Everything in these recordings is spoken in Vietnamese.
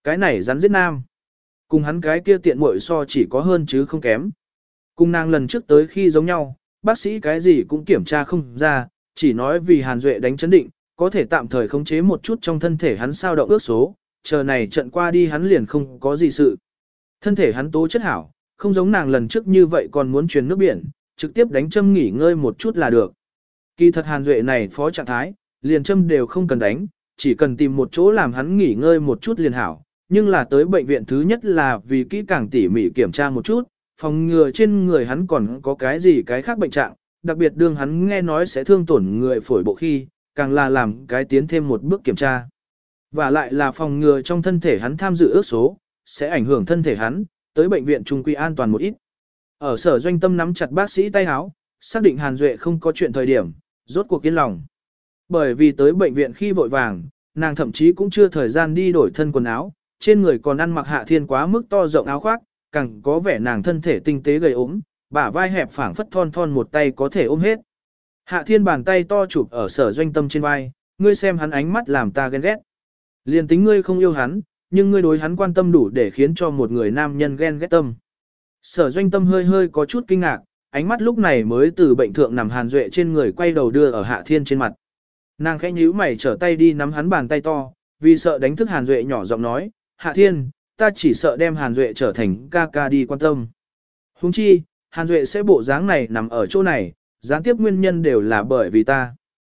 Cái này rắn giết nam. Cùng hắn cái kia tiện muội so chỉ có hơn chứ không kém. Cùng nàng lần trước tới khi giống nhau, bác sĩ cái gì cũng kiểm tra không ra, chỉ nói vì Hàn Duệ đánh chấn định, có thể tạm thời khống chế một chút trong thân thể hắn sao động ước số, chờ này trận qua đi hắn liền không có gì sự. Thân thể hắn tố chất hảo, không giống nàng lần trước như vậy còn muốn truyền nước biển, trực tiếp đánh châm nghỉ ngơi một chút là được. Kỳ thật Hàn Duệ này phó trạng thái, liền châm đều không cần đánh, chỉ cần tìm một chỗ làm hắn nghỉ ngơi một chút liền hảo. Nhưng là tới bệnh viện thứ nhất là vì kỹ càng tỉ mỉ kiểm tra một chút, phòng ngừa trên người hắn còn có cái gì cái khác bệnh trạng, đặc biệt đương hắn nghe nói sẽ thương tổn người phổi bộ khi, càng là làm cái tiến thêm một bước kiểm tra. Và lại là phòng ngừa trong thân thể hắn tham dự ước số, sẽ ảnh hưởng thân thể hắn, tới bệnh viện trung quy an toàn một ít. Ở Sở Doanh Tâm nắm chặt bác sĩ tay háo, xác định Hàn Duệ không có chuyện thời điểm, rốt cuộc yên lòng. Bởi vì tới bệnh viện khi vội vàng, nàng thậm chí cũng chưa thời gian đi đổi thân quần áo, trên người còn ăn mặc Hạ Thiên quá mức to rộng áo khoác, càng có vẻ nàng thân thể tinh tế gầy ốm, bả vai hẹp phảng phất thon thon một tay có thể ôm hết. Hạ Thiên bàn tay to chụp ở Sở Doanh Tâm trên vai, ngươi xem hắn ánh mắt làm ta ghen ghét. Liền tính ngươi không yêu hắn, nhưng ngươi đối hắn quan tâm đủ để khiến cho một người nam nhân ghen ghét tâm. Sở Doanh Tâm hơi hơi có chút kinh ngạc, ánh mắt lúc này mới từ bệnh thượng nằm Hàn Duệ trên người quay đầu đưa ở Hạ Thiên trên mặt. Nàng khẽ nhíu mày trở tay đi nắm hắn bàn tay to, vì sợ đánh thức Hàn Duệ nhỏ giọng nói, Hạ Thiên, ta chỉ sợ đem Hàn Duệ trở thành ca ca đi quan tâm. Huống chi, Hàn Duệ sẽ bộ dáng này nằm ở chỗ này, gián tiếp nguyên nhân đều là bởi vì ta.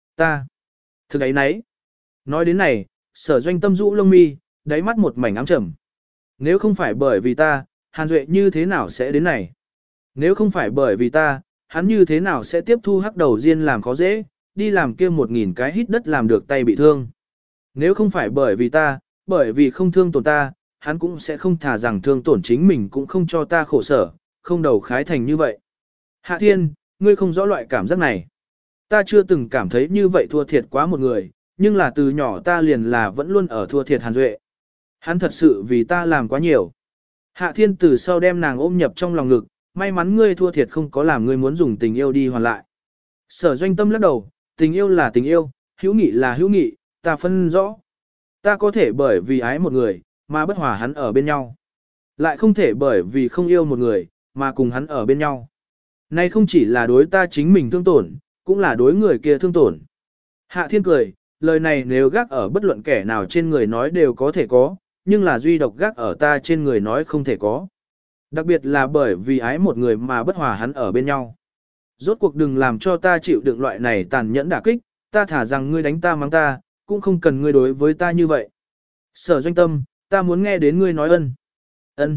Thực ấy nấy. Nói đến này, Sở Doanh Tâm rũ lông mi, đáy mắt một mảnh ám trầm. Nếu không phải bởi vì ta, Hàn Duệ như thế nào sẽ đến này? Nếu không phải bởi vì ta, hắn như thế nào sẽ tiếp thu hắc đầu riêng làm khó dễ, đi làm kia 1000 cái hít đất làm được tay bị thương? Nếu không phải bởi vì ta, bởi vì không thương tổn ta, hắn cũng sẽ không thả rằng thương tổn chính mình cũng không cho ta khổ sở, không đầu khái thành như vậy. Hạ Thiên, ngươi không rõ loại cảm giác này. Ta chưa từng cảm thấy như vậy thua thiệt quá một người, nhưng là từ nhỏ ta liền là vẫn luôn ở thua thiệt Hàn Duệ. Hắn thật sự vì ta làm quá nhiều. Hạ Thiên từ sau đem nàng ôm nhập trong lòng ngực, may mắn ngươi thua thiệt không có làm ngươi muốn dùng tình yêu đi hoàn lại. Sở Doanh Tâm lắc đầu, tình yêu là tình yêu, hữu nghị là hữu nghị, ta phân rõ. Ta có thể bởi vì ái một người, mà bất hòa hắn ở bên nhau. Lại không thể bởi vì không yêu một người, mà cùng hắn ở bên nhau. Này không chỉ là đối ta chính mình thương tổn, cũng là đối người kia thương tổn. Hạ Thiên cười, lời này nếu gác ở bất luận kẻ nào trên người nói đều có thể có, nhưng là duy độc gác ở ta trên người nói không thể có. Đặc biệt là bởi vì ái một người mà bất hòa hắn ở bên nhau. Rốt cuộc đừng làm cho ta chịu đựng loại này tàn nhẫn đả kích, ta thả rằng ngươi đánh ta mắng ta, cũng không cần ngươi đối với ta như vậy. Sở Doanh Tâm, ta muốn nghe đến ngươi nói ân. Ân.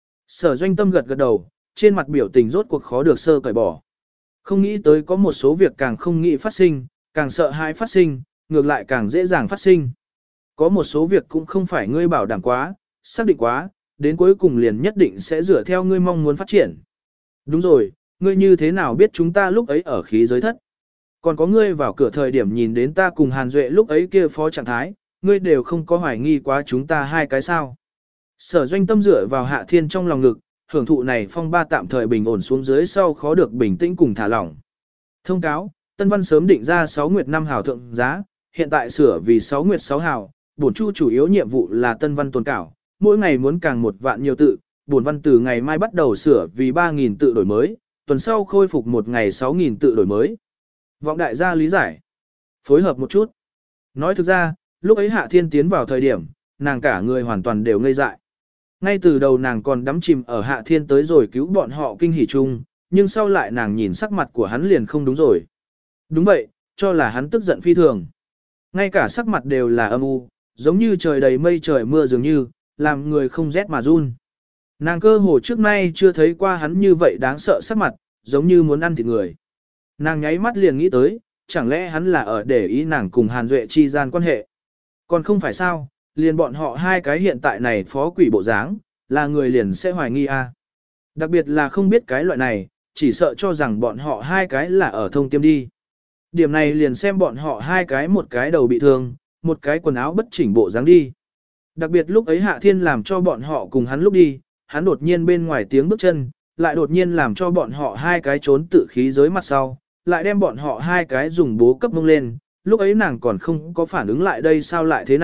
Sở Doanh Tâm gật gật đầu, trên mặt biểu tình rốt cuộc khó được sơ cởi bỏ. Không nghĩ tới có một số việc càng không nghĩ phát sinh, càng sợ hãi phát sinh, ngược lại càng dễ dàng phát sinh. Có một số việc cũng không phải ngươi bảo đảm quá, xác định quá, đến cuối cùng liền nhất định sẽ dựa theo ngươi mong muốn phát triển. Đúng rồi, ngươi như thế nào biết chúng ta lúc ấy ở khí giới thất? Còn có ngươi vào cửa thời điểm nhìn đến ta cùng Hàn Duệ lúc ấy kia phó trạng thái, ngươi đều không có hoài nghi quá chúng ta hai cái sao. Sở Doanh Tâm dựa vào Hạ Thiên trong lòng ngực, hưởng thụ này phong ba tạm thời bình ổn xuống dưới sau khó được bình tĩnh cùng thả lỏng. Thông cáo, Tân Văn sớm định ra 6 nguyệt 5 hào thượng giá, hiện tại sửa vì 6 nguyệt 6 hào, bổn chu chủ yếu nhiệm vụ là Tân Văn tồn cảo, mỗi ngày muốn càng 1 vạn nhiều tự, bổn văn từ ngày mai bắt đầu sửa vì 3.000 tự đổi mới, tuần sau khôi phục một ngày 6.000 tự đổi mới. Vọng đại gia lý giải. Phối hợp một chút. Nói thực ra, lúc ấy Hạ Thiên tiến vào thời điểm, nàng cả người hoàn toàn đều ngây dại. Ngay từ đầu nàng còn đắm chìm ở Hạ Thiên tới rồi cứu bọn họ kinh hỉ chung, nhưng sau lại nàng nhìn sắc mặt của hắn liền không đúng rồi. Đúng vậy, cho là hắn tức giận phi thường. Ngay cả sắc mặt đều là âm u, giống như trời đầy mây trời mưa dường như, làm người không rét mà run. Nàng cơ hồ trước nay chưa thấy qua hắn như vậy đáng sợ sắc mặt, giống như muốn ăn thịt người. Nàng nháy mắt liền nghĩ tới, chẳng lẽ hắn là ở để ý nàng cùng Hàn Duệ chi gian quan hệ. Còn không phải sao, liền bọn họ hai cái hiện tại này phó quỷ bộ dáng, là người liền sẽ hoài nghi a. Đặc biệt là không biết cái loại này, chỉ sợ cho rằng bọn họ hai cái là ở thông tiêm đi. Điểm này liền xem bọn họ hai cái một cái đầu bị thương, một cái quần áo bất chỉnh bộ dáng đi. Đặc biệt lúc ấy Hạ Thiên làm cho bọn họ cùng hắn lúc đi, hắn đột nhiên bên ngoài tiếng bước chân, lại đột nhiên làm cho bọn họ hai cái trốn tự khí giới mặt sau, lại đem bọn họ hai cái dùng bố cấp mông lên, lúc ấy nàng còn không có phản ứng lại đây sao lại thế này,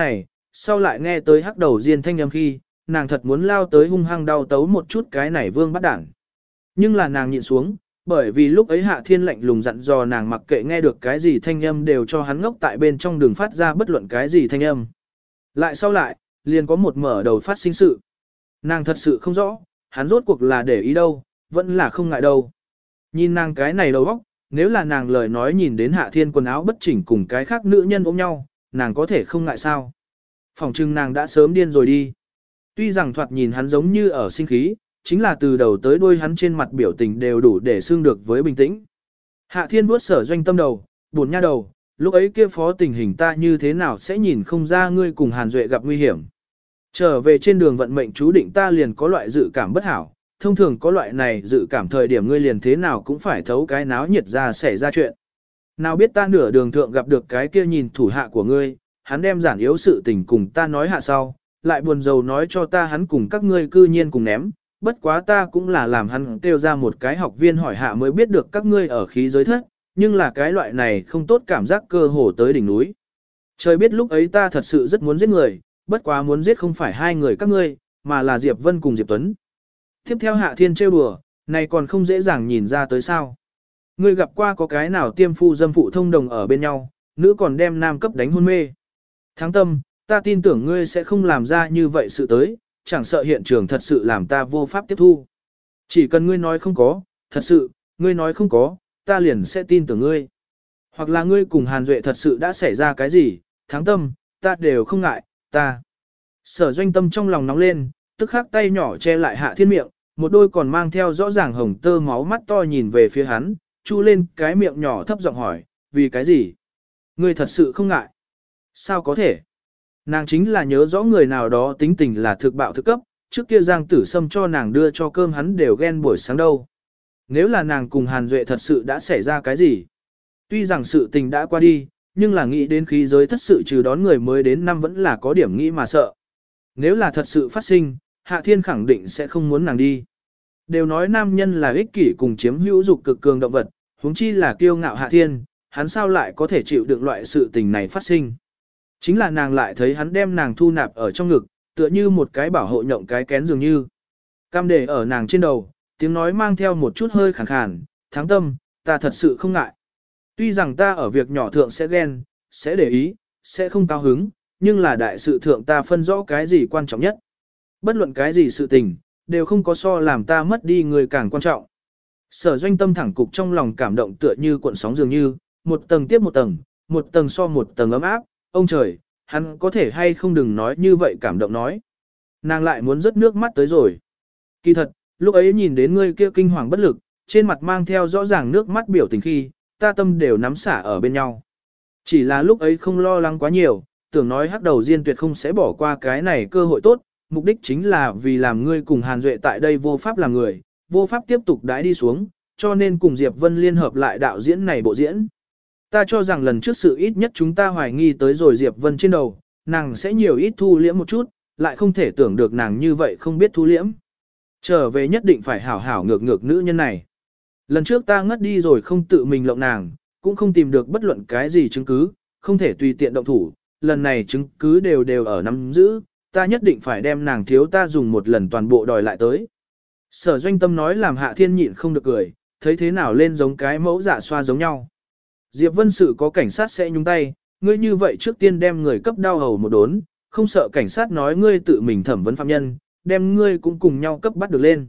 sau lại nghe tới hắc đầu diên thanh âm khi, nàng thật muốn lao tới hung hăng đau tấu một chút cái này vương bắt đảng. Nhưng là nàng nhịn xuống, bởi vì lúc ấy Hạ Thiên lạnh lùng dặn dò nàng mặc kệ nghe được cái gì thanh âm đều cho hắn ngốc tại bên trong đường phát ra bất luận cái gì thanh âm. Lại sau lại, liền có một mở đầu phát sinh sự. Nàng thật sự không rõ, hắn rốt cuộc là để ý đâu, vẫn là không ngại đâu. Nhìn nàng cái này đầu óc, nếu là nàng lời nói nhìn đến Hạ Thiên quần áo bất chỉnh cùng cái khác nữ nhân ôm nhau, nàng có thể không ngại sao. Phòng trưng nàng đã sớm điên rồi đi. Tuy rằng thoạt nhìn hắn giống như ở sinh khí, chính là từ đầu tới đuôi hắn trên mặt biểu tình đều đủ để xương được với bình tĩnh. Hạ Thiên vuốt Sở Doanh Tâm đầu, buồn nha đầu, lúc ấy kia phó tình hình ta như thế nào sẽ nhìn không ra ngươi cùng Hàn Duệ gặp nguy hiểm. Trở về trên đường vận mệnh chú định ta liền có loại dự cảm bất hảo, thông thường có loại này dự cảm thời điểm ngươi liền thế nào cũng phải thấu cái náo nhiệt ra xảy ra chuyện. Nào biết ta nửa đường thượng gặp được cái kia nhìn thủ hạ của ngươi, hắn đem giản yếu sự tình cùng ta nói hạ sau, lại buồn rầu nói cho ta hắn cùng các ngươi cư nhiên cùng ném, bất quá ta cũng là làm hắn kêu ra một cái học viên hỏi hạ mới biết được các ngươi ở khí giới thất, nhưng là cái loại này không tốt cảm giác cơ hồ tới đỉnh núi. Trời biết lúc ấy ta thật sự rất muốn giết người, bất quá muốn giết không phải hai người các ngươi, mà là Diệp Vân cùng Diệp Tuấn. Tiếp theo Hạ Thiên trêu đùa, này còn không dễ dàng nhìn ra tới sao. Ngươi gặp qua có cái nào tiêm phu dâm phụ thông đồng ở bên nhau, nữ còn đem nam cấp đánh hôn mê. Thắng Tâm, ta tin tưởng ngươi sẽ không làm ra như vậy sự tới, chẳng sợ hiện trường thật sự làm ta vô pháp tiếp thu. Chỉ cần ngươi nói không có, thật sự, ngươi nói không có, ta liền sẽ tin tưởng ngươi. Hoặc là ngươi cùng Hàn Duệ thật sự đã xảy ra cái gì, Thắng Tâm, ta đều không ngại, ta. Sở Doanh Tâm trong lòng nóng lên, tức khắc tay nhỏ che lại Hạ Thiên miệng, một đôi còn mang theo rõ ràng hồng tơ máu mắt to nhìn về phía hắn, chu lên cái miệng nhỏ thấp giọng hỏi, vì cái gì? Ngươi thật sự không ngại. Sao có thể? Nàng chính là nhớ rõ người nào đó tính tình là thực bạo thực cấp, trước kia Giang Tử Sâm cho nàng đưa cho cơm hắn đều ghen buổi sáng đâu. Nếu là nàng cùng Hàn Duệ thật sự đã xảy ra cái gì? Tuy rằng sự tình đã qua đi, nhưng là nghĩ đến khí giới thất sự trừ đón người mới đến năm vẫn là có điểm nghĩ mà sợ. Nếu là thật sự phát sinh, Hạ Thiên khẳng định sẽ không muốn nàng đi. Đều nói nam nhân là ích kỷ cùng chiếm hữu dục cực cường động vật, huống chi là kiêu ngạo Hạ Thiên, hắn sao lại có thể chịu đựng loại sự tình này phát sinh. Chính là nàng lại thấy hắn đem nàng thu nạp ở trong ngực, tựa như một cái bảo hộ nhộng cái kén dường như. Cam để ở nàng trên đầu, tiếng nói mang theo một chút hơi khàn khàn, Thắng Tâm, ta thật sự không ngại. Tuy rằng ta ở việc nhỏ thượng sẽ ghen, sẽ để ý, sẽ không cao hứng, nhưng là đại sự thượng ta phân rõ cái gì quan trọng nhất. Bất luận cái gì sự tình, đều không có so làm ta mất đi người càng quan trọng. Sở Doanh Tâm thẳng cục trong lòng cảm động tựa như cuộn sóng dường như, một tầng tiếp một tầng so một tầng ấm áp, ông trời, hắn có thể hay không đừng nói như vậy cảm động nói. Nàng lại muốn rớt nước mắt tới rồi. Kỳ thật, lúc ấy nhìn đến ngươi kia kinh hoàng bất lực, trên mặt mang theo rõ ràng nước mắt biểu tình khi, ta tâm đều nắm xả ở bên nhau. Chỉ là lúc ấy không lo lắng quá nhiều, tưởng nói hắc đầu Diên tuyệt không sẽ bỏ qua cái này cơ hội tốt, mục đích chính là vì làm ngươi cùng Hàn Duệ tại đây vô pháp làm người, vô pháp tiếp tục đãi đi xuống, cho nên cùng Diệp Vân liên hợp lại đạo diễn này bộ diễn. Ta cho rằng lần trước sự ít nhất chúng ta hoài nghi tới rồi Diệp Vân trên đầu, nàng sẽ nhiều ít thu liễm một chút, lại không thể tưởng được nàng như vậy không biết thu liễm. Trở về nhất định phải hảo hảo ngược ngược nữ nhân này. Lần trước ta ngất đi rồi không tự mình lộng nàng, cũng không tìm được bất luận cái gì chứng cứ, không thể tùy tiện động thủ, lần này chứng cứ đều ở nắm giữ, ta nhất định phải đem nàng thiếu ta dùng một lần toàn bộ đòi lại tới. Sở Doanh Tâm nói làm Hạ Thiên nhịn không được cười, thấy thế nào lên giống cái mẫu dạ xoa giống nhau. Diệp Vân sự có cảnh sát sẽ nhúng tay, ngươi như vậy trước tiên đem người cấp đau hầu một đốn, không sợ cảnh sát nói ngươi tự mình thẩm vấn phạm nhân, đem ngươi cũng cùng nhau cấp bắt được lên.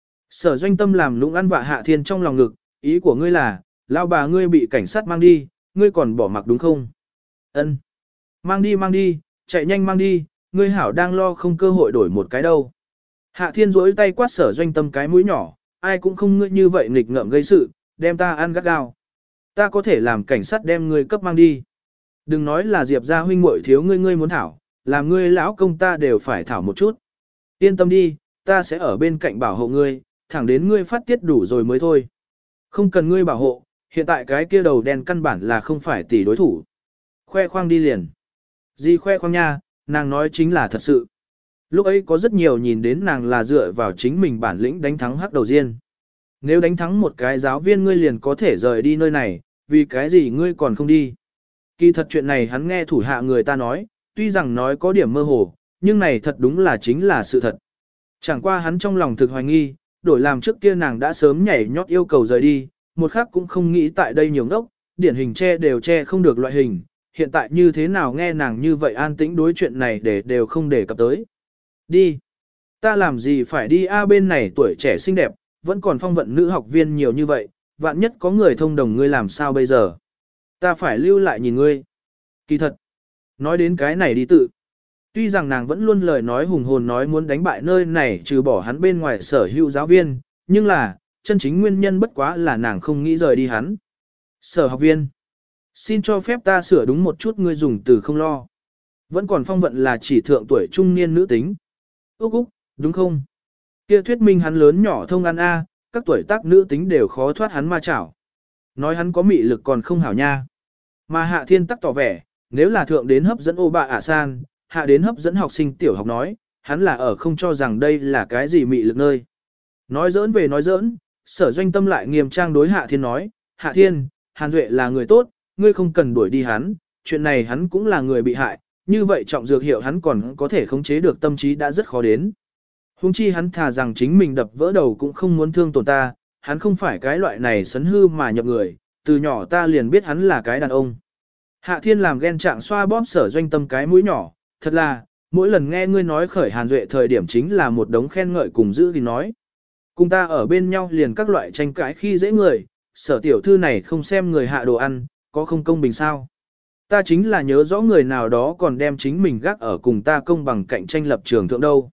Sở Doanh Tâm làm lũng ăn vạ Hạ Thiên trong lòng ngực, ý của ngươi là, lao bà ngươi bị cảnh sát mang đi, ngươi còn bỏ mặc đúng không? Ân, mang đi, chạy nhanh mang đi, ngươi hảo đang lo không cơ hội đổi một cái đâu. Hạ Thiên duỗi tay quát Sở Doanh Tâm cái mũi nhỏ, ai cũng không ngươi như vậy nghịch ngợm gây sự, đem ta ăn gắt gao. Ta có thể làm cảnh sát đem ngươi cấp mang đi. Đừng nói là Diệp gia huynh muội thiếu ngươi muốn thảo, làm ngươi lão công ta đều phải thảo một chút. Yên tâm đi, ta sẽ ở bên cạnh bảo hộ ngươi, thẳng đến ngươi phát tiết đủ rồi mới thôi. Không cần ngươi bảo hộ, hiện tại cái kia đầu đen căn bản là không phải tỷ đối thủ. Khoe khoang đi liền. Gì khoe khoang nha, nàng nói chính là thật sự. Lúc ấy có rất nhiều nhìn đến nàng là dựa vào chính mình bản lĩnh đánh thắng hắc đầu Diên. Nếu đánh thắng một cái giáo viên ngươi liền có thể rời đi nơi này, vì cái gì ngươi còn không đi. Kỳ thật chuyện này hắn nghe thủ hạ người ta nói, tuy rằng nói có điểm mơ hồ, nhưng này thật đúng là chính là sự thật. Chẳng qua hắn trong lòng thực hoài nghi, đổi làm trước kia nàng đã sớm nhảy nhót yêu cầu rời đi, một khắc cũng không nghĩ tại đây nhiều ngốc, điển hình che đều che không được loại hình, hiện tại như thế nào nghe nàng như vậy an tĩnh đối chuyện này để đều không để cập tới. Đi. Ta làm gì phải đi bên này tuổi trẻ xinh đẹp, vẫn còn phong vận nữ học viên nhiều như vậy, vạn nhất có người thông đồng ngươi làm sao bây giờ. Ta phải lưu lại nhìn ngươi. Kỳ thật. Nói đến cái này đi tự. Tuy rằng nàng vẫn luôn lời nói hùng hồn nói muốn đánh bại nơi này trừ bỏ hắn bên ngoài sở hữu giáo viên, nhưng là, chân chính nguyên nhân bất quá là nàng không nghĩ rời đi hắn. Sở học viên. Xin cho phép ta sửa đúng một chút ngươi dùng từ không lo. Vẫn còn phong vận là chỉ thượng tuổi trung niên nữ tính. Úc, đúng không? Kia thuyết minh hắn lớn nhỏ thông ăn các tuổi tác nữ tính đều khó thoát hắn ma chảo. Nói hắn có mị lực còn không hảo nha. Mà Hạ Thiên tắc tỏ vẻ, nếu là thượng đến hấp dẫn ô bạ san, hạ đến hấp dẫn học sinh tiểu học nói, hắn là ở không cho rằng đây là cái gì mị lực nơi. Nói giỡn về nói giỡn, Sở Doanh Tâm lại nghiêm trang đối Hạ Thiên nói, Hạ Thiên, Hàn Duệ là người tốt, ngươi không cần đuổi đi hắn, chuyện này hắn cũng là người bị hại, như vậy trọng dược hiệu hắn còn có thể khống chế được tâm trí đã rất khó đến. Huống chi hắn thà rằng chính mình đập vỡ đầu cũng không muốn thương tổn ta, hắn không phải cái loại này sấn hư mà nhập người, từ nhỏ ta liền biết hắn là cái đàn ông. Hạ Thiên làm ghen trạng xoa bóp Sở Doanh Tâm cái mũi nhỏ, thật là, mỗi lần nghe ngươi nói khởi Hàn Duệ thời điểm chính là một đống khen ngợi cùng giữ thì nói. Cùng ta ở bên nhau liền các loại tranh cãi khi dễ người, Sở tiểu thư này không xem người hạ đồ ăn, có không công bình sao. Ta chính là nhớ rõ người nào đó còn đem chính mình gác ở cùng ta công bằng cạnh tranh lập trường thượng đâu.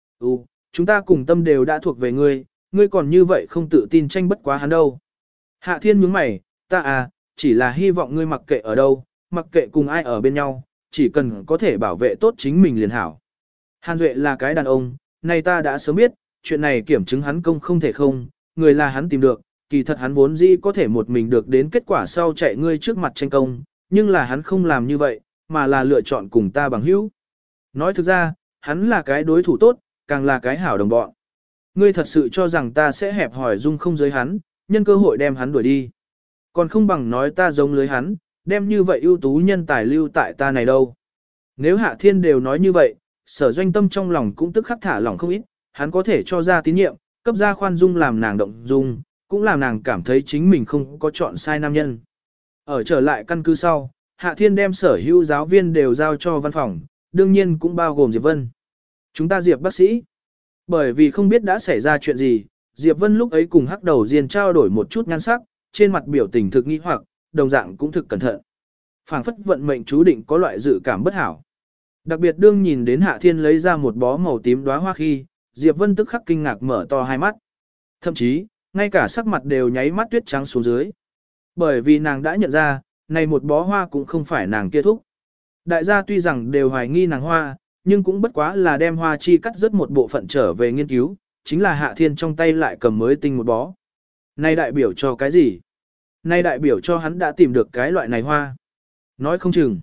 Chúng ta cùng tâm đều đã thuộc về ngươi, ngươi còn như vậy không tự tin tranh bất quá hắn đâu. Hạ Thiên nhướng mày, ta chỉ là hy vọng ngươi mặc kệ ở đâu, mặc kệ cùng ai ở bên nhau, chỉ cần có thể bảo vệ tốt chính mình liền hảo. Hàn Duệ là cái đàn ông, này ta đã sớm biết, chuyện này kiểm chứng hắn công không thể không, người là hắn tìm được, kỳ thật hắn vốn dĩ có thể một mình được đến kết quả sau chạy ngươi trước mặt tranh công, nhưng là hắn không làm như vậy, mà là lựa chọn cùng ta bằng hữu. Nói thực ra, hắn là cái đối thủ tốt, càng là cái hảo đồng bọn. Ngươi thật sự cho rằng ta sẽ hẹp hỏi dung không giới hắn, nhân cơ hội đem hắn đuổi đi. Còn không bằng nói ta giống lưới hắn, đem như vậy ưu tú nhân tài lưu tại ta này đâu. Nếu Hạ Thiên đều nói như vậy, Sở Doanh Tâm trong lòng cũng tức khắc thả lỏng không ít, hắn có thể cho ra tín nhiệm, cấp ra khoan dung làm nàng động dung, cũng làm nàng cảm thấy chính mình không có chọn sai nam nhân. Ở trở lại căn cứ sau, Hạ Thiên đem sở hữu giáo viên đều giao cho văn phòng, đương nhiên cũng bao gồm Diệp Vân. Chúng ta Diệp bác sĩ. Bởi vì không biết đã xảy ra chuyện gì, Diệp Vân lúc ấy cùng Hắc Đầu Diên trao đổi một chút nhan sắc, trên mặt biểu tình thực nghi hoặc, đồng dạng cũng thực cẩn thận. Phảng phất vận mệnh chú định có loại dự cảm bất hảo. Đặc biệt đương nhìn đến Hạ Thiên lấy ra một bó màu tím đóa hoa khi, Diệp Vân tức khắc kinh ngạc mở to hai mắt. Thậm chí, ngay cả sắc mặt đều nháy mắt tuyết trắng xuống dưới. Bởi vì nàng đã nhận ra, này một bó hoa cũng không phải nàng kia thúc. Đại gia tuy rằng đều hoài nghi nàng hoa, nhưng cũng bất quá là đem hoa chi cắt rất một bộ phận trở về nghiên cứu, chính là Hạ Thiên trong tay lại cầm mới tinh một bó. Này đại biểu cho cái gì? Này đại biểu cho hắn đã tìm được cái loại này hoa. Nói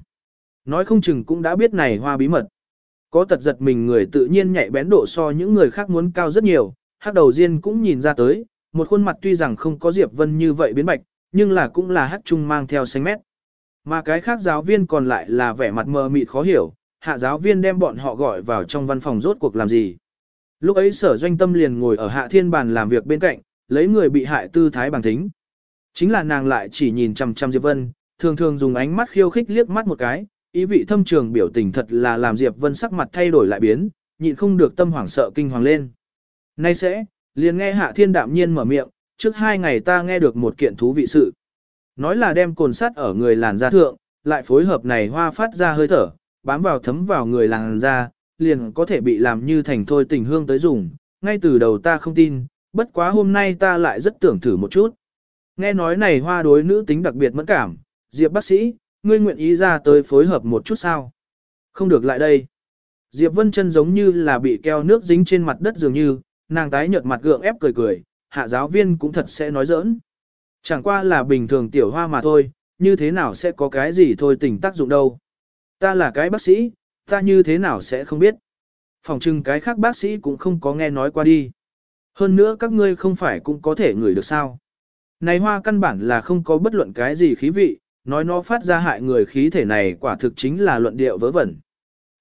không chừng cũng đã biết này hoa bí mật. Có tật giật mình người tự nhiên nhạy bén độ so những người khác muốn cao rất nhiều, Hắc Đầu Diên cũng nhìn ra tới, một khuôn mặt tuy rằng không có Diệp Vân như vậy biến bạch, nhưng là cũng là hắc trung mang theo xanh mét. Mà cái khác giáo viên còn lại là vẻ mặt mờ mịt khó hiểu, Hạ giáo viên đem bọn họ gọi vào trong văn phòng rốt cuộc làm gì. Lúc ấy Sở Doanh Tâm liền ngồi ở Hạ Thiên bàn làm việc bên cạnh, lấy người bị hại tư thái bằng thính. Chính là nàng lại chỉ nhìn chằm chằm Diệp Vân, thường thường dùng ánh mắt khiêu khích liếc mắt một cái, ý vị thâm trường biểu tình thật là làm Diệp Vân sắc mặt thay đổi lại biến, nhịn không được tâm hoảng sợ kinh hoàng lên. Nay sẽ, liền nghe Hạ Thiên đạm nhiên mở miệng, trước 2 ngày ta nghe được một kiện thú vị sự. Nói là đem cồn sắt ở người làn da thượng, lại phối hợp này hoa phát ra hơi thở, bám vào thấm vào người làn da, liền có thể bị làm như thành thôi tình hương tới dùng. Ngay từ đầu ta không tin, bất quá hôm nay ta lại rất tưởng thử một chút. Nghe nói này hoa đối nữ tính đặc biệt mẫn cảm, Diệp bác sĩ, ngươi nguyện ý ra tới phối hợp một chút sao? Không được lại đây. Diệp Vân chân giống như là bị keo nước dính trên mặt đất dường như, nàng tái nhợt mặt gượng ép cười cười, Hạ giáo viên cũng thật sẽ nói giỡn. Chẳng qua là bình thường tiểu hoa mà thôi, như thế nào sẽ có cái gì thôi tình tác dụng đâu. Ta là cái bác sĩ, ta như thế nào sẽ không biết. Phòng trưng cái khác bác sĩ cũng không có nghe nói qua đi. Hơn nữa các ngươi không phải cũng có thể ngửi được sao. Này hoa căn bản là không có bất luận cái gì khí vị, nói nó phát ra hại người khí thể này quả thực chính là luận điệu vớ vẩn.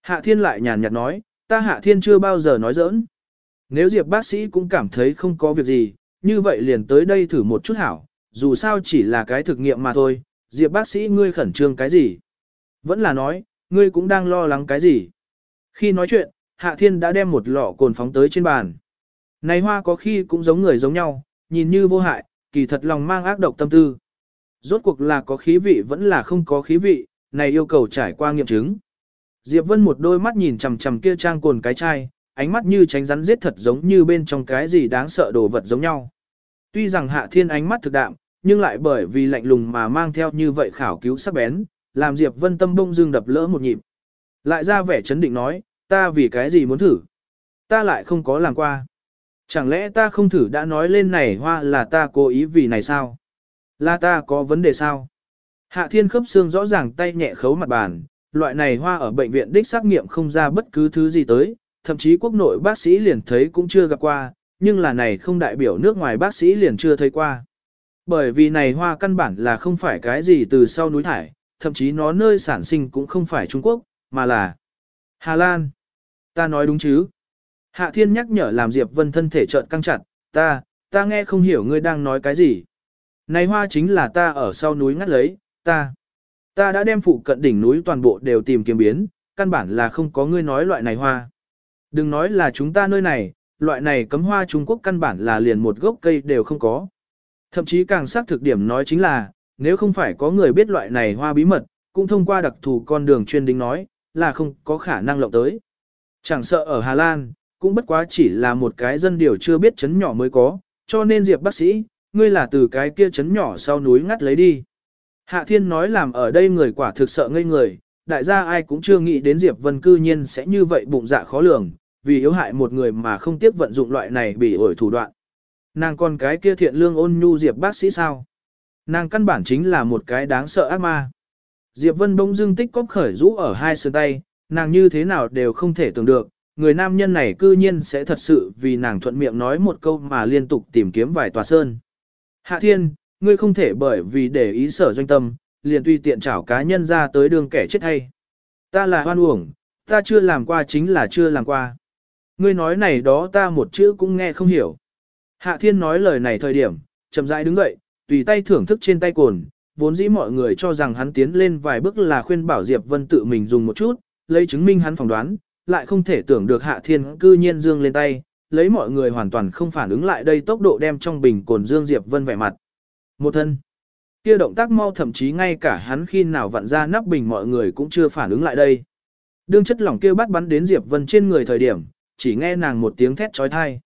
Hạ Thiên lại nhàn nhạt nói, ta Hạ Thiên chưa bao giờ nói giỡn. Nếu Diệp bác sĩ cũng cảm thấy không có việc gì, như vậy liền tới đây thử một chút hảo, dù sao chỉ là cái thực nghiệm mà thôi, Diệp bác sĩ ngươi khẩn trương cái gì? Vẫn là nói, ngươi cũng đang lo lắng cái gì? Khi nói chuyện, Hạ Thiên đã đem một lọ cồn phóng tới trên bàn. Này hoa có khi cũng giống người giống nhau, nhìn như vô hại, kỳ thật lòng mang ác độc tâm tư. Rốt cuộc là có khí vị vẫn là không có khí vị, này yêu cầu trải qua nghiệm chứng. Diệp Vân một đôi mắt nhìn chằm chằm kia trang cồn cái chai, ánh mắt như tránh rắn giết thật giống như bên trong cái gì đáng sợ đồ vật giống nhau. Tuy rằng Hạ Thiên ánh mắt thực đạm, nhưng lại bởi vì lạnh lùng mà mang theo như vậy khảo cứu sắc bén, làm Diệp Vân tâm bông dưng đập lỡ một nhịp. Lại ra vẻ chấn định nói, ta vì cái gì muốn thử? Ta lại không có làm qua. Chẳng lẽ ta không thử đã nói lên này hoa là ta cố ý vì này sao? Là ta có vấn đề sao? Hạ Thiên khớp xương rõ ràng tay nhẹ khấu mặt bàn, loại này hoa ở bệnh viện đích xác nghiệm không ra bất cứ thứ gì tới, thậm chí quốc nội bác sĩ liền thấy cũng chưa gặp qua, nhưng là này không đại biểu nước ngoài bác sĩ liền chưa thấy qua. Bởi vì này hoa căn bản là không phải cái gì từ sau núi thải, thậm chí nó nơi sản sinh cũng không phải Trung Quốc, mà là Hà Lan. Ta nói đúng chứ? Hạ Thiên nhắc nhở làm Diệp Vân thân thể chợt căng chặt, ta nghe không hiểu ngươi đang nói cái gì. Này hoa chính là ta ở sau núi ngắt lấy, ta đã đem phụ cận đỉnh núi toàn bộ đều tìm kiếm biến, căn bản là không có ngươi nói loại này hoa. Đừng nói là chúng ta nơi này, loại này cấm hoa Trung Quốc căn bản là liền một gốc cây đều không có. Thậm chí càng xác thực điểm nói chính là, nếu không phải có người biết loại này hoa bí mật, cũng thông qua đặc thù con đường chuyên đính nói, là không có khả năng lộng tới. Chẳng sợ ở Hà Lan, cũng bất quá chỉ là một cái dân điều chưa biết chấn nhỏ mới có, cho nên Diệp bác sĩ, ngươi là từ cái kia chấn nhỏ sau núi ngắt lấy đi. Hạ Thiên nói làm ở đây người quả thực sợ ngây người, đại gia ai cũng chưa nghĩ đến Diệp Vân cư nhiên sẽ như vậy bụng dạ khó lường, vì yếu hại một người mà không tiếc vận dụng loại này bị ổi thủ đoạn. Nàng còn cái kia thiện lương ôn nhu Diệp bác sĩ sao? Nàng căn bản chính là một cái đáng sợ ác ma. Diệp Vân bỗng dưng tích cóp khởi rũ ở hai sườn tay, nàng như thế nào đều không thể tưởng được, người nam nhân này cư nhiên sẽ thật sự vì nàng thuận miệng nói một câu mà liên tục tìm kiếm vài tòa sơn. Hạ Thiên, ngươi không thể bởi vì để ý sở doanh tâm, liền tùy tiện trảo cá nhân ra tới đường kẻ chết hay. Ta là hoan uổng, ta chưa làm qua chính là chưa làm qua. Ngươi nói này đó ta một chữ cũng nghe không hiểu. Hạ Thiên nói lời này thời điểm, chậm rãi đứng dậy, tùy tay thưởng thức trên tay cồn, vốn dĩ mọi người cho rằng hắn tiến lên vài bước là khuyên bảo Diệp Vân tự mình dùng một chút, lấy chứng minh hắn phỏng đoán, lại không thể tưởng được Hạ Thiên cư nhiên dương lên tay, lấy mọi người hoàn toàn không phản ứng lại đây tốc độ đem trong bình cồn dương Diệp Vân vẻ mặt. Một thân. Kia động tác mau thậm chí ngay cả hắn khi nào vặn ra nắp bình mọi người cũng chưa phản ứng lại đây. Đương chất lỏng kia bắt bắn đến Diệp Vân trên người thời điểm, chỉ nghe nàng một tiếng thét chói tai.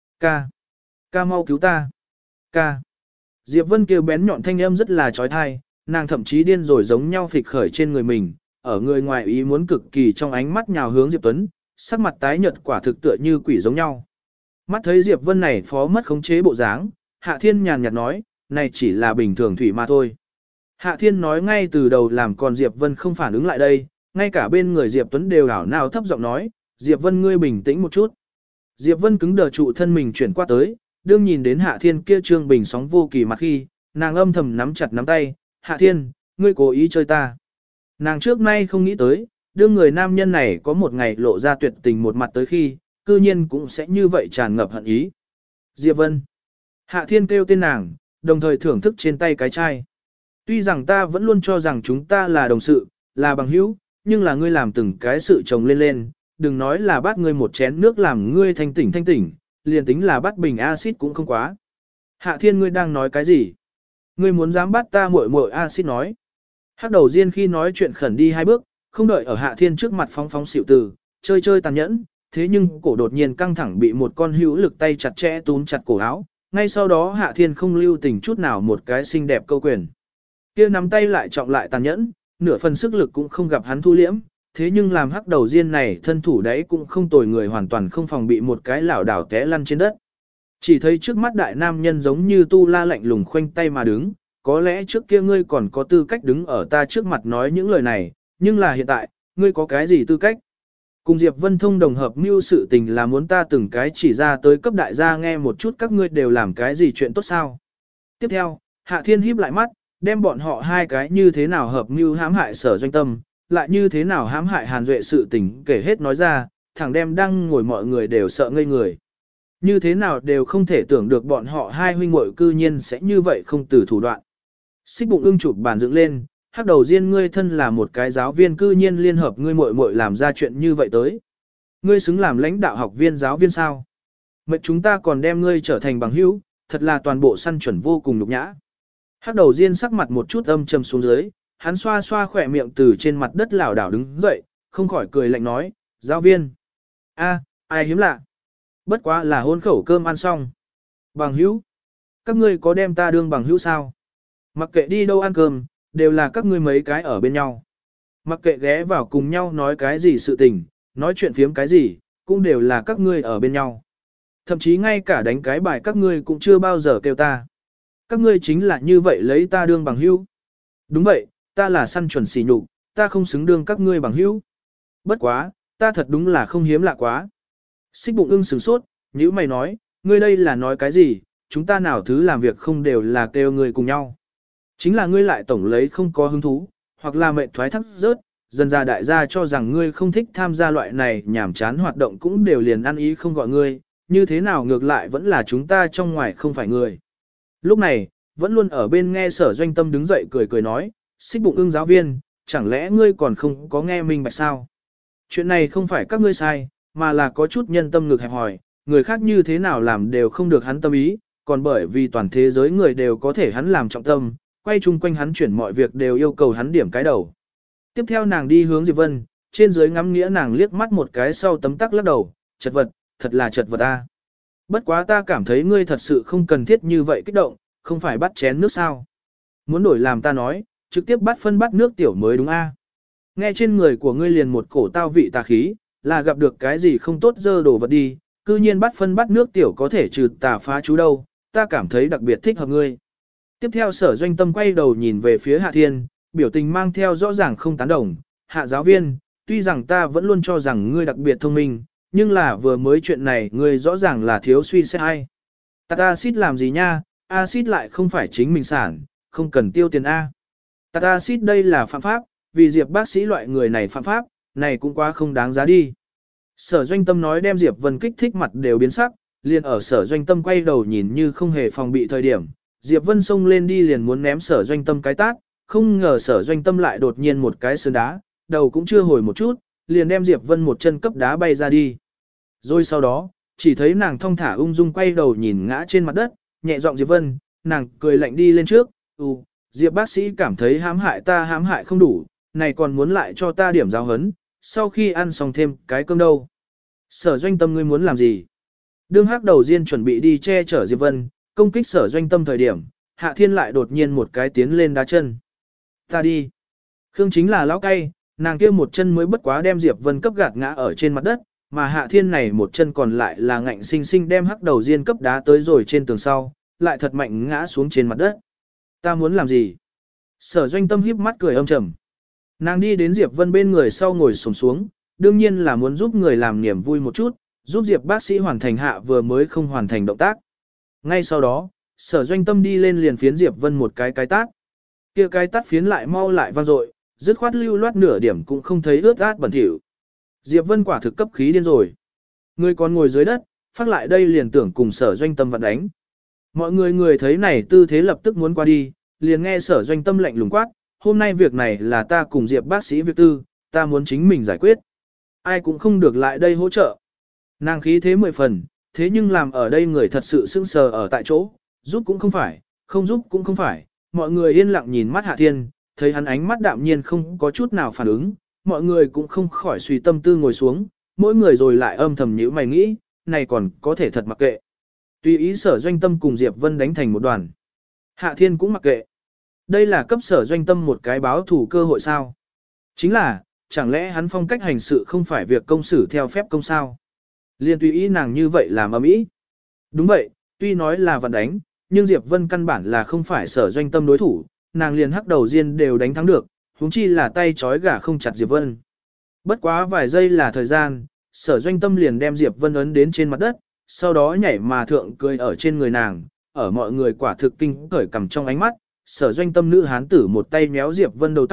Ca mau cứu ta. Ca. Diệp Vân kêu bén nhọn thanh âm rất là chói tai, nàng thậm chí điên rồi giống nhau phịch khởi trên người mình, ở người ngoài ý muốn cực kỳ trong ánh mắt nhào hướng Diệp Tuấn, sắc mặt tái nhợt quả thực tựa như quỷ giống nhau. Mắt thấy Diệp Vân này phó mất khống chế bộ dáng, Hạ Thiên nhàn nhạt nói, này chỉ là bình thường thủy mà thôi. Hạ Thiên nói ngay từ đầu làm còn Diệp Vân không phản ứng lại đây, ngay cả bên người Diệp Tuấn đều ảo nào thấp giọng nói, Diệp Vân ngươi bình tĩnh một chút. Diệp Vân cứng đờ trụ thân mình chuyển qua tới, đương nhìn đến Hạ Thiên kia trương bình sóng vô kỳ mặt khi, nàng âm thầm nắm chặt nắm tay, Hạ Thiên, ngươi cố ý chơi ta. Nàng trước nay không nghĩ tới, đương người nam nhân này có một ngày lộ ra tuyệt tình một mặt tới khi, cư nhiên cũng sẽ như vậy tràn ngập hận ý. Diệp Vân. Hạ Thiên kêu tên nàng, đồng thời thưởng thức trên tay cái chai. Tuy rằng ta vẫn luôn cho rằng chúng ta là đồng sự, là bằng hữu, nhưng là ngươi làm từng cái sự chồng lên lên, đừng nói là bắt ngươi một chén nước làm ngươi thanh tỉnh, liền tính là bắt bình axit cũng không quá. Hạ Thiên ngươi đang nói cái gì? Ngươi muốn dám bắt ta muội muội axit nói. Hắc đầu Diên khi nói chuyện khẩn đi hai bước, không đợi ở Hạ Thiên trước mặt phóng phóng xỉu từ, chơi tàn nhẫn, thế nhưng cổ đột nhiên căng thẳng bị một con hữu lực tay chặt chẽ túm chặt cổ áo, ngay sau đó Hạ Thiên không lưu tình chút nào một cái xinh đẹp câu quyền. Kia nắm tay lại trọng lại tàn nhẫn, nửa phần sức lực cũng không gặp hắn thu liễm, thế nhưng làm Hắc đầu Diên này thân thủ đấy cũng không tồi người hoàn toàn không phòng bị một cái lảo đảo té lăn trên đất. Chỉ thấy trước mắt đại nam nhân giống như tu la lạnh lùng khoanh tay mà đứng, có lẽ trước kia ngươi còn có tư cách đứng ở ta trước mặt nói những lời này, nhưng là hiện tại, ngươi có cái gì tư cách? Cùng Diệp Vân thông đồng hợp mưu sự tình là muốn ta từng cái chỉ ra tới cấp đại gia nghe một chút các ngươi đều làm cái gì chuyện tốt sao? Tiếp theo, Hạ Thiên híp lại mắt, đem bọn họ hai cái như thế nào hợp mưu hãm hại sở doanh tâm, lại như thế nào hãm hại Hàn Duệ sự tình kể hết nói ra, thẳng đem đang ngồi mọi người đều sợ ngây người. Như thế nào đều không thể tưởng được bọn họ hai huynh muội cư nhiên sẽ như vậy không từ thủ đoạn. Xích Bụng Ưng chụp bàn dựng lên, hắc đầu Diên ngươi thân là một cái giáo viên cư nhiên liên hợp ngươi muội muội làm ra chuyện như vậy tới. Ngươi xứng làm lãnh đạo học viên giáo viên sao? Mệnh chúng ta còn đem ngươi trở thành bằng hữu, thật là toàn bộ săn chuẩn vô cùng nhục nhã. Hắc đầu Diên sắc mặt một chút âm trầm xuống dưới, hắn xoa xoa khỏe miệng từ trên mặt đất lảo đảo đứng dậy, không khỏi cười lạnh nói, giáo viên. Ai hiếm lạ. Bất quá là hôn khẩu cơm ăn xong. Bằng hữu. Các ngươi có đem ta đương bằng hữu sao? Mặc kệ đi đâu ăn cơm, đều là các ngươi mấy cái ở bên nhau. Mặc kệ ghé vào cùng nhau nói cái gì sự tình, nói chuyện phiếm cái gì, cũng đều là các ngươi ở bên nhau. Thậm chí ngay cả đánh cái bài các ngươi cũng chưa bao giờ kêu ta. Các ngươi chính là như vậy lấy ta đương bằng hữu. Đúng vậy, ta là săn chuẩn xỉ nhục, ta không xứng đương các ngươi bằng hữu. Bất quá, ta thật đúng là không hiếm lạ quá. Xích Bụng Ưng sửng sốt, nhữ mày nói, ngươi đây là nói cái gì, chúng ta nào thứ làm việc không đều là kêu người cùng nhau. Chính là ngươi lại tổng lấy không có hứng thú, hoặc là mệnh thoái thắc rớt, dần ra đại gia cho rằng ngươi không thích tham gia loại này nhảm chán hoạt động cũng đều liền ăn ý không gọi ngươi, như thế nào ngược lại vẫn là chúng ta trong ngoài không phải người. Lúc này, vẫn luôn ở bên nghe Sở Doanh Tâm đứng dậy cười cười nói, Xích Bụng Ưng giáo viên, chẳng lẽ ngươi còn không có nghe minh bạch sao? Chuyện này không phải các ngươi sai, mà là có chút nhân tâm ngực hẹp hòi, người khác như thế nào làm đều không được hắn tâm ý, còn bởi vì toàn thế giới người đều có thể hắn làm trọng tâm, quay chung quanh hắn chuyển mọi việc đều yêu cầu hắn điểm cái đầu. Tiếp theo nàng đi hướng Diệp Vân, trên dưới ngắm nghĩa nàng liếc mắt một cái sau tấm tắc lắc đầu, chật vật, thật là chật vật ta. Bất quá ta cảm thấy ngươi thật sự không cần thiết như vậy kích động, không phải bắt chén nước sao. Muốn đổi làm ta nói, trực tiếp bắt phân bắt nước tiểu mới đúng a. Nghe trên người của ngươi liền một cổ tao vị tà khí, là gặp được cái gì không tốt dơ đồ vật đi, cư nhiên bắt phân bắt nước tiểu có thể trừ tà phá chú đâu, ta cảm thấy đặc biệt thích hợp ngươi. Tiếp theo Sở Doanh Tâm quay đầu nhìn về phía Hạ Thiên, biểu tình mang theo rõ ràng không tán đồng, Hạ giáo viên, tuy rằng ta vẫn luôn cho rằng ngươi đặc biệt thông minh, nhưng là vừa mới chuyện này ngươi rõ ràng là thiếu suy xét hay. Tạt axit làm gì nha, axit lại không phải chính mình sản, không cần tiêu tiền A. Tạt axit đây là phạm pháp, vì Diệp bác sĩ loại người này phạm pháp, này cũng quá không đáng giá đi. Sở Doanh Tâm nói đem Diệp Vân kích thích mặt đều biến sắc, liền ở Sở Doanh Tâm quay đầu nhìn như không hề phòng bị thời điểm, Diệp Vân xông lên đi liền muốn ném Sở Doanh Tâm cái tát, không ngờ Sở Doanh Tâm lại đột nhiên một cái sườn đá, đầu cũng chưa hồi một chút, liền đem Diệp Vân một chân cấp đá bay ra đi. Rồi sau đó, chỉ thấy nàng thong thả ung dung quay đầu nhìn ngã trên mặt đất, nhẹ giọng Diệp Vân, nàng cười lạnh đi lên trước, Diệp bác sĩ cảm thấy hãm hại không đủ, này còn muốn lại cho ta điểm giáo hấn, sau khi ăn xong thêm cái cơm đâu. Sở Doanh Tâm ngươi muốn làm gì? Đương hắc đầu Diên chuẩn bị đi che chở Diệp Vân, công kích Sở Doanh Tâm thời điểm, Hạ Thiên lại đột nhiên một cái tiến lên đá chân. Ta đi. Khương chính là lão cay, nàng kia một chân mới bất quá đem Diệp Vân cấp gạt ngã ở trên mặt đất, mà Hạ Thiên này một chân còn lại là ngạnh sinh sinh đem hắc đầu Diên cấp đá tới rồi trên tường sau, lại thật mạnh ngã xuống trên mặt đất. Ta muốn làm gì? Sở Doanh Tâm híp mắt cười âm trầm. Nàng đi đến Diệp Vân bên người sau ngồi xổm xuống, đương nhiên là muốn giúp người làm niềm vui một chút, giúp Diệp bác sĩ hoàn thành hạ vừa mới không hoàn thành động tác. Ngay sau đó, Sở Doanh Tâm đi lên liền phiến Diệp Vân một cái tát. Kia cái tát phiến lại mau lại vang dội, dứt khoát lưu loát nửa điểm cũng không thấy ướt át bẩn thỉu. Diệp Vân quả thực cấp khí điên rồi. Người còn ngồi dưới đất, phát lại đây liền tưởng cùng Sở Doanh Tâm vặn đánh. Mọi người thấy này tư thế lập tức muốn qua đi, liền nghe Sở Doanh Tâm lạnh lùng quát, hôm nay việc này là ta cùng Diệp bác sĩ việc tư, ta muốn chính mình giải quyết. Ai cũng không được lại đây hỗ trợ. Nàng khí thế 10 phần, thế nhưng làm ở đây người thật sự sững sờ ở tại chỗ, giúp cũng không phải, không giúp cũng không phải. Mọi người yên lặng nhìn mắt Hạ Thiên, thấy hắn ánh mắt đạm nhiên không có chút nào phản ứng, mọi người cũng không khỏi suy tâm tư ngồi xuống, mỗi người rồi lại âm thầm nhíu mày nghĩ, này còn có thể thật mặc kệ. Tùy ý Sở Doanh Tâm cùng Diệp Vân đánh thành một đoàn. Hạ Thiên cũng mặc kệ. Đây là cấp Sở Doanh Tâm một cái báo thủ cơ hội sao? Chính là, chẳng lẽ hắn phong cách hành sự không phải việc công xử theo phép công sao? Liên tùy ý nàng như vậy làm ầm ĩ. Đúng vậy, tuy nói là vặn đánh, nhưng Diệp Vân căn bản là không phải Sở Doanh Tâm đối thủ, nàng liền hắc đầu Diên đều đánh thắng được, huống chi là tay trói gà không chặt Diệp Vân. Bất quá vài giây là thời gian, Sở Doanh Tâm liền đem Diệp Vân ấn đến trên mặt đất, sau đó nhảy mà thượng cười ở trên người nàng, ở mọi người quả thực kinh cởi cầm trong ánh mắt, Sở Doanh Tâm nữ hán tử một tay méo Diệp Vân đầu tóc,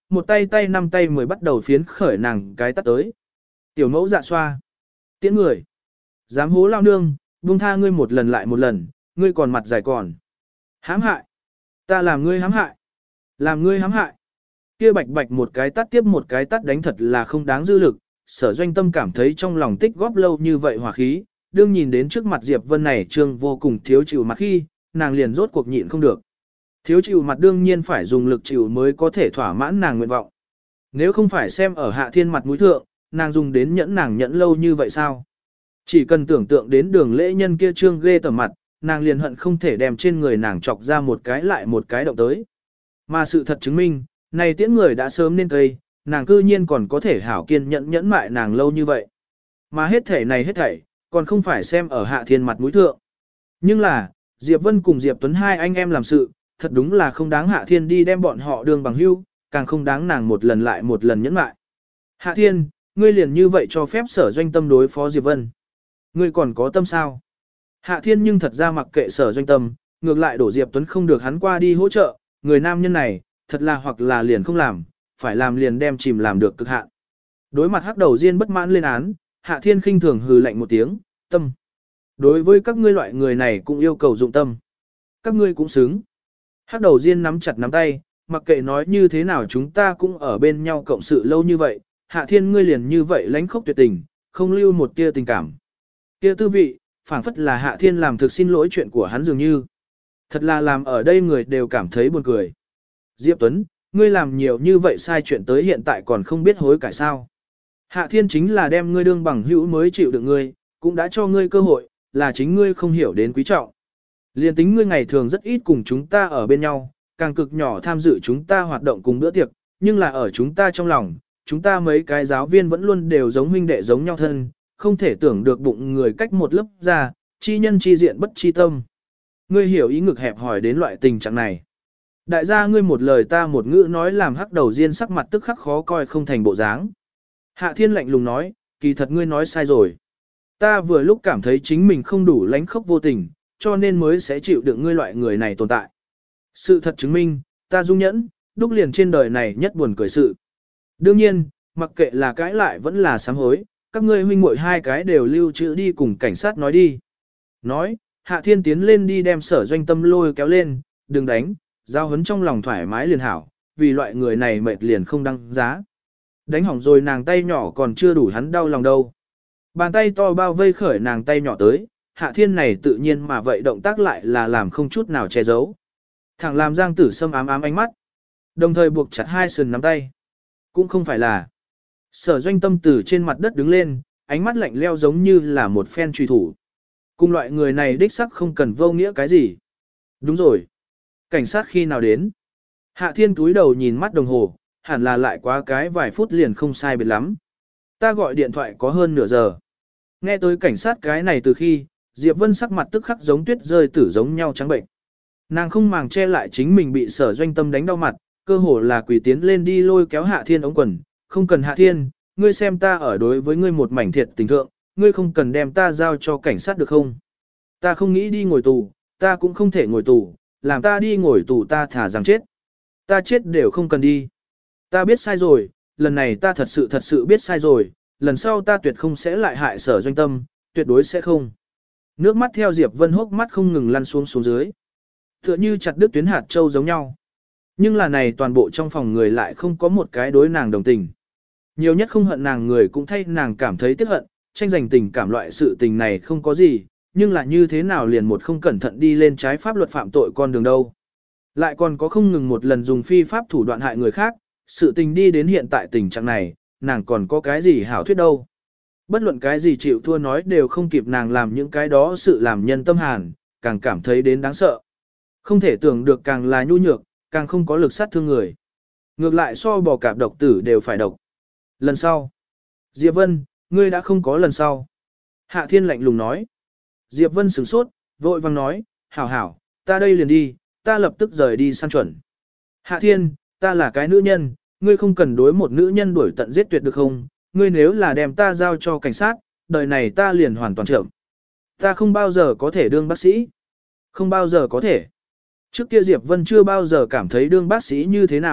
một tay tay năm tay mới bắt đầu phiến khởi nàng cái tắt tới. Tiểu mẫu dạ xoa. Tiễn người. Dám hố lao nương, buông tha ngươi một lần lại một lần, ngươi còn mặt dài còn. Hãm hại. Ta làm ngươi hãm hại. Làm ngươi hãm hại. Kia bạch bạch một cái tắt tiếp một cái tắt đánh thật là không đáng dư lực. Sở Doanh Tâm cảm thấy trong lòng tích góp lâu như vậy hòa khí, đương nhìn đến trước mặt Diệp Vân này trương vô cùng thiếu chịu mặt khi, nàng liền rốt cuộc nhịn không được. Thiếu chịu mặt đương nhiên phải dùng lực chịu mới có thể thỏa mãn nàng nguyện vọng. Nếu không phải xem ở Hạ Thiên mặt mũi thượng, nàng dùng đến nhẫn nàng nhẫn lâu như vậy sao? Chỉ cần tưởng tượng đến đường lễ nhân kia trương ghê tởm mặt, nàng liền hận không thể đem trên người nàng chọc ra một cái lại một cái động tới. Mà sự thật chứng minh, này tiễn người đã sớm nên cây, nàng cư nhiên còn có thể hảo kiên nhẫn nhẫn mại nàng lâu như vậy. Mà hết thể này hết thảy, còn không phải xem ở Hạ Thiên mặt mũi thượng. Nhưng là, Diệp Vân cùng Diệp Tuấn hai anh em làm sự, thật đúng là không đáng Hạ Thiên đi đem bọn họ đường bằng hữu, càng không đáng nàng một lần lại một lần nhẫn mại. Hạ Thiên, ngươi liền như vậy cho phép Sở Doanh Tâm đối phó Diệp Vân. Ngươi còn có tâm sao? Hạ Thiên nhưng thật ra mặc kệ Sở Doanh Tâm, ngược lại đổ Diệp Tuấn không được hắn qua đi hỗ trợ, người nam nhân này, thật là hoặc là liền không làm, phải làm liền đem chìm làm được cực hạn. Đối mặt hắc đầu Diên bất mãn lên án, Hạ Thiên khinh thường hừ lạnh một tiếng, tâm. Đối với các ngươi loại người này cũng yêu cầu dụng tâm. Các ngươi cũng xứng. Hắc đầu Diên nắm chặt nắm tay, mặc kệ nói như thế nào chúng ta cũng ở bên nhau cộng sự lâu như vậy, Hạ Thiên ngươi liền như vậy lánh khốc tuyệt tình, không lưu một tia tình cảm. Kia tư vị, phảng phất là Hạ Thiên làm thực xin lỗi chuyện của hắn dường như. Thật là làm ở đây người đều cảm thấy buồn cười. Diệp Tuấn, ngươi làm nhiều như vậy sai chuyện tới hiện tại còn không biết hối cải sao. Hạ Thiên chính là đem ngươi đương bằng hữu mới chịu được ngươi, cũng đã cho ngươi cơ hội, là chính ngươi không hiểu đến quý trọng. Liên tính ngươi ngày thường rất ít cùng chúng ta ở bên nhau, càng cực nhỏ tham dự chúng ta hoạt động cùng bữa tiệc, nhưng là ở chúng ta trong lòng, chúng ta mấy cái giáo viên vẫn luôn đều giống huynh đệ giống nhau thân, không thể tưởng được bụng người cách một lớp ra, chi nhân chi diện bất chi tâm. Ngươi hiểu ý ngực hẹp hỏi đến loại tình trạng này. Đại gia ngươi một lời ta một ngữ nói làm hắc đầu Diên sắc mặt tức khắc khó coi không thành bộ dáng. Hạ Thiên lạnh lùng nói, kỳ thật ngươi nói sai rồi. Ta vừa lúc cảm thấy chính mình không đủ lánh khốc vô tình, cho nên mới sẽ chịu đựng ngươi loại người này tồn tại. Sự thật chứng minh, ta dung nhẫn, đúc liền trên đời này nhất buồn cười sự. Đương nhiên, mặc kệ là cãi lại vẫn là sám hối, các ngươi huynh muội hai cái đều lưu trữ đi cùng cảnh sát nói đi. Nói, Hạ Thiên tiến lên đi đem Sở Doanh Tâm lôi kéo lên, đừng đánh, giao hấn trong lòng thoải mái liền hảo, vì loại người này mệt liền không đăng giá. Đánh hỏng rồi nàng tay nhỏ còn chưa đủ hắn đau lòng đâu. Bàn tay to bao vây khởi nàng tay nhỏ tới, Hạ Thiên này tự nhiên mà vậy động tác lại là làm không chút nào che giấu. Thẳng làm Giang Tử Sâm ám ám ánh mắt, đồng thời buộc chặt hai sườn nắm tay. Cũng không phải là. Sở Doanh Tâm từ trên mặt đất đứng lên, ánh mắt lạnh leo giống như là một phen truy thủ. Cùng loại người này đích sắc không cần vô nghĩa cái gì. Đúng rồi. Cảnh sát khi nào đến? Hạ Thiên túi đầu nhìn mắt đồng hồ, hẳn là lại quá cái vài phút liền không sai biệt lắm. Ta gọi điện thoại có hơn nửa giờ. Nghe tới cảnh sát cái này từ khi, Diệp Vân sắc mặt tức khắc giống tuyết rơi tử giống nhau trắng bệnh. Nàng không màng che lại chính mình bị Sở Doanh Tâm đánh đau mặt, cơ hồ là quỳ tiến lên đi lôi kéo Hạ Thiên ống quần. Không cần Hạ Thiên, ngươi xem ta ở đối với ngươi một mảnh thiệt tình thượng, ngươi không cần đem ta giao cho cảnh sát được không? Ta không nghĩ đi ngồi tù, ta cũng không thể ngồi tù, làm ta đi ngồi tù ta thả rằng chết. Ta chết đều không cần đi. Ta biết sai rồi, lần này ta thật sự biết sai rồi, lần sau ta tuyệt không sẽ lại hại Sở Doanh Tâm, tuyệt đối sẽ không. Nước mắt theo Diệp Vân hốc mắt không ngừng lăn xuống dưới. Tựa như chặt đứt tuyến hạt châu giống nhau. Nhưng là này toàn bộ trong phòng người lại không có một cái đối nàng đồng tình. Nhiều nhất không hận nàng người cũng thay nàng cảm thấy tiếc hận, tranh giành tình cảm loại sự tình này không có gì, nhưng là như thế nào liền một không cẩn thận đi lên trái pháp luật phạm tội con đường đâu. Lại còn có không ngừng một lần dùng phi pháp thủ đoạn hại người khác, sự tình đi đến hiện tại tình trạng này, nàng còn có cái gì hảo thuyết đâu. Bất luận cái gì chịu thua nói đều không kịp nàng làm những cái đó sự làm nhân tâm hàn, càng cảm thấy đến đáng sợ. Không thể tưởng được càng là nhu nhược, càng không có lực sát thương người. Ngược lại so bò cạp độc tử đều phải độc. Lần sau. Diệp Vân, ngươi đã không có lần sau. Hạ Thiên lạnh lùng nói. Diệp Vân sửng sốt, vội vang nói, hảo hảo, ta đây liền đi, ta lập tức rời đi săn chuẩn. Hạ Thiên, ta là cái nữ nhân, ngươi không cần đối một nữ nhân đuổi tận giết tuyệt được không? Ngươi nếu là đem ta giao cho cảnh sát, đời này ta liền hoàn toàn trưởng. Ta không bao giờ có thể đương bác sĩ. Không bao giờ có thể. Trước kia Diệp Vân chưa bao giờ cảm thấy đương bác sĩ như thế nào,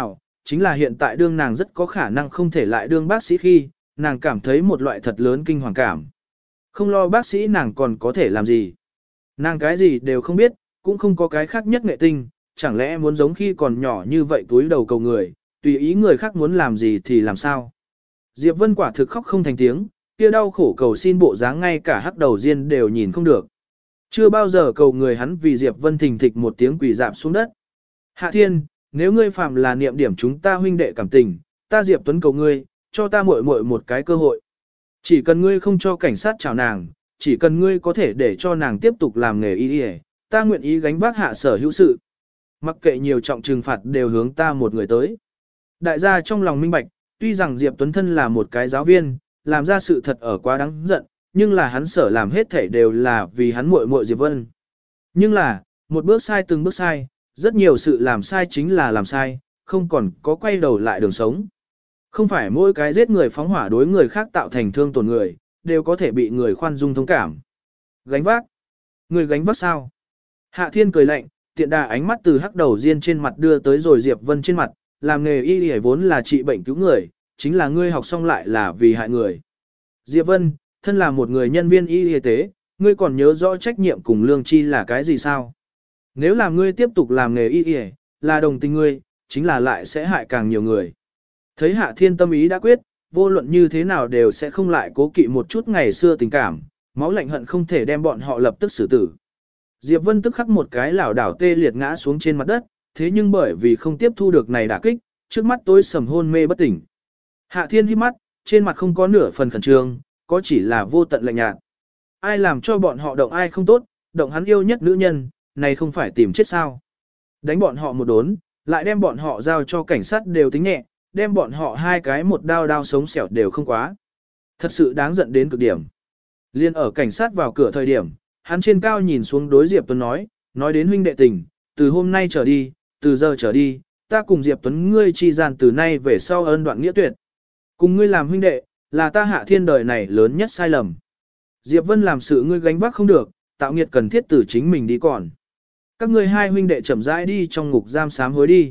chính là hiện tại đương nàng rất có khả năng không thể lại đương bác sĩ khi, nàng cảm thấy một loại thật lớn kinh hoàng cảm. Không lo bác sĩ nàng còn có thể làm gì. Nàng cái gì đều không biết, cũng không có cái khác nhất nghệ tinh, chẳng lẽ muốn giống khi còn nhỏ như vậy túi đầu cầu người, tùy ý người khác muốn làm gì thì làm sao. Diệp Vân quả thực khóc không thành tiếng, kia đau khổ cầu xin bộ dáng ngay cả hắc đầu riêng đều nhìn không được. Chưa bao giờ cầu người hắn vì Diệp Vân thình thịch một tiếng quỳ dạp xuống đất. Hạ Thiên, nếu ngươi phạm là niệm điểm chúng ta huynh đệ cảm tình, ta Diệp Tuấn cầu ngươi, cho ta muội muội một cái cơ hội. Chỉ cần ngươi không cho cảnh sát chào nàng, chỉ cần ngươi có thể để cho nàng tiếp tục làm nghề y y, ta nguyện ý gánh vác hạ sở hữu sự. Mặc kệ nhiều trọng trừng phạt đều hướng ta một người tới. Đại gia trong lòng minh bạch, tuy rằng Diệp Tuấn thân là một cái giáo viên, làm ra sự thật ở quá đáng giận, nhưng là hắn sở làm hết thể đều là vì hắn muội muội Diệp Vân. Nhưng là, một bước sai từng bước sai, rất nhiều sự làm sai chính là làm sai, không còn có quay đầu lại đường sống. Không phải mỗi cái giết người phóng hỏa đối người khác tạo thành thương tổn người, đều có thể bị người khoan dung thông cảm. Gánh vác? Người gánh vác sao? Hạ Thiên cười lạnh, tiện đà ánh mắt từ hắc đầu riêng trên mặt đưa tới rồi Diệp Vân trên mặt, làm nghề y y vốn là trị bệnh cứu người, chính là ngươi học xong lại là vì hại người. Diệp Vân, thân là một người nhân viên y y tế, ngươi còn nhớ rõ trách nhiệm cùng lương chi là cái gì sao? Nếu là ngươi tiếp tục làm nghề y y, là đồng tình ngươi, chính là lại sẽ hại càng nhiều người. Thấy Hạ Thiên tâm ý đã quyết, vô luận như thế nào đều sẽ không lại cố kỵ một chút ngày xưa tình cảm, máu lạnh hận không thể đem bọn họ lập tức xử tử. Diệp Vân tức khắc một cái lảo đảo tê liệt ngã xuống trên mặt đất, thế nhưng bởi vì không tiếp thu được này đả kích, trước mắt tối sầm hôn mê bất tỉnh. Hạ Thiên hít mắt, trên mặt không có nửa phần khẩn trương, có chỉ là vô tận lạnh nhạt. Ai làm cho bọn họ động ai không tốt, động hắn yêu nhất nữ nhân, này không phải tìm chết sao. Đánh bọn họ một đốn, lại đem bọn họ giao cho cảnh sát đều tính nhẹ, đem bọn họ hai cái một đao đao sống sẹo đều không quá. Thật sự đáng giận đến cực điểm. Liên ở cảnh sát vào cửa thời điểm, hắn trên cao nhìn xuống đối Diệp Tuấn nói đến huynh đệ tình, từ hôm nay trở đi, từ giờ trở đi, ta cùng Diệp Tuấn ngươi chi gian từ nay về sau ân đoạn nghĩa tuyệt. Cùng ngươi làm huynh đệ, là ta Hạ Thiên đời này lớn nhất sai lầm. Diệp Vân làm sự ngươi gánh vác không được, tạo nghiệt cần thiết từ chính mình đi còn. Các ngươi hai huynh đệ chậm rãi đi trong ngục giam sám hối đi.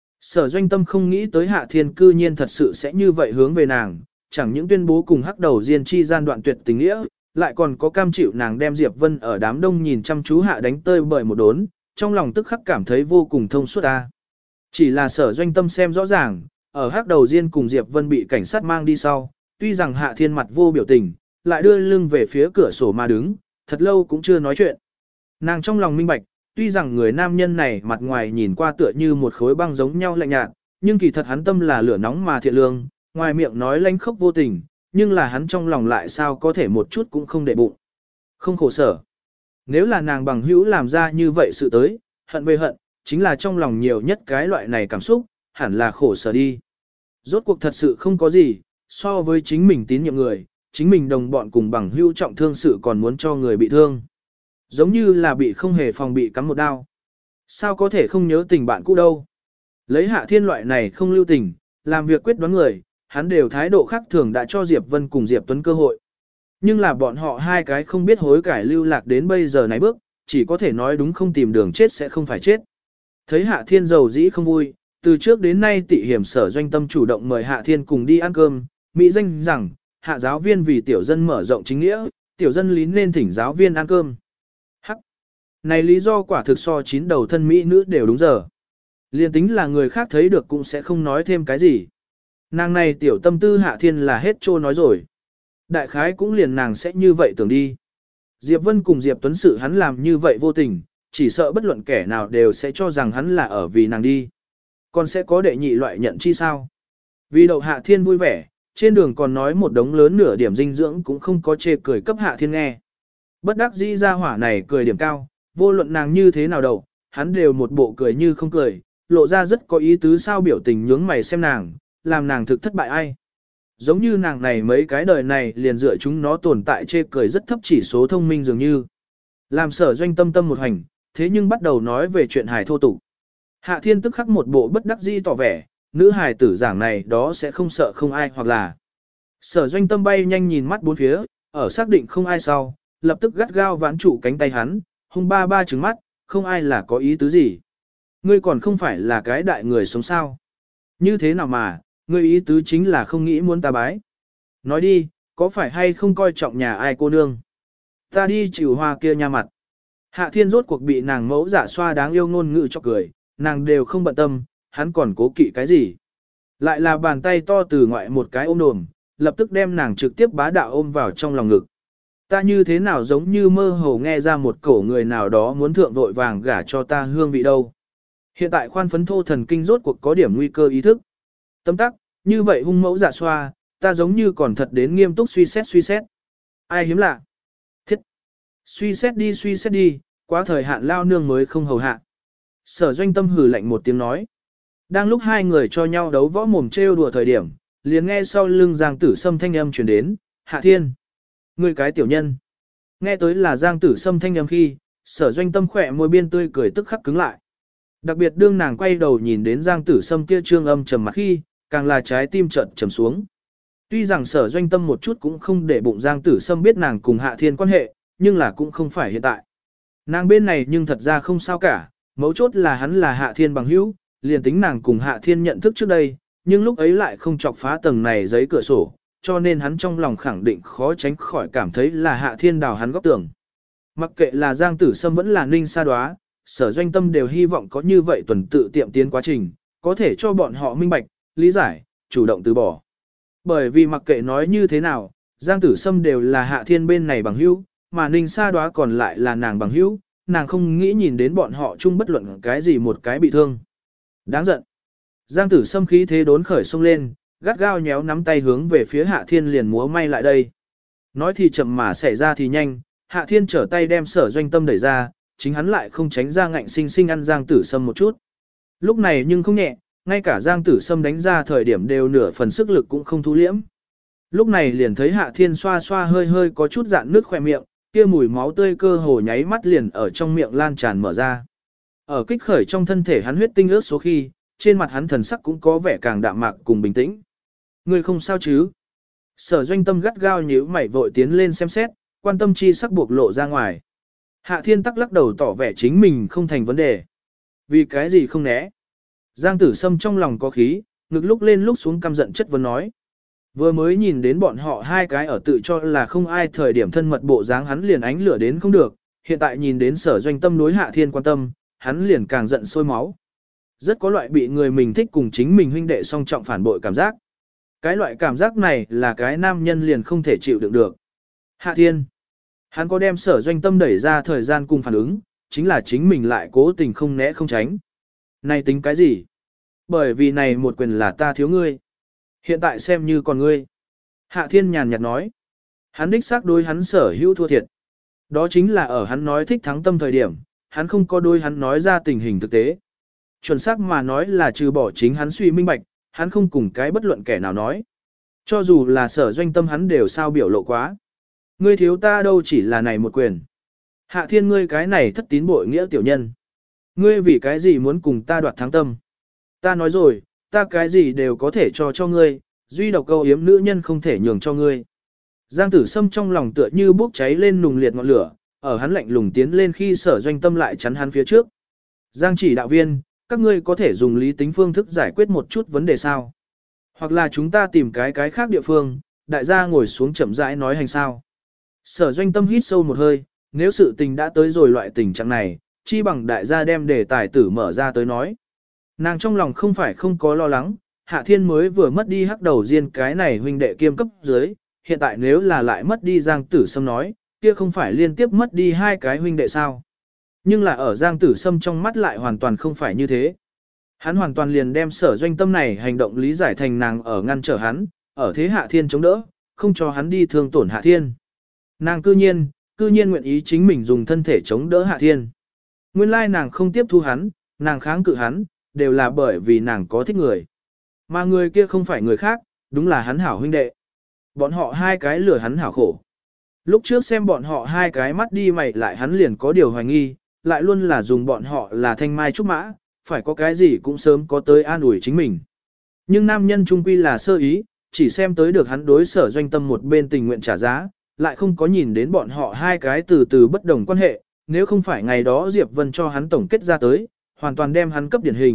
Sở Doanh Tâm không nghĩ tới Hạ Thiên cư nhiên thật sự sẽ như vậy hướng về nàng, chẳng những tuyên bố cùng hắc đầu diên chi gian đoạn tuyệt tình nghĩa, lại còn có cam chịu nàng đem Diệp Vân ở đám đông nhìn chăm chú hạ đánh tơi bởi một đốn, trong lòng tức khắc cảm thấy vô cùng thông suốt ta. Chỉ là Sở Doanh Tâm xem rõ ràng, ở hắc đầu diên cùng Diệp Vân bị cảnh sát mang đi sau, tuy rằng Hạ Thiên mặt vô biểu tình, lại đưa lưng về phía cửa sổ mà đứng, thật lâu cũng chưa nói chuyện. Nàng trong lòng minh bạch, tuy rằng người nam nhân này mặt ngoài nhìn qua tựa như một khối băng giống nhau lạnh nhạt, nhưng kỳ thật hắn tâm là lửa nóng mà thiện lương, ngoài miệng nói lanh khốc vô tình, nhưng là hắn trong lòng lại sao có thể một chút cũng không để bụng. Không khổ sở. Nếu là nàng bằng hữu làm ra như vậy sự tới, hận về hận, chính là trong lòng nhiều nhất cái loại này cảm xúc, hẳn là khổ sở đi. Rốt cuộc thật sự không có gì, so với chính mình tín nhiệm người, chính mình đồng bọn cùng bằng hữu trọng thương sự còn muốn cho người bị thương. Giống như là bị không hề phòng bị cắm một đao. Sao có thể không nhớ tình bạn cũ đâu. Lấy Hạ Thiên loại này không lưu tình, làm việc quyết đoán người, hắn đều thái độ khác thường đã cho Diệp Vân cùng Diệp Tuấn cơ hội. Nhưng là bọn họ hai cái không biết hối cải lưu lạc đến bây giờ này bước, chỉ có thể nói đúng không tìm đường chết sẽ không phải chết. Thấy Hạ Thiên giàu dĩ không vui, từ trước đến nay Tị Hiểm Sở Doanh Tâm chủ động mời Hạ Thiên cùng đi ăn cơm, mỹ danh rằng, Hạ giáo viên vì tiểu dân mở rộng chính nghĩa, tiểu dân lý nên thỉnh giáo viên ăn cơm. Hắc! Này lý do quả thực so chín đầu thân mỹ nữ đều đúng giờ. Liên tính là người khác thấy được cũng sẽ không nói thêm cái gì. Nàng này tiểu tâm tư Hạ Thiên là hết trô nói rồi. Đại khái cũng liền nàng sẽ như vậy tưởng đi. Diệp Vân cùng Diệp Tuấn sự hắn làm như vậy vô tình, chỉ sợ bất luận kẻ nào đều sẽ cho rằng hắn là ở vì nàng đi. Còn sẽ có đệ nhị loại nhận chi sao? Vì đậu Hạ Thiên vui vẻ, trên đường còn nói một đống lớn nửa điểm dinh dưỡng cũng không có chê cười cấp Hạ Thiên nghe. Bất đắc dĩ ra hỏa này cười điểm cao, vô luận nàng như thế nào đâu, hắn đều một bộ cười như không cười, lộ ra rất có ý tứ sao biểu tình nhướng mày xem nàng, làm nàng thực thất bại ai. Giống như nàng này mấy cái đời này liền dựa chúng nó tồn tại chê cười rất thấp chỉ số thông minh dường như. Làm Sở Doanh tâm tâm một hành, thế nhưng bắt đầu nói về chuyện hài thô tục. Hạ Thiên tức khắc một bộ bất đắc dĩ tỏ vẻ, nữ hài tử giảng này đó sẽ không sợ không ai hoặc là. Sở Doanh tâm bay nhanh nhìn mắt bốn phía, ở xác định không ai sau, lập tức gắt gao vãn trụ cánh tay hắn, hung ba ba trừng mắt, không ai là có ý tứ gì. Ngươi còn không phải là cái đại người sống sao. Như thế nào mà, ngươi ý tứ chính là không nghĩ muốn ta bái. Nói đi, có phải hay không coi trọng nhà ai cô nương? Ta đi chịu hoa kia nha mặt. Hạ Thiên rốt cuộc bị nàng mẫu giả xoa đáng yêu ngôn ngữ cho cười, nàng đều không bận tâm, hắn còn cố kỵ cái gì. Lại là bàn tay to từ ngoại một cái ôm đồm, lập tức đem nàng trực tiếp bá đạo ôm vào trong lòng ngực. Ta như thế nào giống như mơ hồ nghe ra một cổ người nào đó muốn thượng vội vàng gả cho ta hương vị đâu. Hiện tại khoan phấn thô thần kinh rốt cuộc có điểm nguy cơ ý thức. Tấm tắc, như vậy hung mẫu dạ xoa, ta giống như còn thật đến nghiêm túc suy xét. Ai hiếm lạ? Thiết! Suy xét đi, quá thời hạn lao nương mới không hầu hạ. Sở Doanh Tâm hừ lạnh một tiếng nói. Đang lúc hai người cho nhau đấu võ mồm trêu đùa thời điểm, liền nghe sau lưng Giang Tử Sâm thanh âm truyền đến, Hạ Thiên. Người cái tiểu nhân. Nghe tới là Giang Tử Sâm thanh âm khi, Sở Doanh Tâm khỏe môi biên tươi cười tức khắc cứng lại. Đặc biệt đương nàng quay đầu nhìn đến Giang Tử Sâm kia trương âm trầm mặt khi, càng là trái tim chợt trầm xuống. Tuy rằng Sở Doanh Tâm một chút cũng không để bụng Giang Tử Sâm biết nàng cùng Hạ Thiên quan hệ, nhưng là cũng không phải hiện tại. Nàng bên này nhưng thật ra không sao cả, mấu chốt là hắn là Hạ Thiên bằng hữu, liền tính nàng cùng Hạ Thiên nhận thức trước đây, nhưng lúc ấy lại không chọc phá tầng này giấy cửa sổ, cho nên hắn trong lòng khẳng định khó tránh khỏi cảm thấy là Hạ Thiên đào hắn góc tường. Mặc kệ là Giang Tử Sâm vẫn là Ninh Sa Đoá, Sở Doanh Tâm đều hy vọng có như vậy tuần tự tiệm tiến quá trình, có thể cho bọn họ minh bạch, lý giải, chủ động từ bỏ. Bởi vì mặc kệ nói như thế nào, Giang Tử Sâm đều là Hạ Thiên bên này bằng hữu, mà Ninh Sa Đoá còn lại là nàng bằng hữu, nàng không nghĩ nhìn đến bọn họ chung bất luận cái gì một cái bị thương. Đáng giận. Giang Tử Sâm khí thế đốn khởi xông lên, gắt gao nhéo nắm tay hướng về phía Hạ Thiên liền múa may lại đây. Nói thì chậm mà xảy ra thì nhanh, Hạ Thiên trở tay đem Sở Doanh Tâm đẩy ra, chính hắn lại không tránh ra ngạnh sinh sinh ăn Giang Tử Sâm một chút. Lúc này nhưng không nhẹ, ngay cả Giang Tử Sâm đánh ra thời điểm đều nửa phần sức lực cũng không thu liễm. Lúc này liền thấy Hạ Thiên xoa xoa hơi hơi có chút dạn nước khỏe miệng, kia mùi máu tươi cơ hồ nháy mắt liền ở trong miệng lan tràn mở ra. Ở kích khởi trong thân thể hắn huyết tinh ước số khi, trên mặt hắn thần sắc cũng có vẻ càng đạm mạc cùng bình tĩnh. Ngươi không sao chứ? Sở Doanh Tâm gắt gao nhíu mày vội tiến lên xem xét, quan tâm chi sắc buộc lộ ra ngoài. Hạ Thiên tắc lắc đầu tỏ vẻ chính mình không thành vấn đề. Vì cái gì không né? Giang Tử Sâm trong lòng có khí, ngực lúc lên lúc xuống căm giận chất vấn nói. Vừa mới nhìn đến bọn họ hai cái ở tự cho là không ai thời điểm thân mật bộ dáng hắn liền ánh lửa đến không được, hiện tại nhìn đến Sở Doanh Tâm đối Hạ Thiên quan tâm, hắn liền càng giận sôi máu. Rất có loại bị người mình thích cùng chính mình huynh đệ song trọng phản bội cảm giác. Cái loại cảm giác này là cái nam nhân liền không thể chịu đựng được. Hạ Thiên. Hắn có đem Sở Doanh Tâm đẩy ra thời gian cùng phản ứng, chính là chính mình lại cố tình không né không tránh. Này tính cái gì? Bởi vì này một quyền là ta thiếu ngươi. Hiện tại xem như còn ngươi. Hạ Thiên nhàn nhạt nói. Hắn đích xác đối hắn Sở hữu thua thiệt. Đó chính là ở hắn nói thích thắng tâm thời điểm, hắn không có đối hắn nói ra tình hình thực tế. Chuẩn xác mà nói là trừ bỏ chính hắn suy minh bạch, hắn không cùng cái bất luận kẻ nào nói. Cho dù là Sở Doanh Tâm hắn đều sao biểu lộ quá. Ngươi thiếu ta đâu chỉ là này một quyền. Hạ Thiên ngươi cái này thất tín bội nghĩa tiểu nhân. Ngươi vì cái gì muốn cùng ta đoạt thắng tâm? Ta nói rồi, ta cái gì đều có thể cho ngươi, duy độc câu yếm nữ nhân không thể nhường cho ngươi. Giang Tử Sâm trong lòng tựa như bốc cháy lên nùng liệt ngọn lửa, ở hắn lạnh lùng tiến lên khi Sở Doanh Tâm lại chắn hắn phía trước. Giang chỉ đạo viên, các ngươi có thể dùng lý tính phương thức giải quyết một chút vấn đề sao? Hoặc là chúng ta tìm cái khác địa phương, đại gia ngồi xuống chậm rãi nói hành sao? Sở Doanh Tâm hít sâu một hơi, nếu sự tình đã tới rồi loại tình trạng này, chi bằng đại gia đem đề tài tử mở ra tới nói. Nàng trong lòng không phải không có lo lắng, Hạ Thiên mới vừa mất đi hắc đầu riêng cái này huynh đệ kiêm cấp dưới, hiện tại nếu là lại mất đi Giang Tử Sâm nói, kia không phải liên tiếp mất đi hai cái huynh đệ sao. Nhưng là ở Giang Tử Sâm trong mắt lại hoàn toàn không phải như thế. Hắn hoàn toàn liền đem Sở Doanh Tâm này hành động lý giải thành nàng ở ngăn trở hắn, ở thế Hạ Thiên chống đỡ, không cho hắn đi thương tổn Hạ Thiên. Nàng cư nhiên nguyện ý chính mình dùng thân thể chống đỡ Hạ Thiên. Nguyên lai nàng không tiếp thu hắn, nàng kháng cự hắn, đều là bởi vì nàng có thích người. Mà người kia không phải người khác, đúng là hắn hảo huynh đệ. Bọn họ hai cái lừa hắn hảo khổ. Lúc trước xem bọn họ hai cái mắt đi mày lại hắn liền có điều hoài nghi, lại luôn là dùng bọn họ là thanh mai trúc mã, phải có cái gì cũng sớm có tới an ủi chính mình. Nhưng nam nhân trung quy là sơ ý, chỉ xem tới được hắn đối Sở Doanh Tâm một bên tình nguyện trả giá, lại không có nhìn đến bọn họ hai cái từ từ bất đồng quan hệ, nếu không phải ngày đó Diệp Vân cho hắn tổng kết ra tới, hoàn toàn đem hắn cấp điển hình,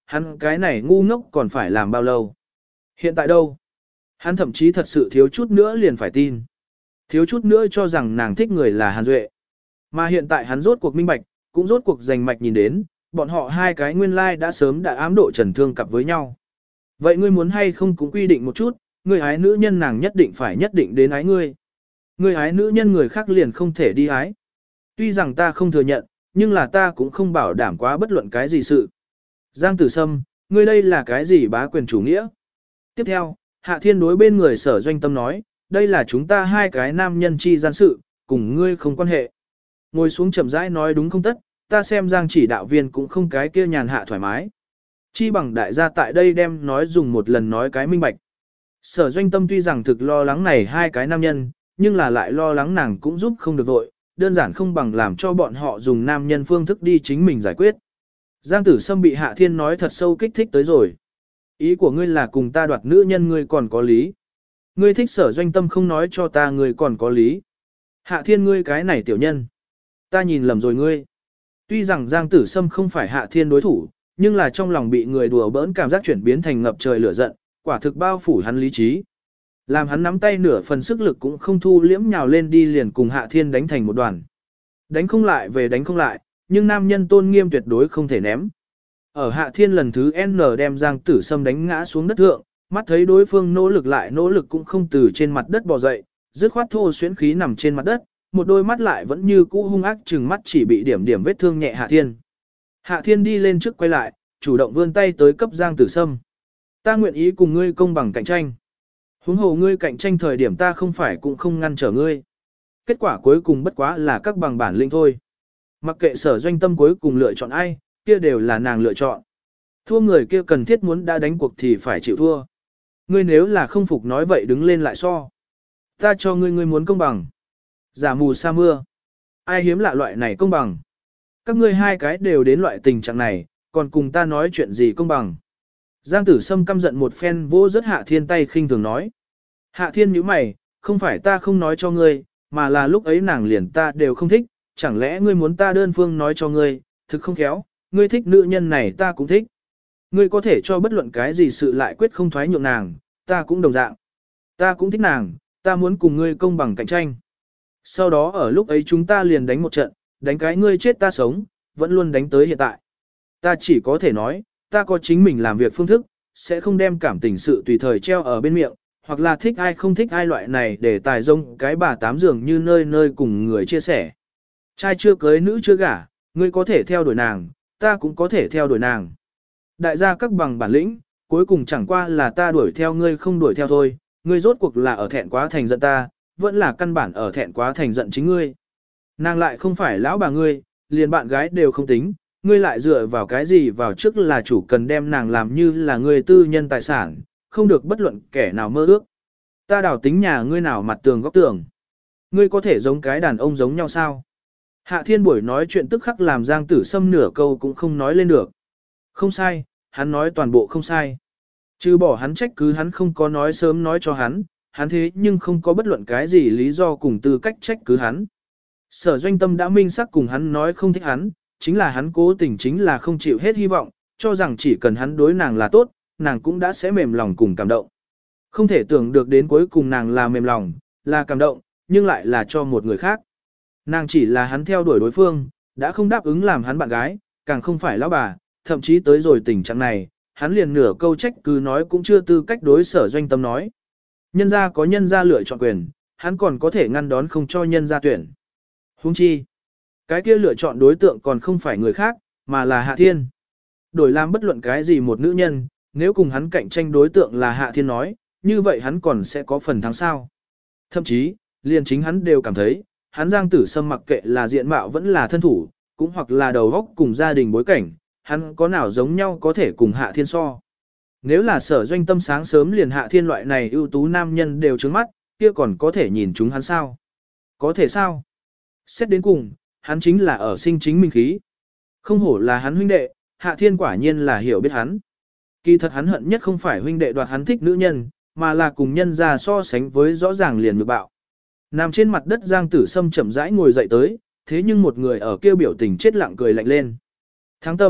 hắn cái này ngu ngốc còn phải làm bao lâu. Hiện tại đâu? Hắn thậm chí thật sự thiếu chút nữa liền phải tin. Thiếu chút nữa cho rằng nàng thích người là Hàn Duệ. Mà hiện tại hắn rốt cuộc minh bạch, cũng rốt cuộc giành mạch nhìn đến, bọn họ hai cái nguyên lai đã sớm đã ám độ trần thương cặp với nhau. Vậy ngươi muốn hay không cũng quy định một chút, ngươi ái nữ nhân nàng nhất định đến ái ngươi. Ngươi ái nữ nhân người khác liền không thể đi ái. Tuy rằng ta không thừa nhận, nhưng là ta cũng không bảo đảm quá bất luận cái gì sự. Giang Tử Sâm, ngươi đây là cái gì bá quyền chủ nghĩa? Tiếp theo, Hạ Thiên đối bên người Sở Doanh Tâm nói, đây là chúng ta hai cái nam nhân chi gian sự, cùng ngươi không quan hệ. Ngồi xuống chậm rãi nói đúng không tất, ta xem Giang chỉ đạo viên cũng không cái kia nhàn hạ thoải mái. Chi bằng đại gia tại đây đem nói dùng một lần nói cái minh bạch. Sở Doanh Tâm tuy rằng thực lo lắng này hai cái nam nhân, nhưng là lại lo lắng nàng cũng giúp không được vội, đơn giản không bằng làm cho bọn họ dùng nam nhân phương thức đi chính mình giải quyết. Giang Tử Sâm bị Hạ Thiên nói thật sâu kích thích tới rồi. Ý của ngươi là cùng ta đoạt nữ nhân ngươi còn có lý. Ngươi thích Sở Doanh Tâm không nói cho ta ngươi còn có lý. Hạ Thiên ngươi cái này tiểu nhân. Ta nhìn lầm rồi ngươi. Tuy rằng Giang Tử Sâm không phải Hạ Thiên đối thủ, nhưng là trong lòng bị người đùa bỡn cảm giác chuyển biến thành ngập trời lửa giận, quả thực bao phủ hắn lý trí. Làm hắn nắm tay nửa phần sức lực cũng không thu liễm nhào lên đi liền cùng Hạ Thiên đánh thành một đoàn. Đánh không lại về đánh không lại, nhưng nam nhân tôn nghiêm tuyệt đối không thể ném. Ở Hạ Thiên lần thứ N đem Giang Tử Sâm đánh ngã xuống đất thượng, mắt thấy đối phương nỗ lực lại nỗ lực cũng không từ trên mặt đất bò dậy, dứt khoát thô xuyến khí nằm trên mặt đất, một đôi mắt lại vẫn như cũ hung ác chừng mắt chỉ bị điểm vết thương nhẹ Hạ Thiên. Hạ Thiên đi lên trước quay lại, chủ động vươn tay tới cấp Giang Tử Sâm. Ta nguyện ý cùng ngươi công bằng cạnh tranh. Huống hồ ngươi cạnh tranh thời điểm ta không phải cũng không ngăn trở ngươi. Kết quả cuối cùng bất quá là các bằng bản lĩnh thôi. Mặc kệ Sở Doanh Tâm cuối cùng lựa chọn ai, kia đều là nàng lựa chọn. Thua người kia cần thiết muốn đã đánh cuộc thì phải chịu thua. Ngươi nếu là không phục nói vậy đứng lên lại so. Ta cho ngươi muốn công bằng. Giả mù sa mưa. Ai hiếm lạ loại này công bằng. Các ngươi hai cái đều đến loại tình trạng này, còn cùng ta nói chuyện gì công bằng. Giang Tử Sâm căm giận một phen vỗ rất Hạ Thiên tay khinh thường nói. Hạ Thiên nhíu mày, không phải ta không nói cho ngươi, mà là lúc ấy nàng liền ta đều không thích, chẳng lẽ ngươi muốn ta đơn phương nói cho ngươi, thực không khéo, ngươi thích nữ nhân này ta cũng thích. Ngươi có thể cho bất luận cái gì sự lại quyết không thoái nhượng nàng, ta cũng đồng dạng. Ta cũng thích nàng, ta muốn cùng ngươi công bằng cạnh tranh. Sau đó ở lúc ấy chúng ta liền đánh một trận, đánh cái ngươi chết ta sống, vẫn luôn đánh tới hiện tại. Ta chỉ có thể nói, ta có chính mình làm việc phương thức, sẽ không đem cảm tình sự tùy thời treo ở bên miệng, hoặc là thích ai không thích ai loại này để tài rông cái bà tám giường như nơi nơi cùng người chia sẻ. Trai chưa cưới nữ chưa gả, ngươi có thể theo đuổi nàng, ta cũng có thể theo đuổi nàng. Đại gia các bằng bản lĩnh, cuối cùng chẳng qua là ta đuổi theo ngươi không đuổi theo thôi, ngươi rốt cuộc là ở thẹn quá thành giận ta, vẫn là căn bản ở thẹn quá thành giận chính ngươi. Nàng lại không phải lão bà ngươi, liền bạn gái đều không tính, ngươi lại dựa vào cái gì vào trước là chủ cần đem nàng làm như là ngươi tư nhân tài sản, không được bất luận kẻ nào mơ ước. Ta đào tính nhà ngươi nào mặt tường góc tường. Ngươi có thể giống cái đàn ông giống nhau sao? Hạ Thiên buổi nói chuyện tức khắc làm Giang Tử Sâm nửa câu cũng không nói lên được. Không sai, hắn nói toàn bộ không sai. Trừ bỏ hắn trách cứ hắn không có nói sớm nói cho hắn thế nhưng không có bất luận cái gì lý do cùng tư cách trách cứ hắn. Sở Doanh Tâm đã minh xác cùng hắn nói không thích hắn, chính là hắn cố tình chính là không chịu hết hy vọng, cho rằng chỉ cần hắn đối nàng là tốt, nàng cũng đã sẽ mềm lòng cùng cảm động. Không thể tưởng được đến cuối cùng nàng là mềm lòng, là cảm động, nhưng lại là cho một người khác. Nàng chỉ là hắn theo đuổi đối phương, đã không đáp ứng làm hắn bạn gái, càng không phải lão bà, thậm chí tới rồi tình trạng này, hắn liền nửa câu trách cứ nói cũng chưa tư cách đối Sở Doanh Tâm nói. Nhân gia có nhân gia lựa chọn quyền, hắn còn có thể ngăn đón không cho nhân gia tuyển. Huống chi, cái kia lựa chọn đối tượng còn không phải người khác, mà là Hạ Thiên. Đổi làm bất luận cái gì một nữ nhân, nếu cùng hắn cạnh tranh đối tượng là Hạ Thiên nói, như vậy hắn còn sẽ có phần thắng sao. Thậm chí, liền chính hắn đều cảm thấy, hắn Giang Tử Sâm mặc kệ là diện mạo vẫn là thân thủ, cũng hoặc là đầu óc cùng gia đình bối cảnh, hắn có nào giống nhau có thể cùng Hạ Thiên so. Nếu là Sở Doanh Tâm sáng sớm liền Hạ Thiên loại này ưu tú nam nhân đều trứng mắt, kia còn có thể nhìn chúng hắn sao? Có thể sao? Xét đến cùng, hắn chính là ở sinh chính minh khí. Không hổ là hắn huynh đệ, Hạ Thiên quả nhiên là hiểu biết hắn. Kỳ thật hắn hận nhất không phải huynh đệ đoạt hắn thích nữ nhân, mà là cùng nhân ra so sánh với rõ ràng liền nhược bạo. Nằm trên mặt đất Giang Tử Sâm chậm rãi ngồi dậy tới, thế nhưng một người ở kêu biểu tình chết lặng cười lạnh lên. Thắng Tâm,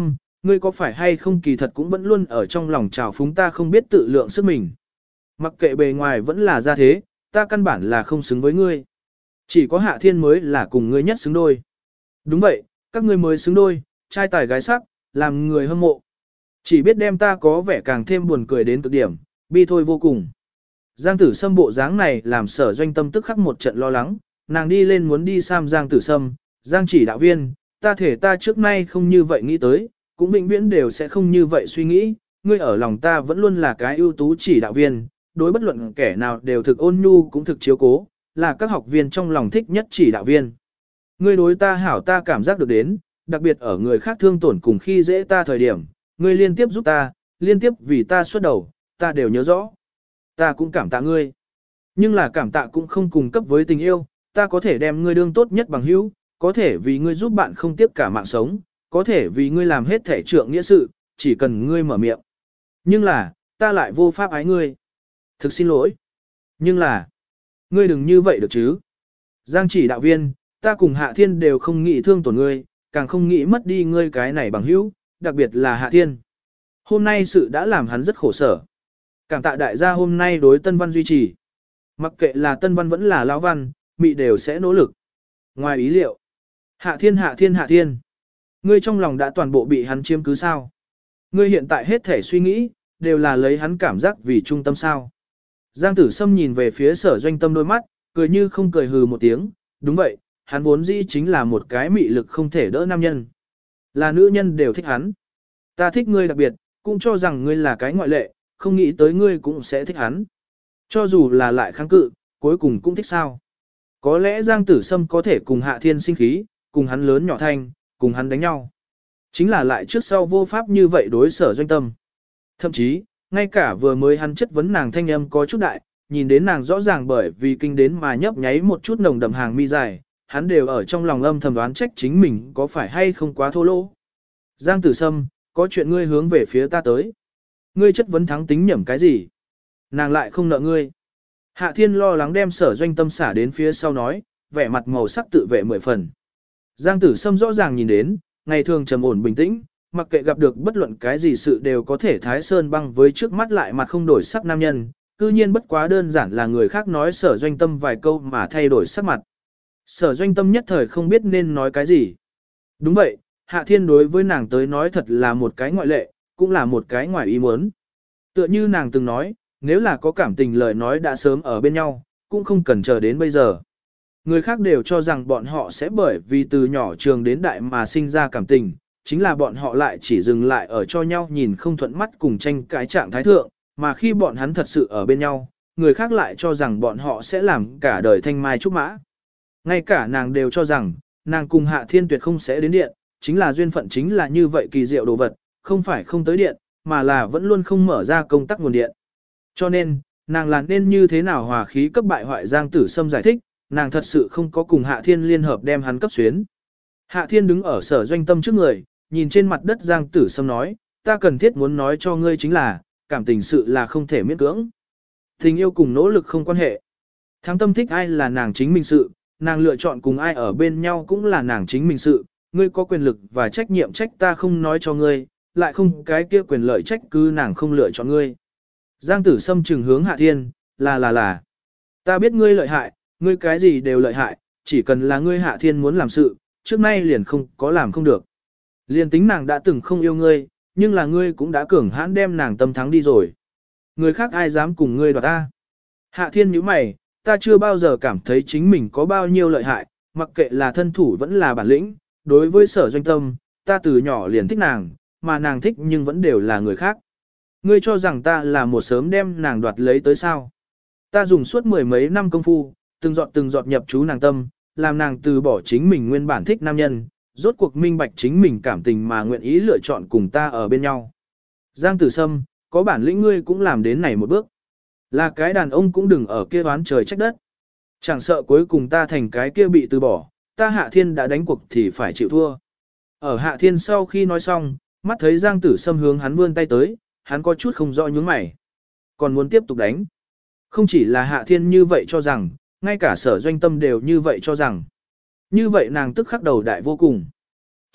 ngươi có phải hay không kỳ thật cũng vẫn luôn ở trong lòng trào phúng ta không biết tự lượng sức mình. Mặc kệ bề ngoài vẫn là ra thế, ta căn bản là không xứng với ngươi. Chỉ có Hạ Thiên mới là cùng ngươi nhất xứng đôi. Đúng vậy, các ngươi mới xứng đôi, trai tài gái sắc, làm người hâm mộ. Chỉ biết đem ta có vẻ càng thêm buồn cười đến cực điểm, bi thôi vô cùng. Giang Tử Sâm bộ dáng này làm Sở Doanh Tâm tức khắc một trận lo lắng, nàng đi lên muốn đi xăm Giang Tử Sâm, Giang chỉ đạo viên, ta thể ta trước nay không như vậy nghĩ tới, cũng vĩnh viễn đều sẽ không như vậy suy nghĩ, ngươi ở lòng ta vẫn luôn là cái ưu tú chỉ đạo viên, đối bất luận kẻ nào đều thực ôn nhu cũng thực chiếu cố, là các học viên trong lòng thích nhất chỉ đạo viên. Ngươi đối ta hảo ta cảm giác được đến, đặc biệt ở người khác thương tổn cùng khi dễ ta thời điểm, ngươi liên tiếp giúp ta, liên tiếp vì ta xuất đầu, ta đều nhớ rõ. Ta cũng cảm tạ ngươi. Nhưng là cảm tạ cũng không cùng cấp với tình yêu, ta có thể đem ngươi đương tốt nhất bằng hữu, có thể vì ngươi giúp bạn không tiếp cả mạng sống, có thể vì ngươi làm hết thể trượng nghĩa sự, chỉ cần ngươi mở miệng. Nhưng là, ta lại vô pháp ái ngươi. Thực xin lỗi. Nhưng là, ngươi đừng như vậy được chứ. Giang chỉ đạo viên, ta cùng Hạ Thiên đều không nghĩ thương tổn ngươi, càng không nghĩ mất đi ngươi cái này bằng hữu, đặc biệt là Hạ Thiên. Hôm nay sự đã làm hắn rất khổ sở. Cảm tạ đại gia hôm nay đối Tân Văn duy trì. Mặc kệ là Tân Văn vẫn là Lão Văn, Mị đều sẽ nỗ lực. Ngoài ý liệu. Hạ Thiên Hạ Thiên Hạ Thiên. Ngươi trong lòng đã toàn bộ bị hắn chiếm cứ sao? Ngươi hiện tại hết thể suy nghĩ, đều là lấy hắn cảm giác vì trung tâm sao? Giang Tử Sâm nhìn về phía Sở Doanh Tâm đôi mắt, cười như không cười hừ một tiếng. Đúng vậy, hắn vốn dĩ chính là một cái mị lực không thể đỡ nam nhân. Là nữ nhân đều thích hắn. Ta thích ngươi đặc biệt, cũng cho rằng ngươi là cái ngoại lệ, không nghĩ tới ngươi cũng sẽ thích hắn. Cho dù là lại kháng cự, cuối cùng cũng thích sao. Có lẽ Giang Tử Sâm có thể cùng Hạ Thiên sinh khí, cùng hắn lớn nhỏ thanh, cùng hắn đánh nhau. Chính là lại trước sau vô pháp như vậy đối Sở Doanh Tâm. Thậm chí, ngay cả vừa mới hắn chất vấn nàng thanh âm có chút đại, nhìn đến nàng rõ ràng bởi vì kinh đến mà nhấp nháy một chút nồng đậm hàng mi dài, hắn đều ở trong lòng âm thầm đoán trách chính mình có phải hay không quá thô lỗ. Giang Tử Sâm, có chuyện ngươi hướng về phía ta tới. Ngươi chất vấn thắng tính nhẩm cái gì? Nàng lại không nợ ngươi. Hạ Thiên lo lắng đem Sở Doanh Tâm xả đến phía sau nói, vẻ mặt màu sắc tự vệ 10 phần. Giang Tử Sâm rõ ràng nhìn đến, ngày thường trầm ổn bình tĩnh, mặc kệ gặp được bất luận cái gì sự đều có thể thái sơn băng với trước mắt lại mặt không đổi sắc nam nhân, cư nhiên bất quá đơn giản là người khác nói Sở Doanh Tâm vài câu mà thay đổi sắc mặt. Sở Doanh Tâm nhất thời không biết nên nói cái gì. Đúng vậy, Hạ Thiên đối với nàng tới nói thật là một cái ngoại lệ, cũng là một cái ngoài ý muốn. Tựa như nàng từng nói, nếu là có cảm tình lời nói đã sớm ở bên nhau, cũng không cần chờ đến bây giờ. Người khác đều cho rằng bọn họ sẽ bởi vì từ nhỏ trường đến đại mà sinh ra cảm tình, chính là bọn họ lại chỉ dừng lại ở cho nhau nhìn không thuận mắt cùng tranh cái trạng thái thượng, mà khi bọn hắn thật sự ở bên nhau, người khác lại cho rằng bọn họ sẽ làm cả đời thanh mai trúc mã. Ngay cả nàng đều cho rằng, nàng cùng Hạ Thiên tuyệt không sẽ đến điện, chính là duyên phận chính là như vậy kỳ diệu đồ vật, không phải không tới điện, mà là vẫn luôn không mở ra công tắc nguồn điện. Cho nên, nàng là nên như thế nào hòa khí cấp bại hoại Giang Tử Sâm giải thích, nàng thật sự không có cùng Hạ Thiên liên hợp đem hắn cấp xuyến. Hạ Thiên đứng ở Sở Doanh Tâm trước người, nhìn trên mặt đất Giang Tử Sâm nói, ta cần thiết muốn nói cho ngươi chính là, cảm tình sự là không thể miễn cưỡng. Tình yêu cùng nỗ lực không quan hệ. Thắng tâm thích ai là nàng chính mình sự, nàng lựa chọn cùng ai ở bên nhau cũng là nàng chính mình sự, ngươi có quyền lực và trách nhiệm trách ta không nói cho ngươi, lại không cái kia quyền lợi trách cứ nàng không lựa chọn ngươi. Giang Tử Sâm trừng hướng Hạ Thiên, là. Ta biết ngươi lợi hại, ngươi cái gì đều lợi hại, chỉ cần là ngươi Hạ Thiên muốn làm sự, trước nay liền không có làm không được. Liền tính nàng đã từng không yêu ngươi, nhưng là ngươi cũng đã cường hãn đem nàng tâm thắng đi rồi. Người khác ai dám cùng ngươi đoạt ta. Hạ Thiên nhíu mày, ta chưa bao giờ cảm thấy chính mình có bao nhiêu lợi hại, mặc kệ là thân thủ vẫn là bản lĩnh, đối với Sở Doanh Tâm, ta từ nhỏ liền thích nàng, mà nàng thích nhưng vẫn đều là người khác. Ngươi cho rằng ta là một sớm đem nàng đoạt lấy tới sao. Ta dùng suốt mười mấy năm công phu, từng giọt nhập chú nàng tâm, làm nàng từ bỏ chính mình nguyên bản thích nam nhân, rốt cuộc minh bạch chính mình cảm tình mà nguyện ý lựa chọn cùng ta ở bên nhau. Giang Tử Sâm, có bản lĩnh ngươi cũng làm đến này một bước. Là cái đàn ông cũng đừng ở kia đoán trời trách đất. Chẳng sợ cuối cùng ta thành cái kia bị từ bỏ, ta Hạ Thiên đã đánh cuộc thì phải chịu thua. Ở Hạ Thiên sau khi nói xong, mắt thấy Giang Tử Sâm hướng hắn vươn tay tới, hắn có chút không rõ nhướng mày. Còn muốn tiếp tục đánh. Không chỉ là Hạ Thiên như vậy cho rằng, ngay cả Sở Doanh Tâm đều như vậy cho rằng. Như vậy nàng tức khắc đầu đại vô cùng.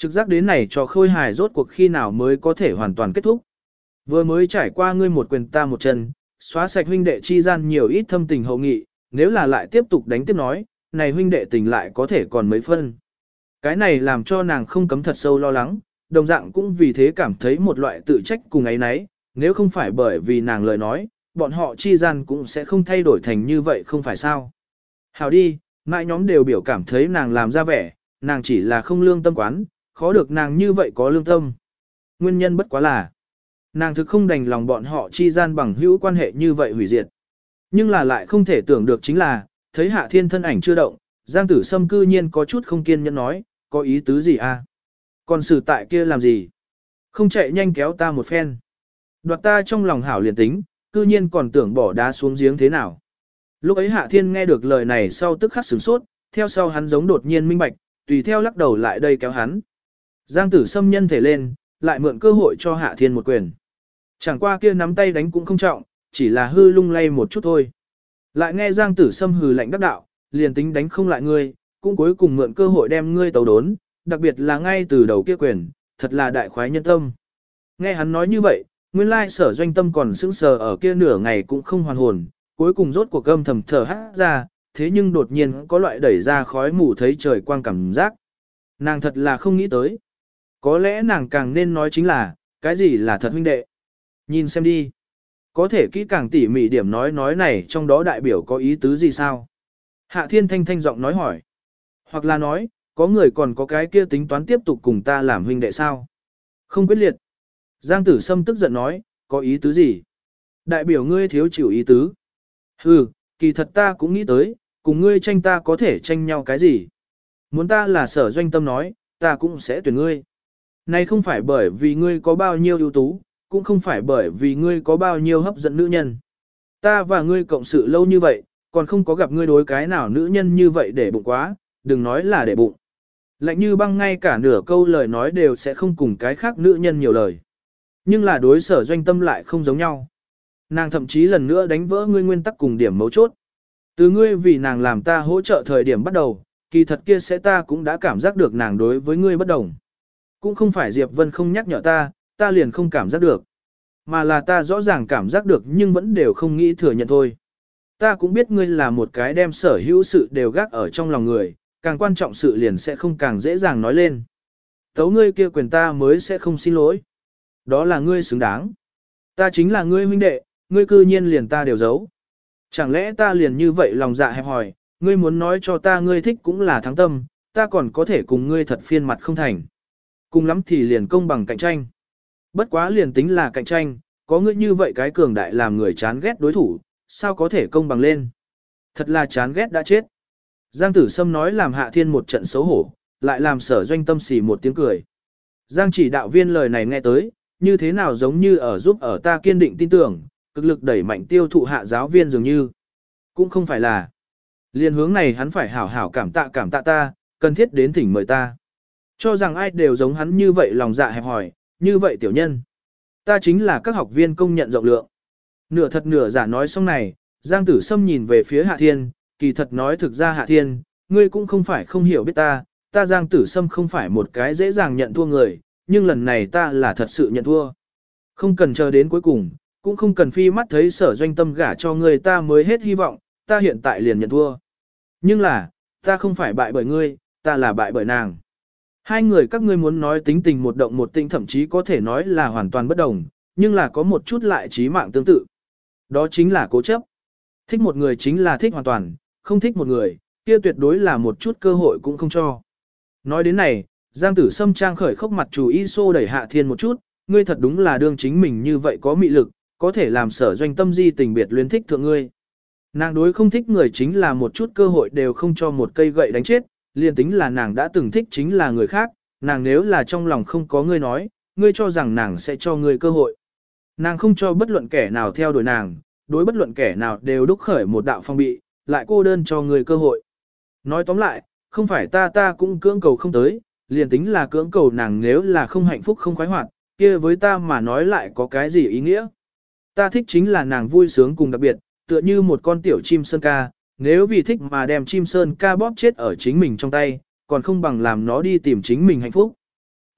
Trực giác đến này cho khôi hài rốt cuộc khi nào mới có thể hoàn toàn kết thúc. Vừa mới trải qua ngươi một quyền ta một chân, xóa sạch huynh đệ chi gian nhiều ít thâm tình hậu nghị, nếu là lại tiếp tục đánh tiếp nói, này huynh đệ tình lại có thể còn mấy phân. Cái này làm cho nàng không cấm thật sâu lo lắng, đồng dạng cũng vì thế cảm thấy một loại tự trách cùng ấy nấy, nếu không phải bởi vì nàng lời nói, bọn họ chi gian cũng sẽ không thay đổi thành như vậy không phải sao. Hào đi, mãi nhóm đều biểu cảm thấy nàng làm ra vẻ, nàng chỉ là không lương tâm quán, khó được nàng như vậy có lương tâm. Nguyên nhân bất quá là, nàng thực không đành lòng bọn họ chi gian bằng hữu quan hệ như vậy hủy diệt. Nhưng là lại không thể tưởng được chính là, thấy Hạ Thiên thân ảnh chưa động, Giang Tử Sâm cư nhiên có chút không kiên nhẫn nói, có ý tứ gì à? Còn xử tại kia làm gì? Không chạy nhanh kéo ta một phen. Đoạt ta trong lòng hảo liền tính, cư nhiên còn tưởng bỏ đá xuống giếng thế nào. Lúc ấy Hạ Thiên nghe được lời này sau tức khắc sửng sốt, theo sau hắn giống đột nhiên minh bạch, tùy theo lắc đầu lại đây kéo hắn. Giang Tử Sâm nhân thể lên, lại mượn cơ hội cho Hạ Thiên một quyền. Chẳng qua kia nắm tay đánh cũng không trọng, chỉ là hư lung lay một chút thôi. Lại nghe Giang Tử Sâm hừ lạnh đắc đạo, liền tính đánh không lại ngươi, cũng cuối cùng mượn cơ hội đem ngươi tấu đốn, đặc biệt là ngay từ đầu kia quyền, thật là đại khoái nhân tâm. Nghe hắn nói như vậy, nguyên lai Sở Doanh Tâm còn sững sờ ở kia nửa ngày cũng không hoàn hồn, cuối cùng rốt cuộc âm thầm thở hát ra, thế nhưng đột nhiên có loại đẩy ra khói mù thấy trời quang cảm giác. Nàng thật là không nghĩ tới. Có lẽ nàng càng nên nói chính là, cái gì là thật huynh đệ. Nhìn xem đi. Có thể kỹ càng tỉ mỉ điểm nói này trong đó đại biểu có ý tứ gì sao? Hạ Thiên thanh thanh giọng nói hỏi. Hoặc là nói, có người còn có cái kia tính toán tiếp tục cùng ta làm huynh đệ sao? Không quyết liệt. Giang Tử Sâm tức giận nói, có ý tứ gì? Đại biểu ngươi thiếu chịu ý tứ. Hừ, kỳ thật ta cũng nghĩ tới, cùng ngươi tranh ta có thể tranh nhau cái gì? Muốn ta là Sở Doanh Tâm nói, ta cũng sẽ tuyển ngươi. Này không phải bởi vì ngươi có bao nhiêu ưu tú, cũng không phải bởi vì ngươi có bao nhiêu hấp dẫn nữ nhân. Ta và ngươi cộng sự lâu như vậy, còn không có gặp ngươi đối cái nào nữ nhân như vậy để bụng quá, đừng nói là để bụng. Lạnh như băng ngay cả nửa câu lời nói đều sẽ không cùng cái khác nữ nhân nhiều lời. Nhưng là đối Sở Doanh Tâm lại không giống nhau. Nàng thậm chí lần nữa đánh vỡ ngươi nguyên tắc cùng điểm mấu chốt. Từ ngươi vì nàng làm ta hỗ trợ thời điểm bắt đầu, kỳ thật kia sẽ ta cũng đã cảm giác được nàng đối với ngươi bất đồng. Cũng không phải Diệp Vân không nhắc nhở ta liền không cảm giác được. Mà là ta rõ ràng cảm giác được nhưng vẫn đều không nghĩ thừa nhận thôi. Ta cũng biết ngươi là một cái đem sở hữu sự đều gác ở trong lòng người, càng quan trọng sự liền sẽ không càng dễ dàng nói lên. Tấu ngươi kia quyền ta mới sẽ không xin lỗi. Đó là ngươi xứng đáng. Ta chính là ngươi huynh đệ, ngươi cư nhiên liền ta đều giấu. Chẳng lẽ ta liền như vậy lòng dạ hẹp hòi, ngươi muốn nói cho ta ngươi thích cũng là thắng tâm, ta còn có thể cùng ngươi thật phiên mặt không thành. Cùng lắm thì liền công bằng cạnh tranh. Bất quá liền tính là cạnh tranh, có ngươi như vậy cái cường đại làm người chán ghét đối thủ, sao có thể công bằng lên. Thật là chán ghét đã chết. Giang Tử Sâm nói làm Hạ Thiên một trận xấu hổ, lại làm Sở Doanh Tâm xì một tiếng cười. Giang chỉ đạo viên lời này nghe tới, như thế nào giống như ở giúp ở ta kiên định tin tưởng, cực lực đẩy mạnh tiêu thụ hạ giáo viên dường như. Cũng không phải là. Liên hướng này hắn phải hảo hảo cảm tạ ta, cần thiết đến thỉnh mời ta. Cho rằng ai đều giống hắn như vậy lòng dạ hẹp hòi, như vậy tiểu nhân. Ta chính là các học viên công nhận rộng lượng. Nửa thật nửa giả nói xong này, Giang Tử Sâm nhìn về phía Hạ Thiên, kỳ thật nói thực ra Hạ Thiên, ngươi cũng không phải không hiểu biết ta Giang Tử Sâm không phải một cái dễ dàng nhận thua người, nhưng lần này ta là thật sự nhận thua. Không cần chờ đến cuối cùng, cũng không cần phi mắt thấy Sở Doanh Tâm gả cho ngươi ta mới hết hy vọng, ta hiện tại liền nhận thua. Nhưng là, ta không phải bại bởi ngươi, ta là bại bởi nàng. Hai người các ngươi muốn nói tính tình một động một tinh thậm chí có thể nói là hoàn toàn bất đồng, nhưng là có một chút lại chí mạng tương tự. Đó chính là cố chấp. Thích một người chính là thích hoàn toàn, không thích một người, kia tuyệt đối là một chút cơ hội cũng không cho. Nói đến này, Giang Tử Sâm trang khởi khóc mặt chủ y xô đẩy Hạ Thiên một chút, ngươi thật đúng là đương chính mình như vậy có mị lực, có thể làm Sở Doanh Tâm di tình biệt luyến thích thượng ngươi. Nàng đối không thích người chính là một chút cơ hội đều không cho một cây gậy đánh chết, liền tính là nàng đã từng thích chính là người khác, nàng nếu là trong lòng không có ngươi nói, ngươi cho rằng nàng sẽ cho ngươi cơ hội. Nàng không cho bất luận kẻ nào theo đuổi nàng, đối bất luận kẻ nào đều đúc khởi một đạo phong bị, lại cô đơn cho ngươi cơ hội. Nói tóm lại, không phải ta cũng cưỡng cầu không tới, liền tính là cưỡng cầu nàng nếu là không hạnh phúc không khoái hoạt, kia với ta mà nói lại có cái gì ý nghĩa. Ta thích chính là nàng vui sướng cùng đặc biệt, tựa như một con tiểu chim sơn ca, nếu vì thích mà đem chim sơn ca bóp chết ở chính mình trong tay, còn không bằng làm nó đi tìm chính mình hạnh phúc.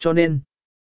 Cho nên,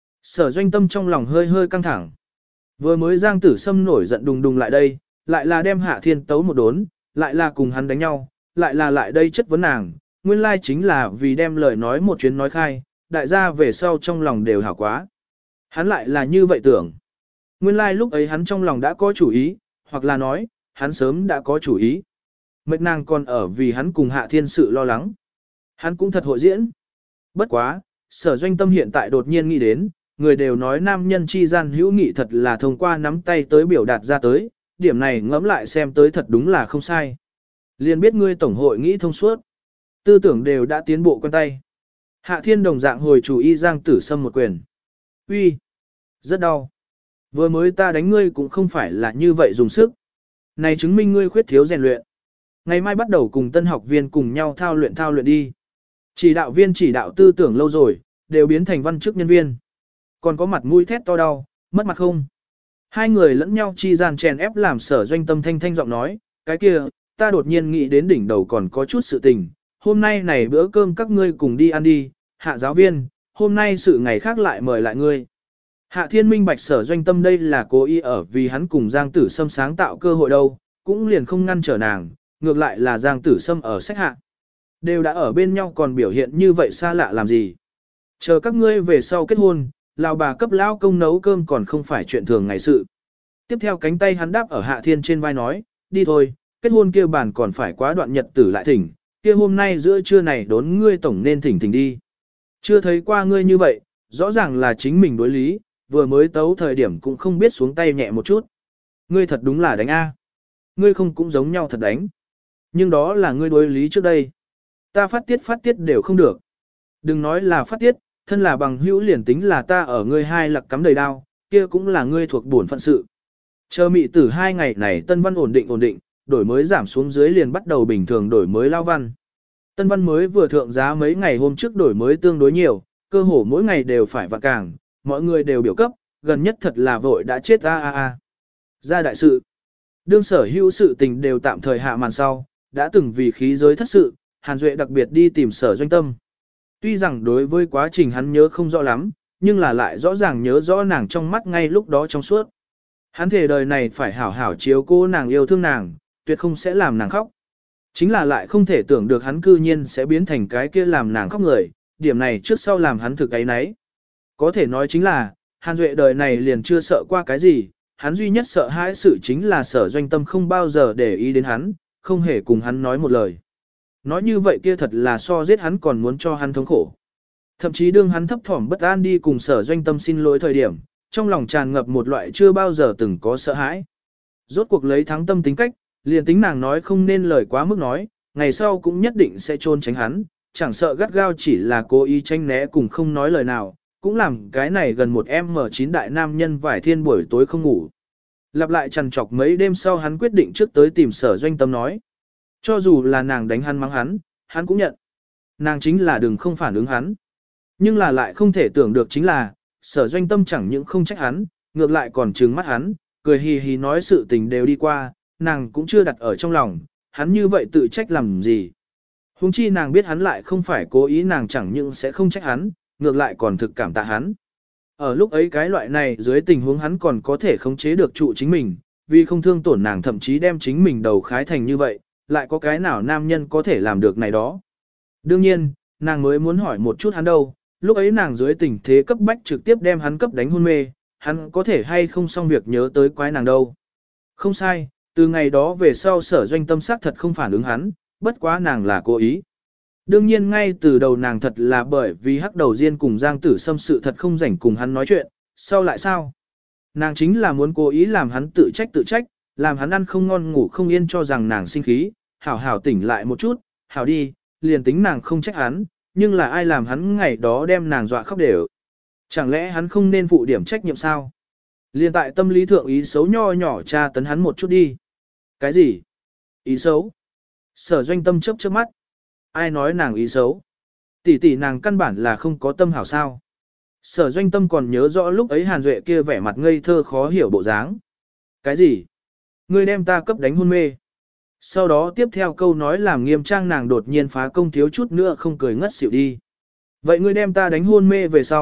Sở Doanh Tâm trong lòng hơi hơi căng thẳng. Vừa mới Giang Tử Sâm nổi giận đùng đùng lại đây, lại là đem Hạ Thiên tấu một đốn, lại là cùng hắn đánh nhau, lại là lại đây chất vấn nàng, nguyên lai chính là vì đem lời nói một chuyến nói khai, đại gia về sau trong lòng đều hảo quá. Hắn lại là như vậy tưởng. Nguyên lai lúc ấy hắn trong lòng đã có chủ ý, hoặc là nói, hắn sớm đã có chủ ý. Mệt nàng còn ở vì hắn cùng Hạ Thiên sự lo lắng. Hắn cũng thật hội diễn. Bất quá, Sở Doanh Tâm hiện tại đột nhiên nghĩ đến, người đều nói nam nhân chi gian hữu nghị thật là thông qua nắm tay tới biểu đạt ra tới, điểm này ngẫm lại xem tới thật đúng là không sai. Liền biết ngươi tổng hội nghĩ thông suốt. Tư tưởng đều đã tiến bộ quen tay. Hạ Thiên đồng dạng hồi chủ y Giang Tử Sâm một quyền. Uy, rất đau. Vừa mới ta đánh ngươi cũng không phải là như vậy dùng sức. Này chứng minh ngươi khuyết thiếu rèn luyện. Ngày mai bắt đầu cùng tân học viên cùng nhau thao luyện đi. Chỉ đạo viên chỉ đạo tư tưởng lâu rồi, đều biến thành văn chức nhân viên. Còn có mặt mũi thét to đau, mất mặt không? Hai người lẫn nhau chi gian chèn ép làm Sở Doanh Tâm thanh thanh giọng nói, cái kia, ta đột nhiên nghĩ đến đỉnh đầu còn có chút sự tình, hôm nay này bữa cơm các ngươi cùng đi ăn đi, Hạ giáo viên, hôm nay sự ngày khác lại mời lại ngươi. Hạ Thiên minh bạch Sở Doanh Tâm đây là cố ý ở vì hắn cùng Giang Tử Sâm sáng tạo cơ hội đâu, cũng liền không ngăn trở nàng, ngược lại là Giang Tử Sâm ở sách hạ. Đều đã ở bên nhau còn biểu hiện như vậy xa lạ làm gì. Chờ các ngươi về sau kết hôn, lão bà cấp lão công nấu cơm còn không phải chuyện thường ngày sự. Tiếp theo cánh tay hắn đáp ở Hạ Thiên trên vai nói, đi thôi, kết hôn kia bản còn phải quá đoạn nhật tử lại thỉnh, kia hôm nay giữa trưa này đốn ngươi tổng nên thỉnh đi. Chưa thấy qua ngươi như vậy, rõ ràng là chính mình đối lý, vừa mới tấu thời điểm cũng không biết xuống tay nhẹ một chút. Ngươi thật đúng là đánh A. Ngươi không cũng giống nhau thật đánh. Nhưng đó là ngươi đối lý trước đây. Ta phát tiết đều không được. Đừng nói là phát tiết, thân là bằng hữu liền tính là ta ở ngươi hai lặc cắm đầy đao, kia cũng là ngươi thuộc bổn phận sự. Chờ mị tử 2 ngày này tân văn ổn định, đổi mới giảm xuống dưới liền bắt đầu bình thường đổi mới lao văn. Tân văn mới vừa thượng giá mấy ngày hôm trước đổi mới tương đối nhiều, cơ hồ mỗi ngày đều phải vạn càng, mọi người đều biểu cấp, gần nhất thật là vội đã chết a. Ra đại sự. Đương sở hữu sự tình đều tạm thời hạ màn sau, đã từng vì khí giới thất sự, Hàn Duệ đặc biệt đi tìm Sở Doanh Tâm. Tuy rằng đối với quá trình hắn nhớ không rõ lắm, nhưng là lại rõ ràng nhớ rõ nàng trong mắt ngay lúc đó trong suốt. Hắn thề đời này phải hảo hảo chiếu cố nàng yêu thương nàng, tuyệt không sẽ làm nàng khóc. Chính là lại không thể tưởng được hắn cư nhiên sẽ biến thành cái kia làm nàng khóc người, điểm này trước sau làm hắn thực ấy nấy. Có thể nói chính là, Hàn Duệ đời này liền chưa sợ qua cái gì, hắn duy nhất sợ hãi sự chính là Sở Doanh Tâm không bao giờ để ý đến hắn, không hề cùng hắn nói một lời. Nói như vậy kia thật là so giết hắn còn muốn cho hắn thống khổ. Thậm chí đương hắn thấp thỏm bất an đi cùng Sở Doanh Tâm xin lỗi thời điểm, trong lòng tràn ngập một loại chưa bao giờ từng có sợ hãi. Rốt cuộc lấy thắng tâm tính cách, liền tính nàng nói không nên lời quá mức nói, ngày sau cũng nhất định sẽ trôn tránh hắn, chẳng sợ gắt gao chỉ là cố ý tranh né cùng không nói lời nào, cũng làm cái này gần một M9 đại nam nhân vải thiên buổi tối không ngủ. Lặp lại trằn trọc mấy đêm sau hắn quyết định trước tới tìm Sở Doanh Tâm nói. Cho dù là nàng đánh hắn mắng hắn cũng nhận. Nàng chính là đừng không phản ứng hắn. Nhưng là lại không thể tưởng được chính là, Sở Doanh Tâm chẳng những không trách hắn, ngược lại còn trừng mắt hắn, cười hì hì nói sự tình đều đi qua, nàng cũng chưa đặt ở trong lòng, hắn như vậy tự trách làm gì. Huống chi nàng biết hắn lại không phải cố ý, nàng chẳng những sẽ không trách hắn, ngược lại còn thực cảm tạ hắn. Ở lúc ấy cái loại này dưới tình huống hắn còn có thể khống chế được trụ chính mình, vì không thương tổn nàng thậm chí đem chính mình đầu khái thành như vậy, lại có cái nào nam nhân có thể làm được này đó. Đương nhiên, nàng mới muốn hỏi một chút hắn đâu, lúc ấy nàng dưới tình thế cấp bách trực tiếp đem hắn cấp đánh hôn mê, hắn có thể hay không xong việc nhớ tới quái nàng đâu. Không sai, từ ngày đó về sau Sở Doanh Tâm xác thật không phản ứng hắn, bất quá nàng là cố ý. Đương nhiên ngay từ đầu nàng thật là bởi vì hắc đầu riêng cùng Giang Tử Sâm sự thật không rảnh cùng hắn nói chuyện, sau lại sao? Nàng chính là muốn cố ý làm hắn tự trách, làm hắn ăn không ngon ngủ không yên cho rằng nàng sinh khí, hảo hảo tỉnh lại một chút, hảo đi, liền tính nàng không trách hắn, nhưng là ai làm hắn ngày đó đem nàng dọa khóc đều. Chẳng lẽ hắn không nên phụ điểm trách nhiệm sao? Liên tại tâm lý thượng ý xấu nho nhỏ tra tấn hắn một chút đi. Cái gì? Ý xấu? Sở Doanh Tâm chớp mắt. Ai nói nàng ý xấu? Tỷ tỷ nàng căn bản là không có tâm hảo sao. Sở Doanh Tâm còn nhớ rõ lúc ấy Hàn Duệ kia vẻ mặt ngây thơ khó hiểu bộ dáng. Cái gì? Ngươi đem ta cấp đánh hôn mê. Sau đó tiếp theo câu nói làm nghiêm trang nàng đột nhiên phá công thiếu chút nữa không cười ngất xỉu đi. Vậy ngươi đem ta đánh hôn mê về sau,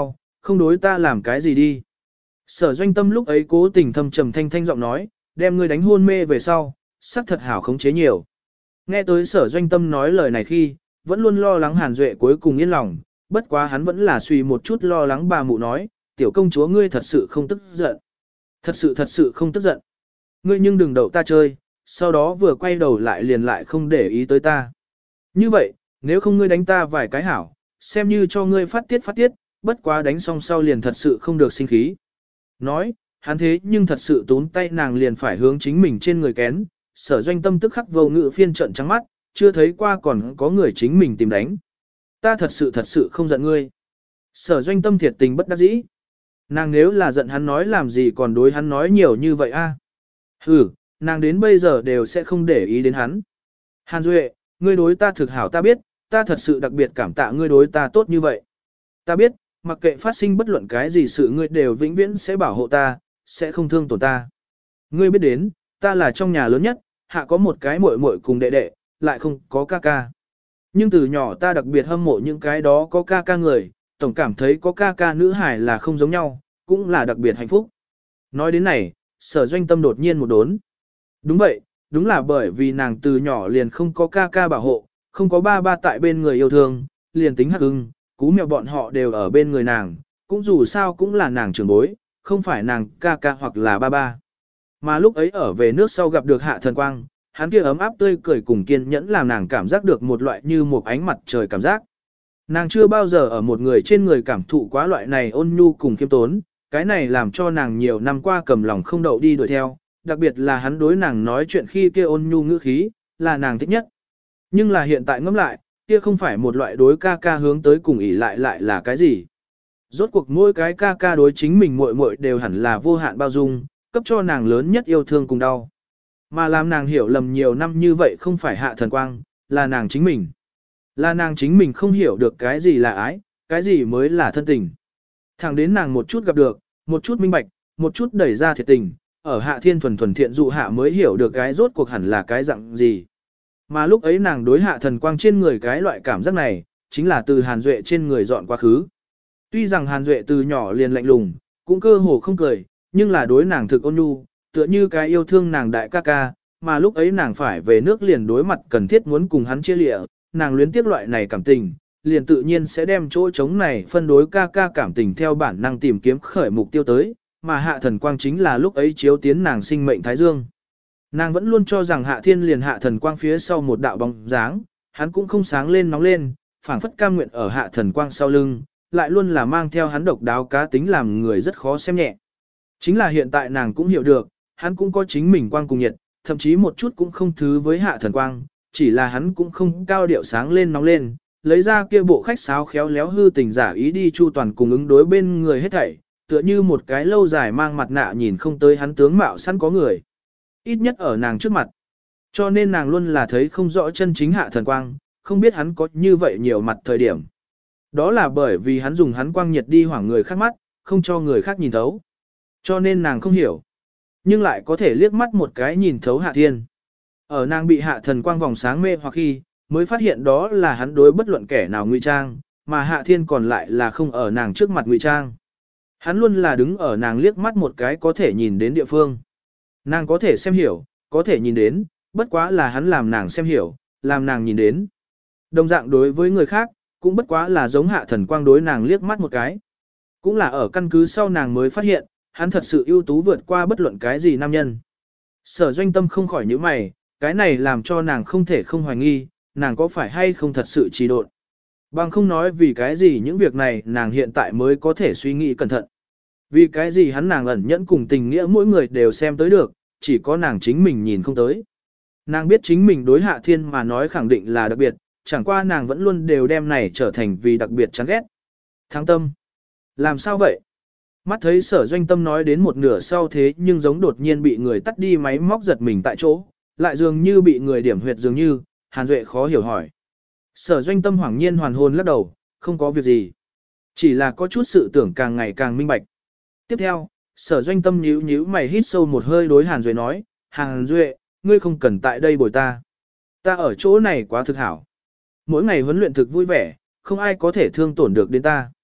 không đối ta làm cái gì đi. Sở Doanh Tâm lúc ấy cố tình thâm trầm thanh thanh giọng nói, đem ngươi đánh hôn mê về sau, sắc thật hảo khống chế nhiều. Nghe tới Sở Doanh Tâm nói lời này khi, vẫn luôn lo lắng Hàn Duệ cuối cùng yên lòng, bất quá hắn vẫn là suy một chút lo lắng bà mụ nói, tiểu công chúa ngươi thật sự không tức giận. Thật sự không tức giận. Ngươi nhưng đừng đậu ta chơi, sau đó vừa quay đầu lại liền lại không để ý tới ta. Như vậy, nếu không ngươi đánh ta vài cái hảo, xem như cho ngươi phát tiết, bất quá đánh xong sau liền thật sự không được sinh khí. Nói, hắn thế nhưng thật sự tốn tay nàng liền phải hướng chính mình trên người kén, Sở Doanh Tâm tức khắc vô ngự phiên trận trắng mắt, chưa thấy qua còn có người chính mình tìm đánh. Ta thật sự không giận ngươi. Sở Doanh Tâm thiệt tình bất đắc dĩ. Nàng nếu là giận hắn nói làm gì còn đối hắn nói nhiều như vậy a? Hừ, nàng đến bây giờ đều sẽ không để ý đến hắn. Hàn Duệ, ngươi đối ta thực hảo ta biết, ta thật sự đặc biệt cảm tạ ngươi đối ta tốt như vậy. Ta biết, mặc kệ phát sinh bất luận cái gì sự ngươi đều vĩnh viễn sẽ bảo hộ ta, sẽ không thương tổn ta. Ngươi biết đến, ta là trong nhà lớn nhất, hạ có một cái muội muội cùng đệ đệ, lại không có ca ca. Nhưng từ nhỏ ta đặc biệt hâm mộ những cái đó có ca ca người, tổng cảm thấy có ca ca nữ hài là không giống nhau, cũng là đặc biệt hạnh phúc. Nói đến này, Sở Doanh Tâm đột nhiên một đốn. Đúng vậy, đúng là bởi vì nàng từ nhỏ liền không có ca ca bảo hộ, không có ba ba tại bên người yêu thương, liền tính hắc ưng, cú mèo bọn họ đều ở bên người nàng, cũng dù sao cũng là nàng trưởng bối, không phải nàng ca ca hoặc là ba ba. Mà lúc ấy ở về nước sau gặp được Hạ Thần Quang, hắn kia ấm áp tươi cười cùng kiên nhẫn làm nàng cảm giác được một loại như một ánh mặt trời cảm giác. Nàng chưa bao giờ ở một người trên người cảm thụ quá loại này ôn nhu cùng khiêm tốn, cái này làm cho nàng nhiều năm qua cầm lòng không đậu đi đuổi theo, đặc biệt là hắn đối nàng nói chuyện khi kia ôn nhu ngữ khí, là nàng thích nhất. Nhưng là hiện tại ngẫm lại, kia không phải một loại đối ca ca hướng tới cùng ỷ lại là cái gì. Rốt cuộc mỗi cái ca ca đối chính mình muội muội đều hẳn là vô hạn bao dung, cấp cho nàng lớn nhất yêu thương cùng đau. Mà làm nàng hiểu lầm nhiều năm như vậy không phải Hạ Thần Quang, là nàng chính mình. Là nàng chính mình không hiểu được cái gì là ái, cái gì mới là thân tình. Thẳng đến nàng một chút gặp được, một chút minh bạch, một chút đẩy ra thiệt tình, ở Hạ Thiên thuần thiện dụ hạ mới hiểu được cái rốt cuộc hẳn là cái dạng gì. Mà lúc ấy nàng đối Hạ Thần Quang trên người cái loại cảm giác này, chính là từ Hàn Duệ trên người dọn quá khứ. Tuy rằng Hàn Duệ từ nhỏ liền lạnh lùng, cũng cơ hồ không cười, nhưng là đối nàng thực ôn nhu, tựa như cái yêu thương nàng đại ca ca, mà lúc ấy nàng phải về nước liền đối mặt cần thiết muốn cùng hắn chia lịa, nàng luyến tiếc loại này cảm tình, liền tự nhiên sẽ đem chỗ trống này phân đối ca ca cảm tình theo bản năng tìm kiếm khởi mục tiêu tới, mà Hạ Thần Quang chính là lúc ấy chiếu tiến nàng sinh mệnh Thái Dương. Nàng vẫn luôn cho rằng Hạ Thiên liền Hạ Thần Quang phía sau một đạo bóng dáng, hắn cũng không sáng lên nóng lên, phảng phất cam nguyện ở Hạ Thần Quang sau lưng, lại luôn là mang theo hắn độc đáo cá tính làm người rất khó xem nhẹ. Chính là hiện tại nàng cũng hiểu được, hắn cũng có chính mình quang cùng nhiệt, thậm chí một chút cũng không thứ với Hạ Thần Quang, chỉ là hắn cũng không cao điệu sáng lên nóng lên, lấy ra kia bộ khách sáo khéo léo hư tình giả ý đi chu toàn cùng ứng đối bên người hết thảy, tựa như một cái lâu dài mang mặt nạ nhìn không tới hắn tướng mạo sẵn có người. Ít nhất ở nàng trước mặt. Cho nên nàng luôn là thấy không rõ chân chính Hạ Thần Quang, không biết hắn có như vậy nhiều mặt thời điểm. Đó là bởi vì hắn dùng hắn quang nhiệt đi hoảng người khác mắt, không cho người khác nhìn thấu. Cho nên nàng không hiểu. Nhưng lại có thể liếc mắt một cái nhìn thấu Hạ Thiên. Ở nàng bị Hạ Thần Quang vòng sáng mê hoặc khi, mới phát hiện đó là hắn đối bất luận kẻ nào ngụy trang, mà Hạ Thiên còn lại là không ở nàng trước mặt ngụy trang. Hắn luôn là đứng ở nàng liếc mắt một cái có thể nhìn đến địa phương. Nàng có thể xem hiểu, có thể nhìn đến, bất quá là hắn làm nàng xem hiểu, làm nàng nhìn đến. Đồng dạng đối với người khác, cũng bất quá là giống Hạ Thần Quang đối nàng liếc mắt một cái. Cũng là ở căn cứ sau nàng mới phát hiện, hắn thật sự ưu tú vượt qua bất luận cái gì nam nhân. Sở Doanh Tâm không khỏi nhíu mày, cái này làm cho nàng không thể không hoài nghi, nàng có phải hay không thật sự trì độn. Bằng không nói vì cái gì những việc này nàng hiện tại mới có thể suy nghĩ cẩn thận. Vì cái gì hắn nàng ẩn nhẫn cùng tình nghĩa mỗi người đều xem tới được, chỉ có nàng chính mình nhìn không tới. Nàng biết chính mình đối Hạ Thiên mà nói khẳng định là đặc biệt, chẳng qua nàng vẫn luôn đều đem này trở thành vì đặc biệt chán ghét. Thắng tâm. Làm sao vậy? Mắt thấy Sở Doanh Tâm nói đến một nửa sau thế nhưng giống đột nhiên bị người tắt đi máy móc giật mình tại chỗ, lại dường như bị người điểm huyệt dường như, Hàn Duệ khó hiểu hỏi. Sở Doanh Tâm hoảng nhiên hoàn hồn lắc đầu, không có việc gì. Chỉ là có chút sự tưởng càng ngày càng minh bạch. Tiếp theo, Sở Doanh Tâm nhíu nhíu mày hít sâu một hơi đối Hàn Duệ nói, Hàn Duệ, ngươi không cần tại đây bồi ta. Ta ở chỗ này quá thực hảo. Mỗi ngày huấn luyện thực vui vẻ, không ai có thể thương tổn được đến ta.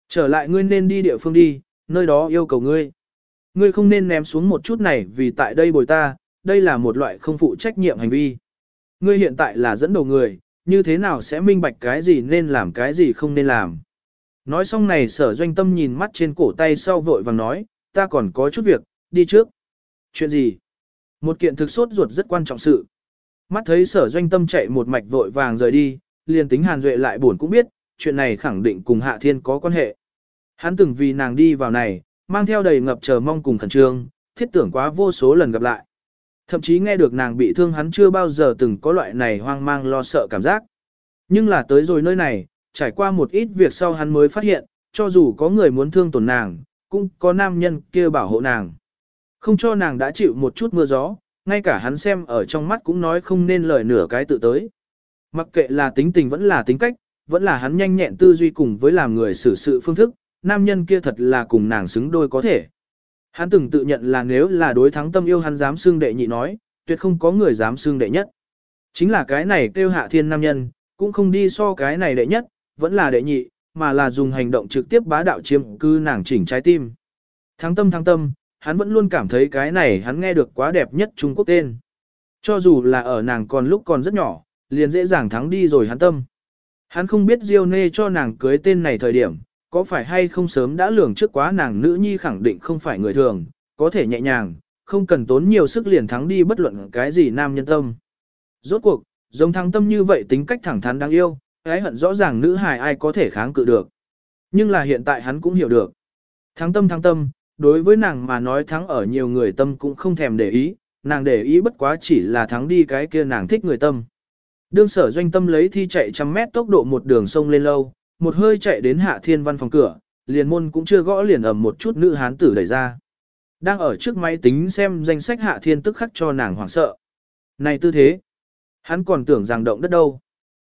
Trở lại ngươi nên đi địa phương đi, nơi đó yêu cầu ngươi. Ngươi không nên ném xuống một chút này vì tại đây bồi ta, đây là một loại không phụ trách nhiệm hành vi. Ngươi hiện tại là dẫn đầu người, như thế nào sẽ minh bạch cái gì nên làm cái gì không nên làm. Nói xong này Sở Doanh Tâm nhìn mắt trên cổ tay sau vội vàng nói, ta còn có chút việc, đi trước. Chuyện gì? Một kiện thực sốt ruột rất quan trọng sự. Mắt thấy Sở Doanh Tâm chạy một mạch vội vàng rời đi, liền tính Hàn Duệ lại buồn cũng biết, chuyện này khẳng định cùng Hạ Thiên có quan hệ. Hắn từng vì nàng đi vào này, mang theo đầy ngập chờ mong cùng khẩn trương, thiết tưởng quá vô số lần gặp lại. Thậm chí nghe được nàng bị thương hắn chưa bao giờ từng có loại này hoang mang lo sợ cảm giác. Nhưng là tới rồi nơi này, trải qua một ít việc sau hắn mới phát hiện, cho dù có người muốn thương tổn nàng, cũng có nam nhân kia bảo hộ nàng. Không cho nàng đã chịu một chút mưa gió, ngay cả hắn xem ở trong mắt cũng nói không nên lời nửa cái tự tới. Mặc kệ là tính tình vẫn là tính cách, vẫn là hắn nhanh nhẹn tư duy cùng với làm người xử sự phương thức, nam nhân kia thật là cùng nàng xứng đôi có thể. Hắn từng tự nhận là nếu là đối thắng tâm yêu hắn dám xưng đệ nhị nói, tuyệt không có người dám xưng đệ nhất. Chính là cái này kêu Hạ Thiên nam nhân, cũng không đi so cái này đệ nhất, vẫn là đệ nhị, mà là dùng hành động trực tiếp bá đạo chiếm cư nàng chỉnh trái tim. Thắng tâm, hắn vẫn luôn cảm thấy cái này hắn nghe được quá đẹp nhất Trung Quốc tên. Cho dù là ở nàng còn lúc còn rất nhỏ, liền dễ dàng thắng đi rồi hắn tâm. Hắn không biết Diêu Nê cho nàng cưới tên này thời điểm, có phải hay không sớm đã lường trước quá nàng nữ nhi khẳng định không phải người thường, có thể nhẹ nhàng, không cần tốn nhiều sức liền thắng đi bất luận cái gì nam nhân tâm. Rốt cuộc, giống thắng tâm như vậy tính cách thẳng thắn đáng yêu, ái hận rõ ràng nữ hài ai có thể kháng cự được. Nhưng là hiện tại hắn cũng hiểu được. Thắng tâm, đối với nàng mà nói thắng ở nhiều người tâm cũng không thèm để ý, nàng để ý bất quá chỉ là thắng đi cái kia nàng thích người tâm. Đương Sở Doanh Tâm lấy thi chạy trăm mét tốc độ một đường sông lên lâu, một hơi chạy đến Hạ Thiên văn phòng cửa, liền môn cũng chưa gõ liền ầm một chút nữ hán tử đẩy ra. Đang ở trước máy tính xem danh sách Hạ Thiên tức khắc cho nàng hoảng sợ. Này tư thế, hắn còn tưởng rằng động đất đâu.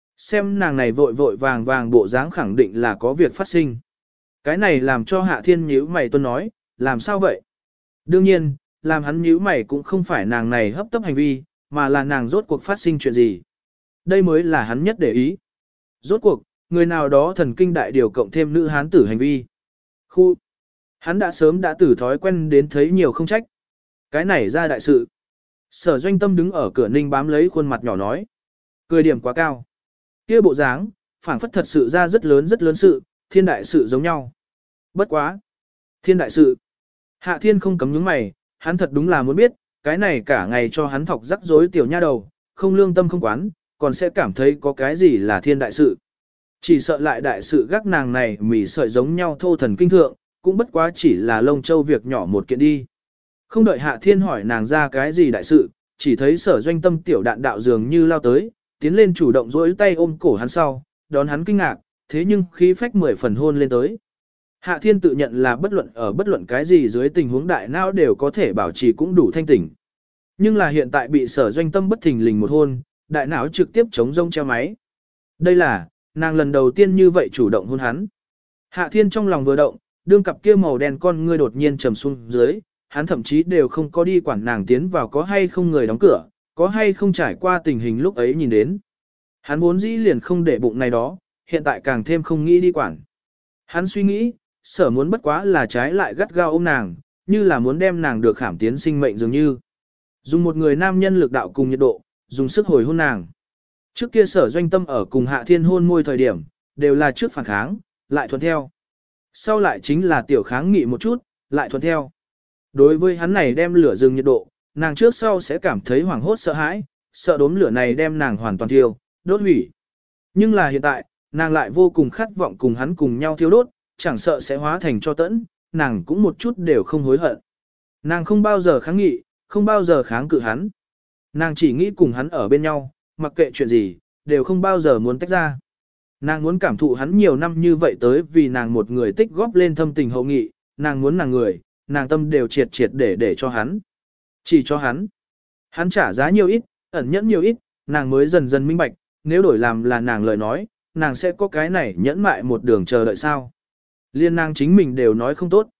Xem nàng này vội vội vàng vàng bộ dáng khẳng định là có việc phát sinh. Cái này làm cho Hạ Thiên nhíu mày tuân nói, làm sao vậy? Đương nhiên, làm hắn nhíu mày cũng không phải nàng này hấp tấp hành vi, mà là nàng rốt cuộc phát sinh chuyện gì. Đây mới là hắn nhất để ý. Rốt cuộc, người nào đó thần kinh đại điều cộng thêm nữ hán tử hành vi. Khu, hắn đã sớm đã tử thói quen đến thấy nhiều không trách. Cái này ra đại sự. Sở Doanh Tâm đứng ở cửa ninh bám lấy khuôn mặt nhỏ nói. Cười điểm quá cao. Kia bộ dáng, phảng phất thật sự ra rất lớn sự, thiên đại sự giống nhau. Bất quá. Thiên đại sự. Hạ Thiên không cấm nhướng mày, hắn thật đúng là muốn biết, cái này cả ngày cho hắn thọc rắc rối tiểu nha đầu, không lương tâm không quán, còn sẽ cảm thấy có cái gì là thiên đại sự. Chỉ sợ lại đại sự gác nàng này mỉ sợi giống nhau thô thần kinh thượng, cũng bất quá chỉ là lông châu việc nhỏ một kiện đi. Không đợi Hạ Thiên hỏi nàng ra cái gì đại sự, chỉ thấy Sở Doanh Tâm tiểu đạn đạo dường như lao tới, tiến lên chủ động dỗi tay ôm cổ hắn sau, đón hắn kinh ngạc, thế nhưng khí phách 10 phần hôn lên tới. Hạ Thiên tự nhận là bất luận cái gì dưới tình huống đại não đều có thể bảo trì cũng đủ thanh tỉnh. Nhưng là hiện tại bị Sở Doanh Tâm bất thình lình một hôn, đại não trực tiếp chống rông treo máy. Đây là, nàng lần đầu tiên như vậy chủ động hôn hắn. Hạ Thiên trong lòng vừa động, đương cặp kia màu đen con ngươi đột nhiên trầm xuống dưới, hắn thậm chí đều không có đi quản nàng tiến vào có hay không người đóng cửa, có hay không trải qua tình hình lúc ấy nhìn đến. Hắn vốn dĩ liền không để bụng này đó, hiện tại càng thêm không nghĩ đi quản. Hắn suy nghĩ, Sở muốn bất quá là trái lại gắt gao ôm nàng, như là muốn đem nàng được khảm tiến sinh mệnh dường như. Dùng một người nam nhân lực đạo cùng nhiệt độ, dùng sức hồi hôn nàng. Trước kia Sở Doanh Tâm ở cùng Hạ Thiên hôn môi thời điểm, đều là trước phản kháng, lại thuận theo. Sau lại chính là tiểu kháng nghị một chút, lại thuận theo. Đối với hắn này đem lửa dừng nhiệt độ, nàng trước sau sẽ cảm thấy hoảng hốt sợ hãi, sợ đốm lửa này đem nàng hoàn toàn thiêu, đốt hủy. Nhưng là hiện tại, nàng lại vô cùng khát vọng cùng hắn cùng nhau thiêu đốt, chẳng sợ sẽ hóa thành cho tẫn, nàng cũng một chút đều không hối hận. Nàng không bao giờ kháng nghị, không bao giờ kháng cự hắn. Nàng chỉ nghĩ cùng hắn ở bên nhau, mặc kệ chuyện gì, đều không bao giờ muốn tách ra. Nàng muốn cảm thụ hắn nhiều năm như vậy tới vì nàng một người tích góp lên thâm tình hậu nghị, nàng muốn nàng người, nàng tâm đều triệt để cho hắn. Chỉ cho hắn. Hắn trả giá nhiều ít, ẩn nhẫn nhiều ít, nàng mới dần dần minh bạch, nếu đổi làm là nàng lời nói, nàng sẽ có cái này nhẫn mại một đường chờ đợi sao. Liên nàng chính mình đều nói không tốt.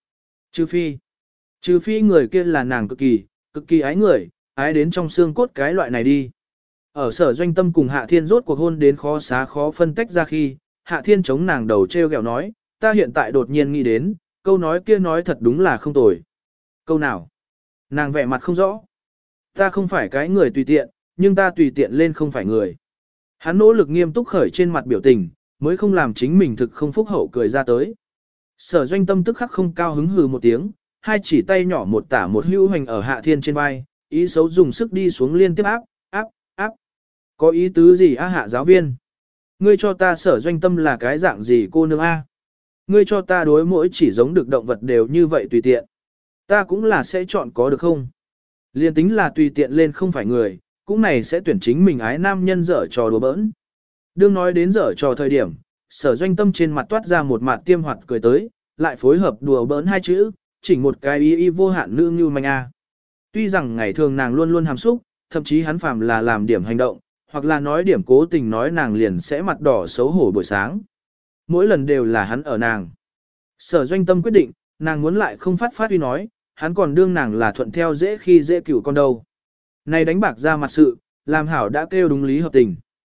Trừ phi người kia là nàng cực kỳ ái người, ái đến trong xương cốt cái loại này đi. Ở Sở Doanh Tâm cùng Hạ Thiên rốt cuộc hôn đến khó xá khó phân tách ra khi, Hạ Thiên chống nàng đầu treo gẹo nói, ta hiện tại đột nhiên nghĩ đến, câu nói kia nói thật đúng là không tồi. Câu nào? Nàng vẻ mặt không rõ. Ta không phải cái người tùy tiện, nhưng ta tùy tiện lên không phải người. Hắn nỗ lực nghiêm túc khởi trên mặt biểu tình, mới không làm chính mình thực không phúc hậu cười ra tới. Sở Doanh Tâm tức khắc không cao hứng hừ một tiếng, hai chỉ tay nhỏ một tả một hữu hành ở Hạ Thiên trên vai, ý xấu dùng sức đi xuống liên tiếp áp. Có ý tứ gì á Hạ giáo viên? Ngươi cho ta Sở Doanh Tâm là cái dạng gì cô nương a? Ngươi cho ta đối mỗi chỉ giống được động vật đều như vậy tùy tiện. Ta cũng là sẽ chọn có được không? Liên tính là tùy tiện lên không phải người, cũng này sẽ tuyển chính mình ái nam nhân dở trò đùa bỡn. Đương nói đến dở trò thời điểm, Sở Doanh Tâm trên mặt toát ra một mặt tiêm hoạt cười tới, lại phối hợp đùa bỡn hai chữ, chỉnh một cái y vô hạn nữ như manh a. Tuy rằng ngày thường nàng luôn luôn hàm xúc, thậm chí hắn phàm là làm điểm hành động, hoặc là nói điểm cố tình nói nàng liền sẽ mặt đỏ xấu hổ buổi sáng. Mỗi lần đều là hắn ở nàng. Sở Doanh Tâm quyết định, nàng muốn lại không phát uy nói, hắn còn đương nàng là thuận theo dễ khi dễ cửu con đâu. Này đánh bạc ra mặt sự, làm hảo đã kêu đúng lý hợp tình.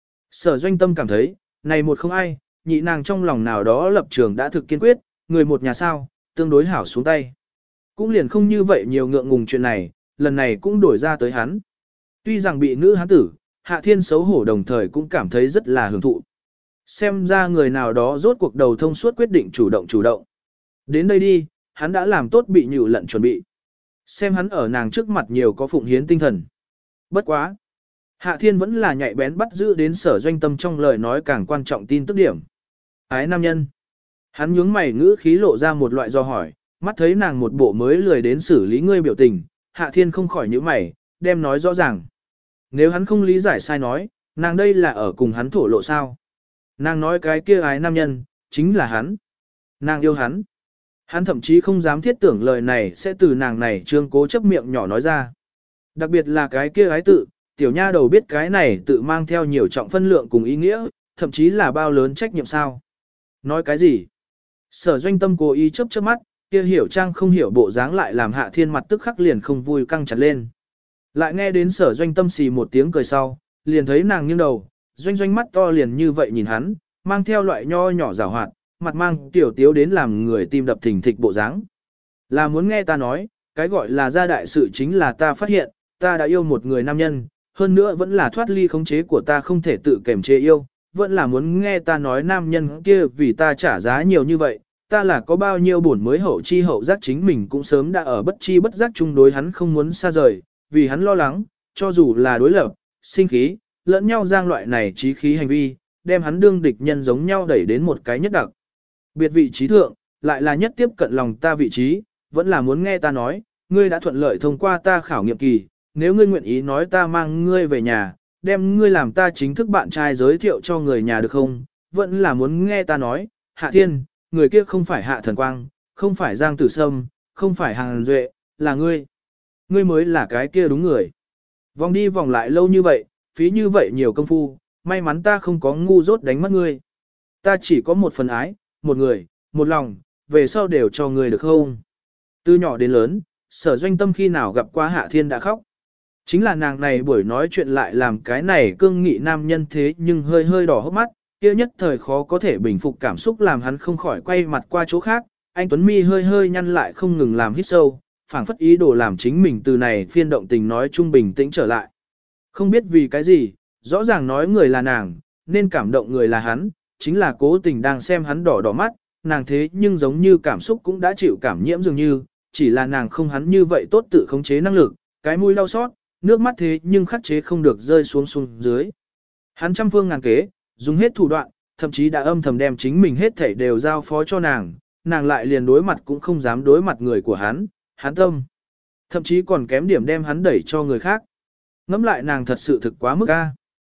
Sở Doanh Tâm cảm thấy, này một không ai, nhị nàng trong lòng nào đó lập trường đã thực kiên quyết, người một nhà sao, tương đối hảo xuống tay. Cũng liền không như vậy nhiều ngượng ngùng chuyện này, lần này cũng đổi ra tới hắn. Tuy rằng bị nữ hắn tử, Hạ Thiên xấu hổ đồng thời cũng cảm thấy rất là hưởng thụ. Xem ra người nào đó rốt cuộc đầu thông suốt quyết định chủ động. Đến đây đi, hắn đã làm tốt bị nhự lận chuẩn bị. Xem hắn ở nàng trước mặt nhiều có phụng hiến tinh thần. Bất quá. Hạ Thiên vẫn là nhạy bén bắt giữ đến Sở Doanh Tâm trong lời nói càng quan trọng tin tức điểm. Ái nam nhân. Hắn nhướng mày ngữ khí lộ ra một loại do hỏi, mắt thấy nàng một bộ mới lười đến xử lý ngươi biểu tình, Hạ Thiên không khỏi nhíu mày, đem nói rõ ràng. Nếu hắn không lý giải sai nói, nàng đây là ở cùng hắn thổ lộ sao? Nàng nói cái kia ái nam nhân, chính là hắn. Nàng yêu hắn. Hắn thậm chí không dám thiết tưởng lời này sẽ từ nàng này trương cố chấp miệng nhỏ nói ra. Đặc biệt là cái kia ái tự, tiểu nha đầu biết cái này tự mang theo nhiều trọng phân lượng cùng ý nghĩa, thậm chí là bao lớn trách nhiệm sao. Nói cái gì? Sở Doanh Tâm cố ý chớp chớp mắt, kia hiểu trang không hiểu bộ dáng lại làm Hạ Thiên mặt tức khắc liền không vui căng chặt lên. Lại nghe đến Sở Doanh Tâm xì một tiếng cười sau, liền thấy nàng nghiêng đầu, doanh mắt to liền như vậy nhìn hắn, mang theo loại nho nhỏ giảo hoạt, mặt mang tiểu tiếu đến làm người tim đập thình thịch bộ dáng. Là muốn nghe ta nói, cái gọi là gia đại sự chính là ta phát hiện, ta đã yêu một người nam nhân, hơn nữa vẫn là thoát ly khống chế của ta không thể tự kềm chế yêu, vẫn là muốn nghe ta nói nam nhân kia vì ta trả giá nhiều như vậy, ta là có bao nhiêu buồn mới hậu chi hậu giác chính mình cũng sớm đã ở bất chi bất giác chung đối hắn không muốn xa rời, vì hắn lo lắng, cho dù là đối lập, sinh khí, lẫn nhau giang loại này trí khí hành vi, đem hắn đương địch nhân giống nhau đẩy đến một cái nhất đặc. Biệt vị trí thượng, lại là nhất tiếp cận lòng ta vị trí, vẫn là muốn nghe ta nói, ngươi đã thuận lợi thông qua ta khảo nghiệm kỳ, nếu ngươi nguyện ý nói ta mang ngươi về nhà, đem ngươi làm ta chính thức bạn trai giới thiệu cho người nhà được không, vẫn là muốn nghe ta nói, Hạ Thiên, người kia không phải Hạ Thần Quang, không phải Giang Tử Sâm, không phải Hàn Duệ, là ngươi. Ngươi mới là cái kia đúng người. Vòng đi vòng lại lâu như vậy, phí như vậy nhiều công phu, may mắn ta không có ngu dốt đánh mất ngươi. Ta chỉ có một phần ái, một người, một lòng, về sau đều cho ngươi được không? Từ nhỏ đến lớn, Sở Doanh Tâm khi nào gặp qua Hạ Thiên đã khóc. Chính là nàng này buổi nói chuyện lại làm cái này cương nghị nam nhân thế nhưng hơi hơi đỏ hốc mắt, kia nhất thời khó có thể bình phục cảm xúc làm hắn không khỏi quay mặt qua chỗ khác, anh Tuấn Mi hơi hơi nhăn lại không ngừng làm hít sâu, phảng phất ý đồ làm chính mình từ này phiên động tình nói trung bình tĩnh trở lại. Không biết vì cái gì, rõ ràng nói người là nàng, nên cảm động người là hắn, chính là cố tình đang xem hắn đỏ đỏ mắt, nàng thế nhưng giống như cảm xúc cũng đã chịu cảm nhiễm dường như, chỉ là nàng không hắn như vậy tốt tự khống chế năng lực, cái mũi đau xót, nước mắt thế nhưng khắc chế không được rơi xuống dưới. Hắn trăm phương ngàn kế, dùng hết thủ đoạn, thậm chí đã âm thầm đem chính mình hết thảy đều giao phó cho nàng, nàng lại liền đối mặt cũng không dám đối mặt người của hắn tâm. Thậm chí còn kém điểm đem hắn đẩy cho người khác. Ngẫm lại nàng thật sự thực quá mức a.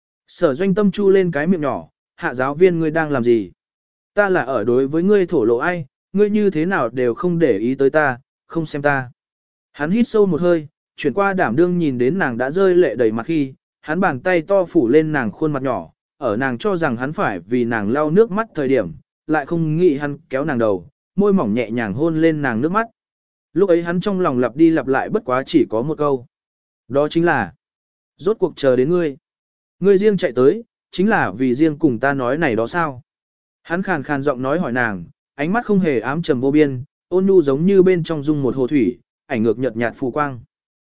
Sở Doanh Tâm chu lên cái miệng nhỏ, Hạ giáo viên ngươi đang làm gì? Ta là ở đối với ngươi thổ lộ ai, ngươi như thế nào đều không để ý tới ta, không xem ta. Hắn hít sâu một hơi, chuyển qua đảm đương nhìn đến nàng đã rơi lệ đầy mặt khi, hắn bàn tay to phủ lên nàng khuôn mặt nhỏ, ở nàng cho rằng hắn phải vì nàng lau nước mắt thời điểm, lại không nghĩ hắn kéo nàng đầu, môi mỏng nhẹ nhàng hôn lên nàng nước mắt. Lúc ấy hắn trong lòng lặp đi lặp lại bất quá chỉ có một câu. Đó chính là, rốt cuộc chờ đến ngươi. Ngươi riêng chạy tới, chính là vì riêng cùng ta nói này đó sao? Hắn khàn khàn giọng nói hỏi nàng, ánh mắt không hề ám trầm vô biên, ôn nhu giống như bên trong dung một hồ thủy, ảnh ngược nhợt nhạt phù quang.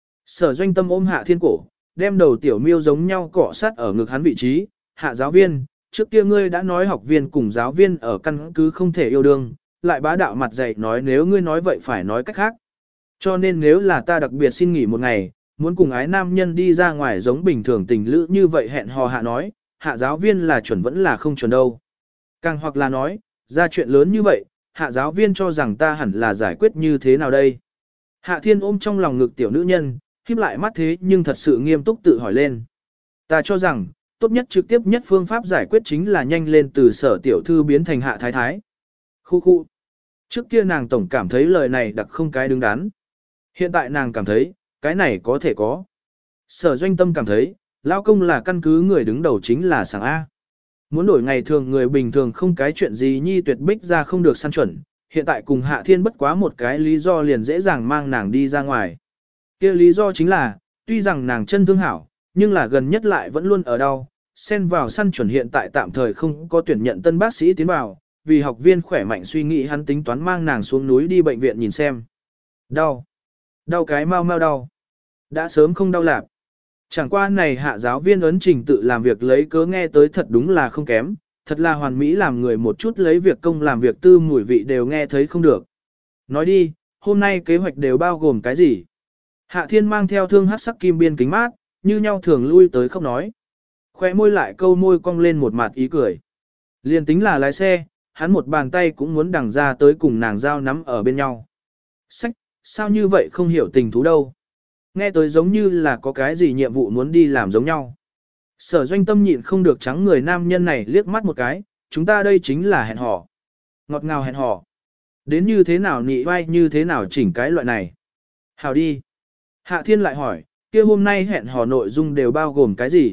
Sở Doanh Tâm ôm Hạ Thiên cổ, đem đầu tiểu miêu giống nhau cọ sát ở ngực hắn vị trí, Hạ giáo viên, trước kia ngươi đã nói học viên cùng giáo viên ở căn cứ không thể yêu đương, lại bá đạo mặt dày nói nếu ngươi nói vậy phải nói cách khác. Cho nên nếu là ta đặc biệt xin nghỉ một ngày, muốn cùng ái nam nhân đi ra ngoài giống bình thường tình lữ như vậy hẹn hò Hạ nói, Hạ giáo viên là chuẩn vẫn là không chuẩn đâu. Càng hoặc là nói, ra chuyện lớn như vậy, Hạ giáo viên cho rằng ta hẳn là giải quyết như thế nào đây. Hạ Thiên ôm trong lòng ngực tiểu nữ nhân, híp lại mắt thế nhưng thật sự nghiêm túc tự hỏi lên. Ta cho rằng, tốt nhất trực tiếp nhất phương pháp giải quyết chính là nhanh lên từ Sở tiểu thư biến thành Hạ thái thái. Khu khu. Trước kia nàng tổng cảm thấy lời này đặc không cái đứng đắn. Hiện tại nàng cảm thấy, cái này có thể có. Sở Doanh Tâm cảm thấy, lao công là căn cứ người đứng đầu chính là sảng A. Muốn đổi ngày thường người bình thường không cái chuyện gì nhi tuyệt bích ra không được săn chuẩn, hiện tại cùng Hạ Thiên bất quá một cái lý do liền dễ dàng mang nàng đi ra ngoài. Kia lý do chính là, tuy rằng nàng chân thương hảo, nhưng là gần nhất lại vẫn luôn ở đau, xen vào săn chuẩn hiện tại tạm thời không có tuyển nhận tân bác sĩ tiến vào, vì học viên khỏe mạnh suy nghĩ hắn tính toán mang nàng xuống núi đi bệnh viện nhìn xem. Đau. Đau cái mau mau đau. Đã sớm không đau lạp. Chẳng qua này Hạ giáo viên ấn trình tự làm việc lấy cớ nghe tới thật đúng là không kém, thật là hoàn mỹ làm người một chút lấy việc công làm việc tư mùi vị đều nghe thấy không được. Nói đi, hôm nay kế hoạch đều bao gồm cái gì? Hạ Thiên mang theo thương hát sắc kim biên kính mát, như nhau thường lui tới không nói. Khoe môi lại câu môi cong lên một mặt ý cười. Liên tính là lái xe, hắn một bàn tay cũng muốn đằng ra tới cùng nàng giao nắm ở bên nhau. Sách, sao như vậy không hiểu tình thú đâu. Nghe tới giống như là có cái gì nhiệm vụ muốn đi làm giống nhau. Sở Doanh Tâm nhịn không được trắng người nam nhân này liếc mắt một cái, chúng ta đây chính là hẹn hò. Ngọt ngào hẹn hò. Đến như thế nào nị vai như thế nào chỉnh cái loại này. Hào đi. Hạ Thiên lại hỏi, kia hôm nay hẹn hò nội dung đều bao gồm cái gì?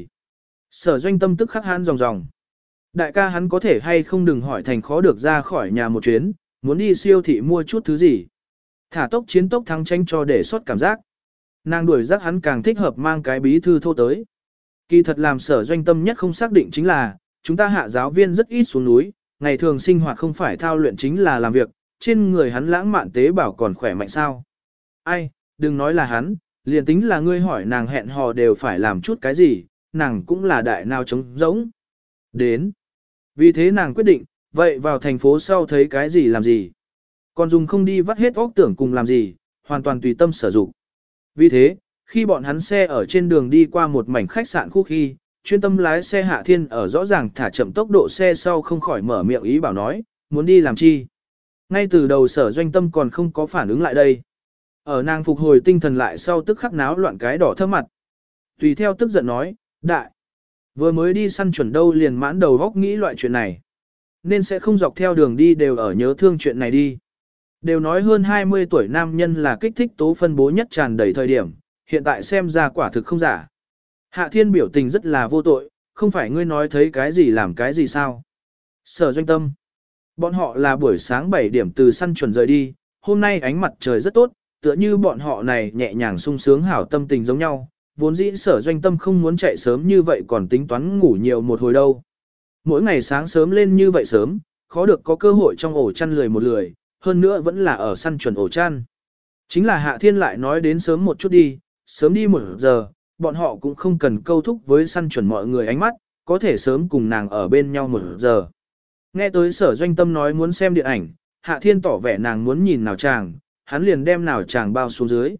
Sở Doanh Tâm tức khắc hắn ròng ròng. Đại ca hắn có thể hay không đừng hỏi thành khó được ra khỏi nhà một chuyến, muốn đi siêu thị mua chút thứ gì. Thả tốc chiến tốc thắng tranh cho để xuất cảm giác. Nàng đuổi giác hắn càng thích hợp mang cái bí thư thô tới. Kỳ thật làm Sở Doanh Tâm nhất không xác định chính là, chúng ta Hạ giáo viên rất ít xuống núi, ngày thường sinh hoạt không phải thao luyện chính là làm việc, trên người hắn lãng mạn tế bảo còn khỏe mạnh sao. Ai, đừng nói là hắn, liền tính là ngươi hỏi nàng hẹn hò đều phải làm chút cái gì, nàng cũng là đại nào trống rỗng. Đến. Vì thế nàng quyết định, vậy vào thành phố sau thấy cái gì làm gì. Còn dùng không đi vắt hết óc tưởng cùng làm gì, hoàn toàn tùy tâm sở dụng. Vì thế, khi bọn hắn xe ở trên đường đi qua một mảnh khách sạn khu khi, chuyên tâm lái xe Hạ Thiên ở rõ ràng thả chậm tốc độ xe sau không khỏi mở miệng ý bảo nói, muốn đi làm chi. Ngay từ đầu Sở Doanh Tâm còn không có phản ứng lại đây. Ở nàng phục hồi tinh thần lại sau tức khắc náo loạn cái đỏ thơm mặt. Tùy theo tức giận nói, đại, vừa mới đi săn chuẩn đâu liền mãn đầu góc nghĩ loại chuyện này. Nên sẽ không dọc theo đường đi đều ở nhớ thương chuyện này đi. Đều nói hơn 20 tuổi nam nhân là kích thích tố phân bố nhất tràn đầy thời điểm, hiện tại xem ra quả thực không giả. Hạ Thiên biểu tình rất là vô tội, không phải ngươi nói thấy cái gì làm cái gì sao. Sở Doanh Tâm. Bọn họ là buổi sáng 7 điểm từ săn chuẩn rời đi, hôm nay ánh mặt trời rất tốt, tựa như bọn họ này nhẹ nhàng sung sướng hảo tâm tình giống nhau, vốn dĩ Sở Doanh Tâm không muốn chạy sớm như vậy còn tính toán ngủ nhiều một hồi đâu. Mỗi ngày sáng sớm lên như vậy sớm, khó được có cơ hội trong ổ chăn lười một lười, hơn nữa vẫn là ở săn chuẩn ổ chăn. Chính là Hạ Thiên lại nói đến sớm một chút đi, sớm đi 1 giờ, bọn họ cũng không cần câu thúc với săn chuẩn mọi người ánh mắt, có thể sớm cùng nàng ở bên nhau 1 giờ. Nghe tới Sở Doanh Tâm nói muốn xem điện ảnh, Hạ Thiên tỏ vẻ nàng muốn nhìn nào chàng, hắn liền đem nào chàng bao xuống dưới.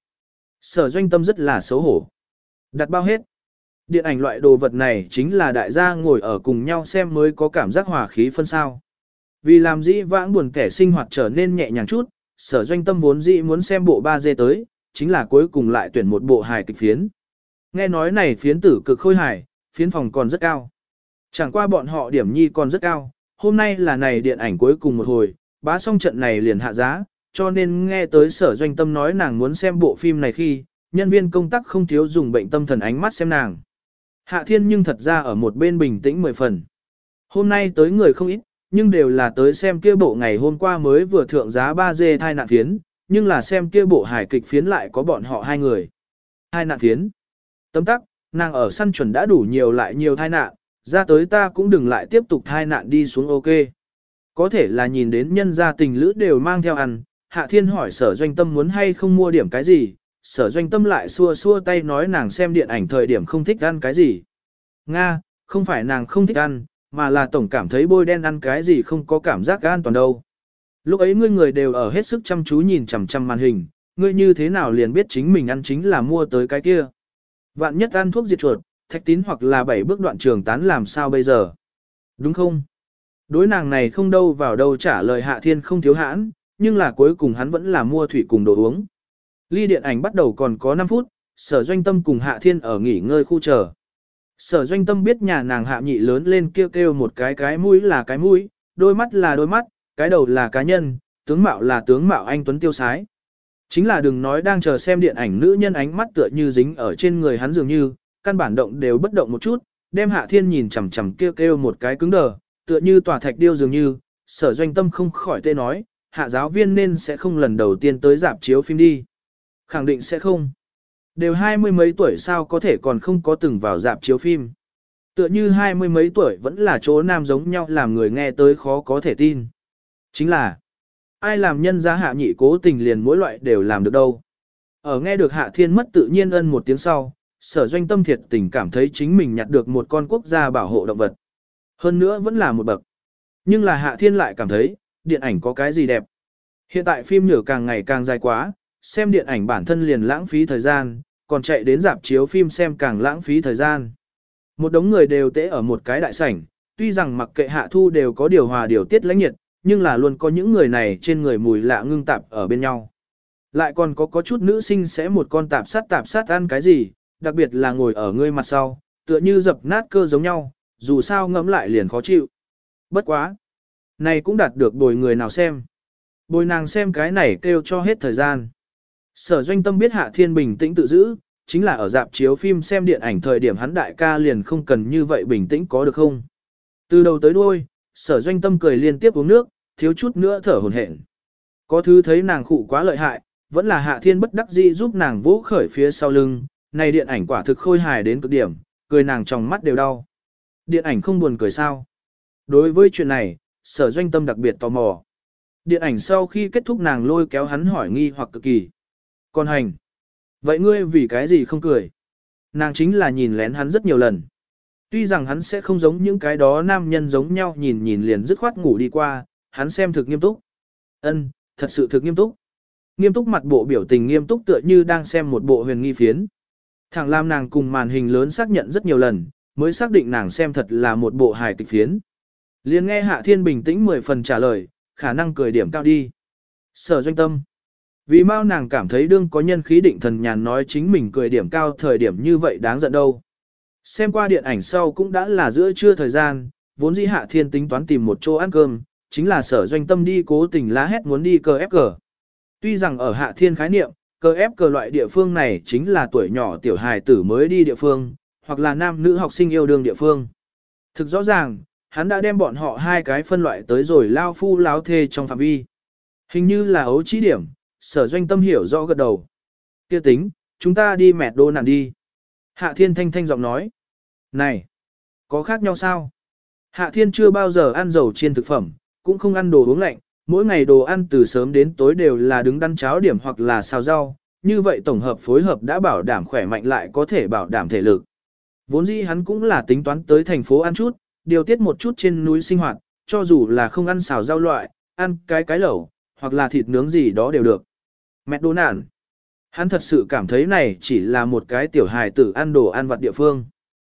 Sở Doanh Tâm rất là xấu hổ. Đặt bao hết. Điện ảnh loại đồ vật này chính là đại gia ngồi ở cùng nhau xem mới có cảm giác hòa khí phân sao. Vì làm dĩ vãng buồn kẻ sinh hoạt trở nên nhẹ nhàng chút, Sở Doanh Tâm vốn dĩ muốn xem bộ 3D tới, chính là cuối cùng lại tuyển một bộ hài kịch phiến. Nghe nói này phiến tử cực khôi hài, phiến phòng còn rất cao. Chẳng qua bọn họ điểm nhi còn rất cao, hôm nay là này điện ảnh cuối cùng một hồi, bá xong trận này liền hạ giá, cho nên nghe tới Sở Doanh Tâm nói nàng muốn xem bộ phim này khi, nhân viên công tác không thiếu dùng bệnh tâm thần ánh mắt xem nàng. Hạ Thiên nhưng thật ra ở một bên bình tĩnh 10 phần. Hôm nay tới người không ít, nhưng đều là tới xem kia bộ ngày hôm qua mới vừa thượng giá 3D thai nạn phiến, nhưng là xem kia bộ hài kịch phiến lại có bọn họ 2 người. Thai nạn phiến. Tấm tắc, nàng ở săn chuẩn đã đủ nhiều lại nhiều thai nạn, ra tới ta cũng đừng lại tiếp tục thai nạn đi xuống ok. có thể là nhìn đến nhân gia tình lữ đều mang theo ăn, Hạ Thiên hỏi Sở Doanh Tâm muốn hay không mua điểm cái gì, Sở Doanh Tâm lại xua xua tay nói nàng xem điện ảnh thời điểm không thích ăn cái gì. Nga, không phải nàng không thích ăn, mà là tổng cảm thấy bôi đen ăn cái gì không có cảm giác an toàn đâu. Lúc ấy ngươi người đều ở hết sức chăm chú nhìn chằm chằm màn hình, ngươi như thế nào liền biết chính mình ăn chính là mua tới cái kia. Vạn nhất ăn thuốc diệt chuột, thạch tín hoặc là 7 bước đoạn trường tán làm sao bây giờ? Đúng không? Đối nàng này không đâu vào đâu trả lời Hạ Thiên không thiếu hãn, nhưng là cuối cùng hắn vẫn là mua thủy cùng đồ uống. Ly điện ảnh bắt đầu còn có 5 phút, Sở Doanh Tâm cùng Hạ Thiên ở nghỉ ngơi khu chờ. Sở Doanh Tâm biết nhà nàng Hạ Nhị lớn lên kêu kêu một cái mũi là cái mũi, đôi mắt là đôi mắt, cái đầu là cá nhân, tướng mạo là tướng mạo anh tuấn tiêu sái. Chính là đừng nói đang chờ xem điện ảnh nữ nhân ánh mắt tựa như dính ở trên người hắn dường như, căn bản động đều bất động một chút, đem Hạ Thiên nhìn chằm chằm kêu kêu một cái cứng đờ, tựa như tòa thạch điêu dường như, Sở Doanh Tâm không khỏi tê nói, Hạ giáo viên nên sẽ không lần đầu tiên tới rạp chiếu phim đi. Khẳng định sẽ không. Đều 20 mấy tuổi sao có thể còn không có từng vào rạp chiếu phim. Tựa như 20 mấy tuổi vẫn là chỗ nam giống nhau làm người nghe tới khó có thể tin. Chính là, ai làm nhân gia Hạ Nhị cố tình liền mỗi loại đều làm được đâu. Ở nghe được Hạ Thiên mất tự nhiên ân một tiếng sau, Sở Doanh Tâm thiệt tình cảm thấy chính mình nhặt được một con quốc gia bảo hộ động vật. Hơn nữa vẫn là một bậc. Nhưng là Hạ Thiên lại cảm thấy, điện ảnh có cái gì đẹp. Hiện tại phim nhở càng ngày càng dài quá, xem điện ảnh bản thân liền lãng phí thời gian, còn chạy đến rạp chiếu phim xem càng lãng phí thời gian. Một đống người đều tễ ở một cái đại sảnh, tuy rằng mặc kệ Hạ Thu đều có điều hòa điều tiết lãnh nhiệt, nhưng là luôn có những người này trên người mùi lạ ngưng tạp ở bên nhau. Lại còn có chút nữ sinh sẽ một con tạp sát ăn cái gì, đặc biệt là ngồi ở ngươi mặt sau, tựa như dập nát cơ giống nhau, dù sao ngẫm lại liền khó chịu. Bất quá. Này cũng đạt được bồi người nào xem. Bồi nàng xem cái này kêu cho hết thời gian. Sở Doanh Tâm biết Hạ Thiên bình tĩnh tự giữ, chính là ở dạp chiếu phim xem điện ảnh thời điểm hắn đại ca liền không cần như vậy bình tĩnh có được không. Từ đầu tới đuôi, Sở Doanh Tâm cười liên tiếp uống nước, thiếu chút nữa thở hổn hển. Có thứ thấy nàng khụ quá lợi hại, vẫn là Hạ Thiên bất đắc dĩ giúp nàng vỗ khởi phía sau lưng, này điện ảnh quả thực khôi hài đến cực điểm, cười nàng trong mắt đều đau. Điện ảnh không buồn cười sao? Đối với chuyện này, Sở Doanh Tâm đặc biệt tò mò. Điện ảnh sau khi kết thúc nàng lôi kéo hắn hỏi nghi hoặc cực kỳ. Còn hành. Vậy ngươi vì cái gì không cười? Nàng chính là nhìn lén hắn rất nhiều lần. Tuy rằng hắn sẽ không giống những cái đó nam nhân giống nhau nhìn nhìn liền dứt khoát ngủ đi qua, hắn xem thực nghiêm túc. Ân, thật sự thực nghiêm túc. Nghiêm túc mặt bộ biểu tình nghiêm túc tựa như đang xem một bộ huyền nghi phiến. Thẳng làm nàng cùng màn hình lớn xác nhận rất nhiều lần, mới xác định nàng xem thật là một bộ hài kịch phiến. Liền nghe Hạ Thiên bình tĩnh 10 phần trả lời, khả năng cười điểm cao đi. Sở Doanh Tâm. Vì mau nàng cảm thấy đương có nhân khí định thần nhàn nói chính mình cười điểm cao thời điểm như vậy đáng giận đâu. Xem qua điện ảnh sau cũng đã là giữa trưa thời gian, vốn dĩ Hạ Thiên tính toán tìm một chỗ ăn cơm, chính là Sở Doanh Tâm đi cố tình lá hét muốn đi cờ ép cờ. Tuy rằng ở Hạ Thiên khái niệm, cờ ép cờ loại địa phương này chính là tuổi nhỏ tiểu hài tử mới đi địa phương, hoặc là nam nữ học sinh yêu đương địa phương. Thực rõ ràng, hắn đã đem bọn họ hai cái phân loại tới rồi lao phu láo thê trong phạm vi. Hình như là ấu trí điểm, Sở Doanh Tâm hiểu rõ gật đầu. Kia tính, chúng ta đi mẹt đô nạn đi. Hạ Thiên thanh thanh giọng nói. Này, có khác nhau sao? Hạ Thiên chưa bao giờ ăn dầu chiên thực phẩm, cũng không ăn đồ uống lạnh, mỗi ngày đồ ăn từ sớm đến tối đều là đứng đắn cháo điểm hoặc là xào rau, như vậy tổng hợp phối hợp đã bảo đảm khỏe mạnh lại có thể bảo đảm thể lực. Vốn dĩ hắn cũng là tính toán tới thành phố ăn chút, điều tiết một chút trên núi sinh hoạt, cho dù là không ăn xào rau loại, ăn cái lẩu, hoặc là thịt nướng gì đó đều được. Mẹ đố nản. Hắn thật sự cảm thấy này chỉ là một cái tiểu hài tử ăn đồ ăn vặt địa phương.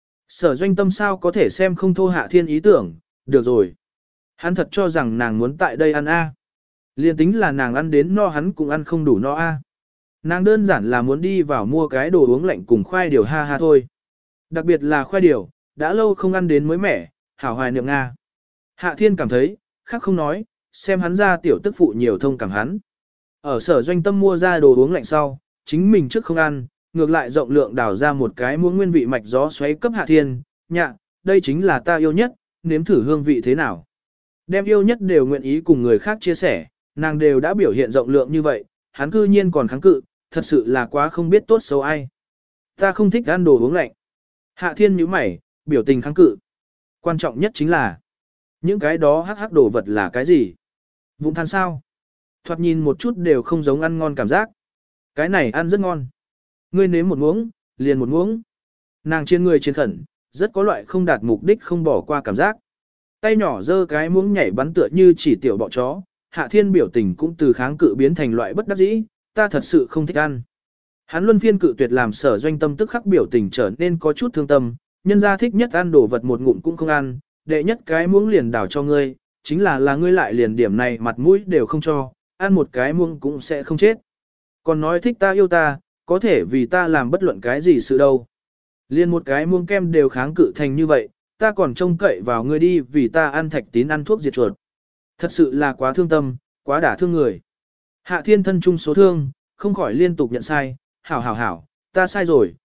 Sở Doanh Tâm sao có thể xem không thô Hạ Thiên ý tưởng, được rồi. Hắn thật cho rằng nàng muốn tại đây ăn a. Liên tính là nàng ăn đến no hắn cũng ăn không đủ no a. Nàng đơn giản là muốn đi vào mua cái đồ uống lạnh cùng khoai điều ha ha thôi. Đặc biệt là khoai điều, đã lâu không ăn đến mới mẻ, hảo hoài niệm Nga. Hạ Thiên cảm thấy, khác không nói, xem hắn ra tiểu tức phụ nhiều thông cảm hắn. Ở Sở Doanh Tâm mua ra đồ uống lạnh sau, chính mình trước không ăn, ngược lại rộng lượng đào ra một cái muỗng nguyên vị mạch gió xoáy cấp Hạ Thiên, nhạ, đây chính là ta yêu nhất, nếm thử hương vị thế nào. Đem yêu nhất đều nguyện ý cùng người khác chia sẻ, nàng đều đã biểu hiện rộng lượng như vậy, hắn cư nhiên còn kháng cự, thật sự là quá không biết tốt xấu ai. Ta không thích ăn đồ uống lạnh. Hạ Thiên nhíu mày, biểu tình kháng cự. Quan trọng nhất chính là, Những cái đó hắc hắc đồ vật là cái gì? Vụn than sao? Thoạt nhìn một chút đều không giống ăn ngon cảm giác. Cái này ăn rất ngon. Ngươi nếm một muỗng, liền một muỗng. Nàng trên người trên khẩn, rất có loại không đạt mục đích không bỏ qua cảm giác. Tay nhỏ giơ cái muỗng nhảy bắn tựa như chỉ tiểu bọ chó, Hạ Thiên biểu tình cũng từ kháng cự biến thành loại bất đắc dĩ, ta thật sự không thích ăn. Hắn luân phiên cự tuyệt làm Sở Doanh Tâm tức khắc biểu tình trở nên có chút thương tâm, nhân gia thích nhất ăn đồ vật một ngụm cũng không ăn, đệ nhất cái muỗng liền đảo cho ngươi, chính là ngươi lại liền điểm này mặt mũi đều không cho, ăn một cái muỗng cũng sẽ không chết. Còn nói thích ta yêu ta, có thể vì ta làm bất luận cái gì sự đâu. Liên một cái muỗng kem đều kháng cự thành như vậy, ta còn trông cậy vào ngươi đi vì ta ăn thạch tín ăn thuốc diệt chuột. Thật sự là quá thương tâm, quá đả thương người. Hạ Thiên thân chung số thương, không khỏi liên tục nhận sai, hảo, ta sai rồi,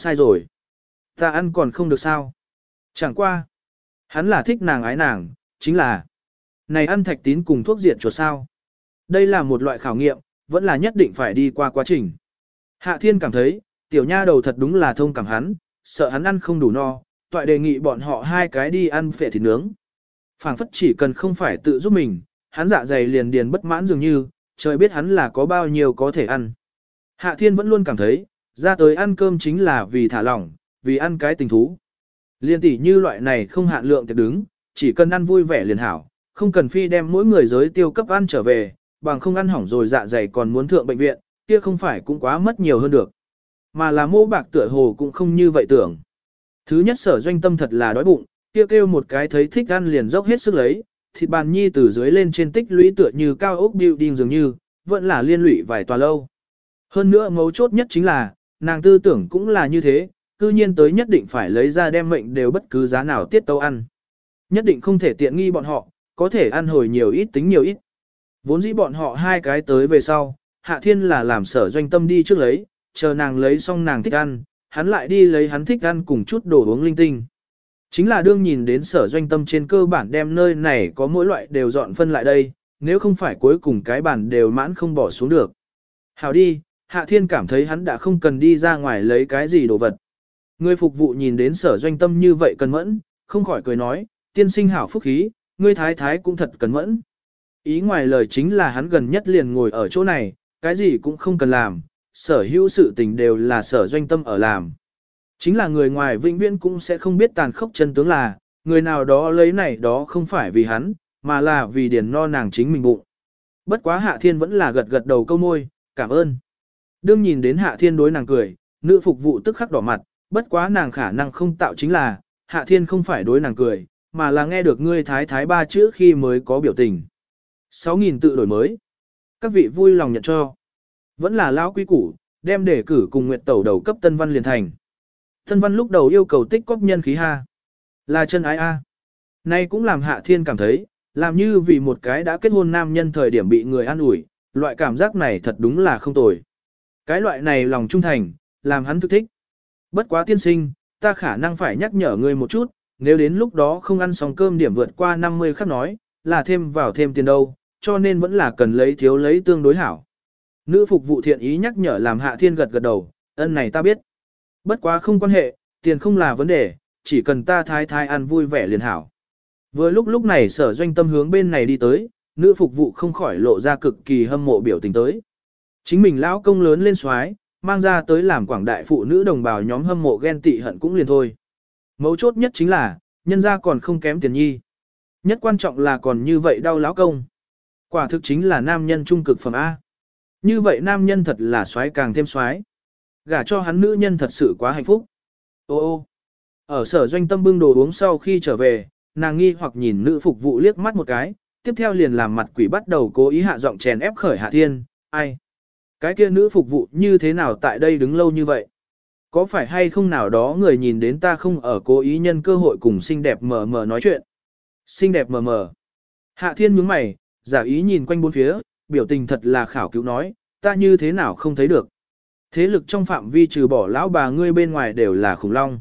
ta ăn còn không được sao. Chẳng qua. Hắn là thích nàng ái nàng, chính là này ăn thạch tín cùng thuốc diệt chuột sao. Đây là một loại khảo nghiệm, vẫn là nhất định phải đi qua quá trình. Hạ Thiên cảm thấy, tiểu nha đầu thật đúng là thông cảm hắn, sợ hắn ăn không đủ no, toại đề nghị bọn họ hai cái đi ăn phệ thịt nướng. Phảng phất chỉ cần không phải tự giúp mình, hắn dạ dày liền điền bất mãn dường như, trời biết hắn là có bao nhiêu có thể ăn. Hạ Thiên vẫn luôn cảm thấy, ra tới ăn cơm chính là vì thả lỏng, vì ăn cái tình thú. Liên tỷ như loại này không hạn lượng tiệc đứng, chỉ cần ăn vui vẻ liền hảo, không cần phi đem mỗi người giới tiêu cấp ăn trở về, bằng không ăn hỏng rồi dạ dày còn muốn thượng bệnh viện, kia không phải cũng quá mất nhiều hơn được. Mà là Mô Bạc tựa hồ cũng không như vậy tưởng. Thứ nhất Sở Doanh Tâm thật là đói bụng, kêu một cái thấy thích ăn liền dốc hết sức lấy, thịt bàn nhi từ dưới lên trên tích lũy tựa như cao ốc building dường như, vẫn là liên lụy vài tòa lâu. Hơn nữa mấu chốt nhất chính là, nàng tư tưởng cũng là như thế, cư nhiên tới nhất định phải lấy ra đem mệnh đều bất cứ giá nào tiết tấu ăn. Nhất định không thể tiện nghi bọn họ, có thể ăn hồi nhiều ít tính nhiều ít. Vốn dĩ bọn họ hai cái tới về sau, Hạ Thiên là làm Sở Doanh Tâm đi trước lấy, chờ nàng lấy xong nàng thích ăn, hắn lại đi lấy hắn thích ăn cùng chút đồ uống linh tinh. Chính là đương nhìn đến Sở Doanh Tâm trên cơ bản đem nơi này có mỗi loại đều dọn phân lại đây, nếu không phải cuối cùng cái bản đều mãn không bỏ xuống được. Hảo đi, Hạ Thiên cảm thấy hắn đã không cần đi ra ngoài lấy cái gì đồ vật. Người phục vụ nhìn đến Sở Doanh Tâm như vậy cần mẫn, không khỏi cười nói, tiên sinh hảo phúc khí, ngươi thái thái cũng thật cần mẫn. Ý ngoài lời chính là hắn gần nhất liền ngồi ở chỗ này, cái gì cũng không cần làm, sở hữu sự tình đều là Sở Doanh Tâm ở làm. Chính là người ngoài vĩnh viễn cũng sẽ không biết tàn khốc chân tướng là, người nào đó lấy này đó không phải vì hắn, mà là vì điền no nàng chính mình bụng. Bất quá Hạ Thiên vẫn là gật gật đầu câu môi, cảm ơn. Đương nhìn đến Hạ Thiên đối nàng cười, nữ phục vụ tức khắc đỏ mặt, bất quá nàng khả năng không tạo chính là, Hạ Thiên không phải đối nàng cười, mà là nghe được ngươi thái thái ba chữ khi mới có biểu tình. 6.000 tự đổi mới. Các vị vui lòng nhận cho. Vẫn là lão quý củ, đem đề cử cùng Nguyệt Tẩu đầu cấp Tân Văn liền thành. Tân Văn lúc đầu yêu cầu tích cóp nhân khí ha. Là chân ái a. Nay cũng làm Hạ Thiên cảm thấy, làm như vì một cái đã kết hôn nam nhân thời điểm bị người an ủi, loại cảm giác này thật đúng là không tồi. Cái loại này lòng trung thành, làm hắn thực thích. Bất quá tiên sinh, ta khả năng phải nhắc nhở ngươi một chút, nếu đến lúc đó không ăn xong cơm điểm vượt qua 50 khắc nói, là thêm vào thêm tiền đâu, cho nên vẫn là cần lấy thiếu lấy tương đối hảo. Nữ phục vụ thiện ý nhắc nhở làm Hạ Thiên gật gật đầu, ân này ta biết. Bất quá không quan hệ, tiền không là vấn đề, chỉ cần ta thái thái ăn vui vẻ liền hảo. Vừa lúc này Sở Doanh Tâm hướng bên này đi tới, nữ phục vụ không khỏi lộ ra cực kỳ hâm mộ biểu tình tới. Chính mình lão công lớn lên xoái, mang ra tới làm quảng đại phụ nữ đồng bào nhóm hâm mộ ghen tị hận cũng liền thôi. Mấu chốt nhất chính là, nhân ra còn không kém tiền nhi. Nhất quan trọng là còn như vậy đau lão công. Quả thực chính là nam nhân trung cực phẩm A. Như vậy nam nhân thật là xoái càng thêm xoái. Gả cho hắn nữ nhân thật sự quá hạnh phúc. Ô, ở Sở Doanh Tâm bưng đồ uống sau khi trở về, nàng nghi hoặc nhìn nữ phục vụ liếc mắt một cái, tiếp theo liền làm mặt quỷ bắt đầu cố ý hạ giọng chèn ép khởi Hạ Thiên, ai? Cái kia nữ phục vụ như thế nào tại đây đứng lâu như vậy? Có phải hay không nào đó người nhìn đến ta không ở cố ý nhân cơ hội cùng xinh đẹp mờ mờ nói chuyện? Xinh đẹp mờ mờ. Hạ Thiên nhướng mày, giả ý nhìn quanh bốn phía, biểu tình thật là khảo cứu nói, ta như thế nào không thấy được. Thế lực trong phạm vi trừ bỏ lão bà ngươi bên ngoài đều là khủng long.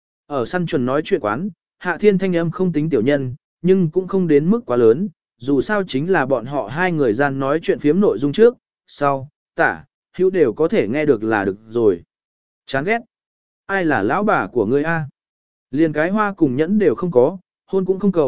Ở săn chuẩn nói chuyện quán, Hạ Thiên thanh âm không tính tiểu nhân, nhưng cũng không đến mức quá lớn, dù sao chính là bọn họ hai người gian nói chuyện phiếm nội dung trước, sau, tả, hữu đều có thể nghe được là được rồi. Chán ghét. Ai là lão bà của ngươi a? Liền cái hoa cùng nhẫn đều không có, hôn cũng không cầu,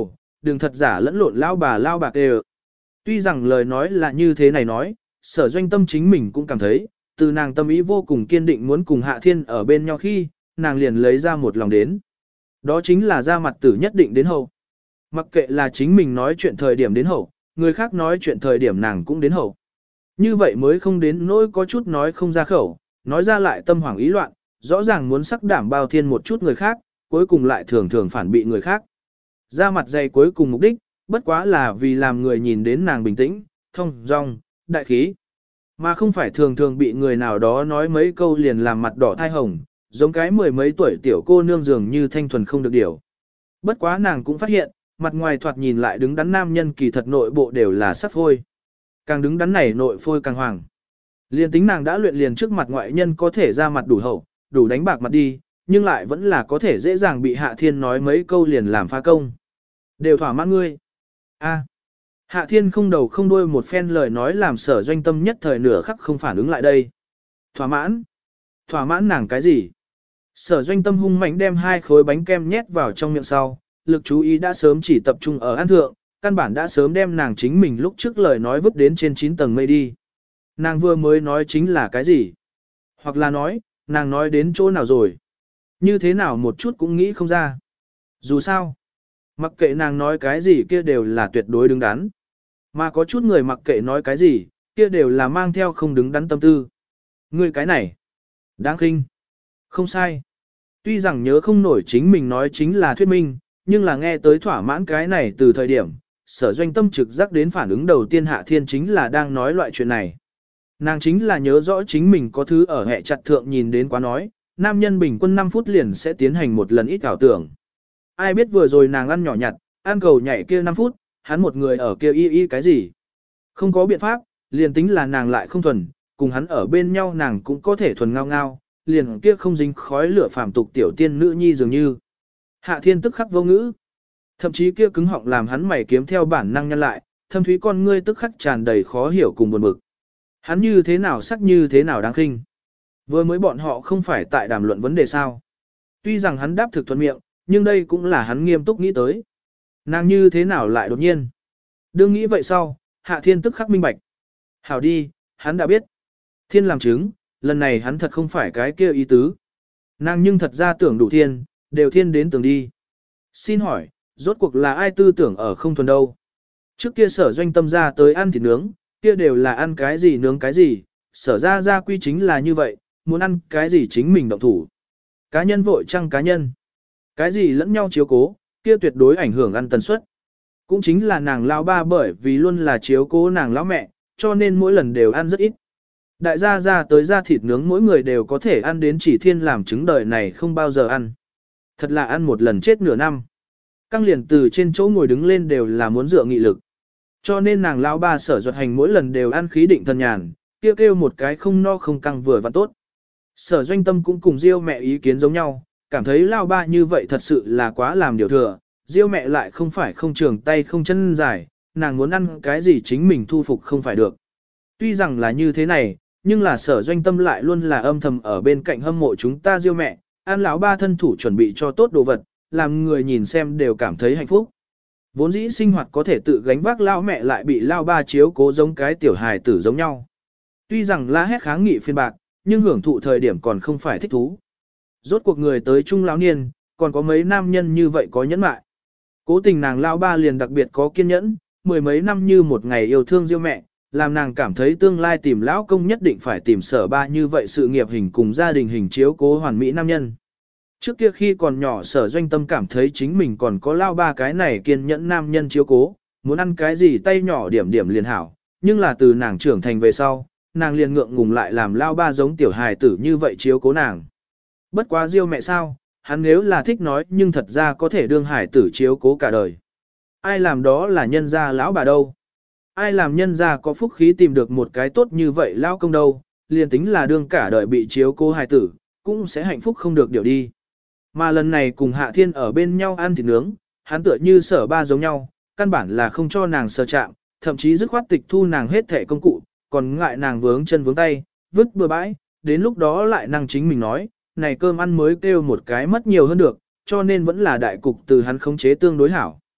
đừng thật giả lẫn lộn lao bạc đều. Tuy rằng lời nói là như thế này nói, Sở Doanh Tâm chính mình cũng cảm thấy, từ nàng tâm ý vô cùng kiên định muốn cùng Hạ Thiên ở bên nhau khi, nàng liền lấy ra một lòng đến. Đó chính là ra mặt tử nhất định đến hậu. Mặc kệ là chính mình nói chuyện thời điểm đến hậu, người khác nói chuyện thời điểm nàng cũng đến hậu. Như vậy mới không đến nỗi có chút nói không ra khẩu, nói ra lại tâm hoảng ý loạn, rõ ràng muốn sắc đảm bao thiên một chút người khác, cuối cùng lại thường thường phản bị người khác. Ra mặt dày cuối cùng mục đích, bất quá là vì làm người nhìn đến nàng bình tĩnh, thông dong, đại khí. Mà không phải thường thường bị người nào đó nói mấy câu liền làm mặt đỏ thai hồng, giống cái mười mấy tuổi tiểu cô nương dường như thanh thuần không được điều. Bất quá nàng cũng phát hiện, mặt ngoài thoạt nhìn lại đứng đắn nam nhân kỳ thật nội bộ đều là sắc phôi. Càng đứng đắn này nội phôi càng hoàng. Liên tính nàng đã luyện liền trước mặt ngoại nhân có thể ra mặt đủ hậu, đủ đánh bạc mặt đi, nhưng lại vẫn là có thể dễ dàng bị Hạ Thiên nói mấy câu liền làm phá công. Đều thỏa mãn ngươi. A. Hạ Thiên không đầu không đuôi một phen lời nói làm Sở Doanh Tâm nhất thời nửa khắc không phản ứng lại đây. Thỏa mãn? Thỏa mãn nàng cái gì? Sở Doanh Tâm hung mãnh đem 2 khối bánh kem nhét vào trong miệng sau, lực chú ý đã sớm chỉ tập trung ở ăn thượng, căn bản đã sớm đem nàng chính mình lúc trước lời nói vứt đến trên 9 tầng mây đi. Nàng vừa mới nói chính là cái gì? Hoặc là nói, nàng nói đến chỗ nào rồi? Như thế nào một chút cũng nghĩ không ra. Dù sao, mặc kệ nàng nói cái gì kia đều là tuyệt đối đứng đắn. Mà có chút người mặc kệ nói cái gì, kia đều là mang theo không đứng đắn tâm tư. Ngươi cái này, đáng khinh. Không sai. Tuy rằng nhớ không nổi chính mình nói chính là thuyết minh, nhưng là nghe tới thỏa mãn cái này từ thời điểm, Sở Doanh Tâm trực giác đến phản ứng đầu tiên Hạ Thiên chính là đang nói loại chuyện này. Nàng chính là nhớ rõ chính mình có thứ ở hệ chặt thượng nhìn đến quá nói, nam nhân bình quân 5 phút liền sẽ tiến hành một lần ít ảo tưởng. Ai biết vừa rồi nàng ăn nhỏ nhặt, ăn cầu nhảy kia 5 phút, hắn một người ở kia y cái gì. Không có biện pháp, liền tính là nàng lại không thuần, cùng hắn ở bên nhau nàng cũng có thể thuần ngao ngao, liền kia không dính khói lửa phàm tục tiểu tiên nữ nhi dường như. Hạ Thiên tức khắc vô ngữ. Thậm chí kia cứng họng làm hắn mày kiếm theo bản năng nhăn lại, thâm thúy con ngươi tức khắc tràn đầy khó hiểu cùng buồn bực. Hắn như thế nào sắc như thế nào đáng khinh. Vừa mới bọn họ không phải tại đàm luận vấn đề sao. Tuy rằng hắn đáp thực thuận miệng, nhưng đây cũng là hắn nghiêm túc nghĩ tới. Nàng như thế nào lại đột nhiên. Đương nghĩ vậy sau, Hạ Thiên tức khắc minh bạch. Hảo đi, hắn đã biết. Thiên làm chứng, lần này hắn thật không phải cái kia ý tứ. Nàng nhưng thật ra tưởng đủ thiên, đều thiên đến tưởng đi. Xin hỏi, rốt cuộc là ai tư tưởng ở không thuần đâu? Trước kia Sở Doanh Tâm ra tới ăn thịt nướng, kia đều là ăn cái gì nướng cái gì, Sở ra quy chính là như vậy, muốn ăn cái gì chính mình động thủ. Cá nhân vội chăng cá nhân. Cái gì lẫn nhau chiếu cố, kia tuyệt đối ảnh hưởng ăn tần suất. Cũng chính là nàng lão ba bởi vì luôn là chiếu cố nàng lão mẹ, cho nên mỗi lần đều ăn rất ít. Đại gia ra tới ra thịt nướng mỗi người đều có thể ăn đến chỉ thiên làm chứng đời này không bao giờ ăn. Thật là ăn một lần chết nửa năm. Căng liền từ trên chỗ ngồi đứng lên đều là muốn dựa nghị lực. Cho nên nàng lão ba Sở Duật Hành mỗi lần đều ăn khí định thần nhàn, kêu một cái không no không căng vừa và tốt. Sở Doanh Tâm cũng cùng Diêu mẹ ý kiến giống nhau, cảm thấy lão ba như vậy thật sự là quá làm điều thừa. Diêu mẹ lại không phải không trường tay không chân dài, nàng muốn ăn cái gì chính mình thu phục không phải được. Tuy rằng là như thế này, nhưng là Sở Doanh Tâm lại luôn là âm thầm ở bên cạnh hâm mộ chúng ta Diêu mẹ, ăn lão ba thân thủ chuẩn bị cho tốt đồ vật, làm người nhìn xem đều cảm thấy hạnh phúc. Vốn dĩ sinh hoạt có thể tự gánh vác lão mẹ lại bị lão ba chiếu cố giống cái tiểu hài tử giống nhau. Tuy rằng la hét kháng nghị phiên bạc, nhưng hưởng thụ thời điểm còn không phải thích thú. Rốt cuộc người tới trung lão niên, còn có mấy nam nhân như vậy có nhẫn mại. Cố tình nàng lão ba liền đặc biệt có kiên nhẫn, 10 mấy năm như một ngày yêu thương Diêu mẹ, làm nàng cảm thấy tương lai tìm lão công nhất định phải tìm Sở ba như vậy sự nghiệp hình cùng gia đình hình chiếu cố hoàn mỹ nam nhân. Trước kia khi còn nhỏ Sở Doanh Tâm cảm thấy chính mình còn có lao ba cái này kiên nhẫn nam nhân chiếu cố, muốn ăn cái gì tay nhỏ điểm điểm liền hảo, nhưng là từ nàng trưởng thành về sau, nàng liền ngượng ngùng lại làm lao ba giống tiểu hài tử như vậy chiếu cố nàng. Bất quá Diêu mẹ sao, hắn nếu là thích nói nhưng thật ra có thể đương hài tử chiếu cố cả đời. Ai làm đó là nhân gia lão bà đâu. Ai làm nhân gia có phúc khí tìm được một cái tốt như vậy lao công đâu, liền tính là đương cả đời bị chiếu cố hài tử, cũng sẽ hạnh phúc không được điều đi. Mà lần này cùng Hạ Thiên ở bên nhau ăn thịt nướng, hắn tựa như Sở ba giống nhau, căn bản là không cho nàng sờ chạm, thậm chí dứt khoát tịch thu nàng hết thẻ công cụ, còn ngại nàng vướng chân vướng tay, vứt bừa bãi, đến lúc đó lại năng chính mình nói, này cơm ăn mới kêu một cái mất nhiều hơn được, cho nên vẫn là đại cục từ hắn khống chế tương đối hảo.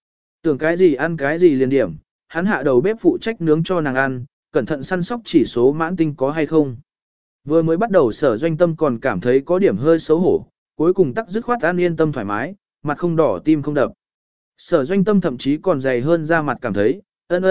Tưởng cái gì ăn cái gì liền điểm, hắn hạ đầu bếp phụ trách nướng cho nàng ăn, cẩn thận săn sóc chỉ số mãn tinh có hay không. Vừa mới bắt đầu Sở Doanh Tâm còn cảm thấy có điểm hơi xấu hổ, cuối cùng tắc dứt khoát an yên tâm thoải mái, mặt không đỏ tim không đập. Sở Doanh Tâm thậm chí còn dày hơn ra mặt cảm thấy,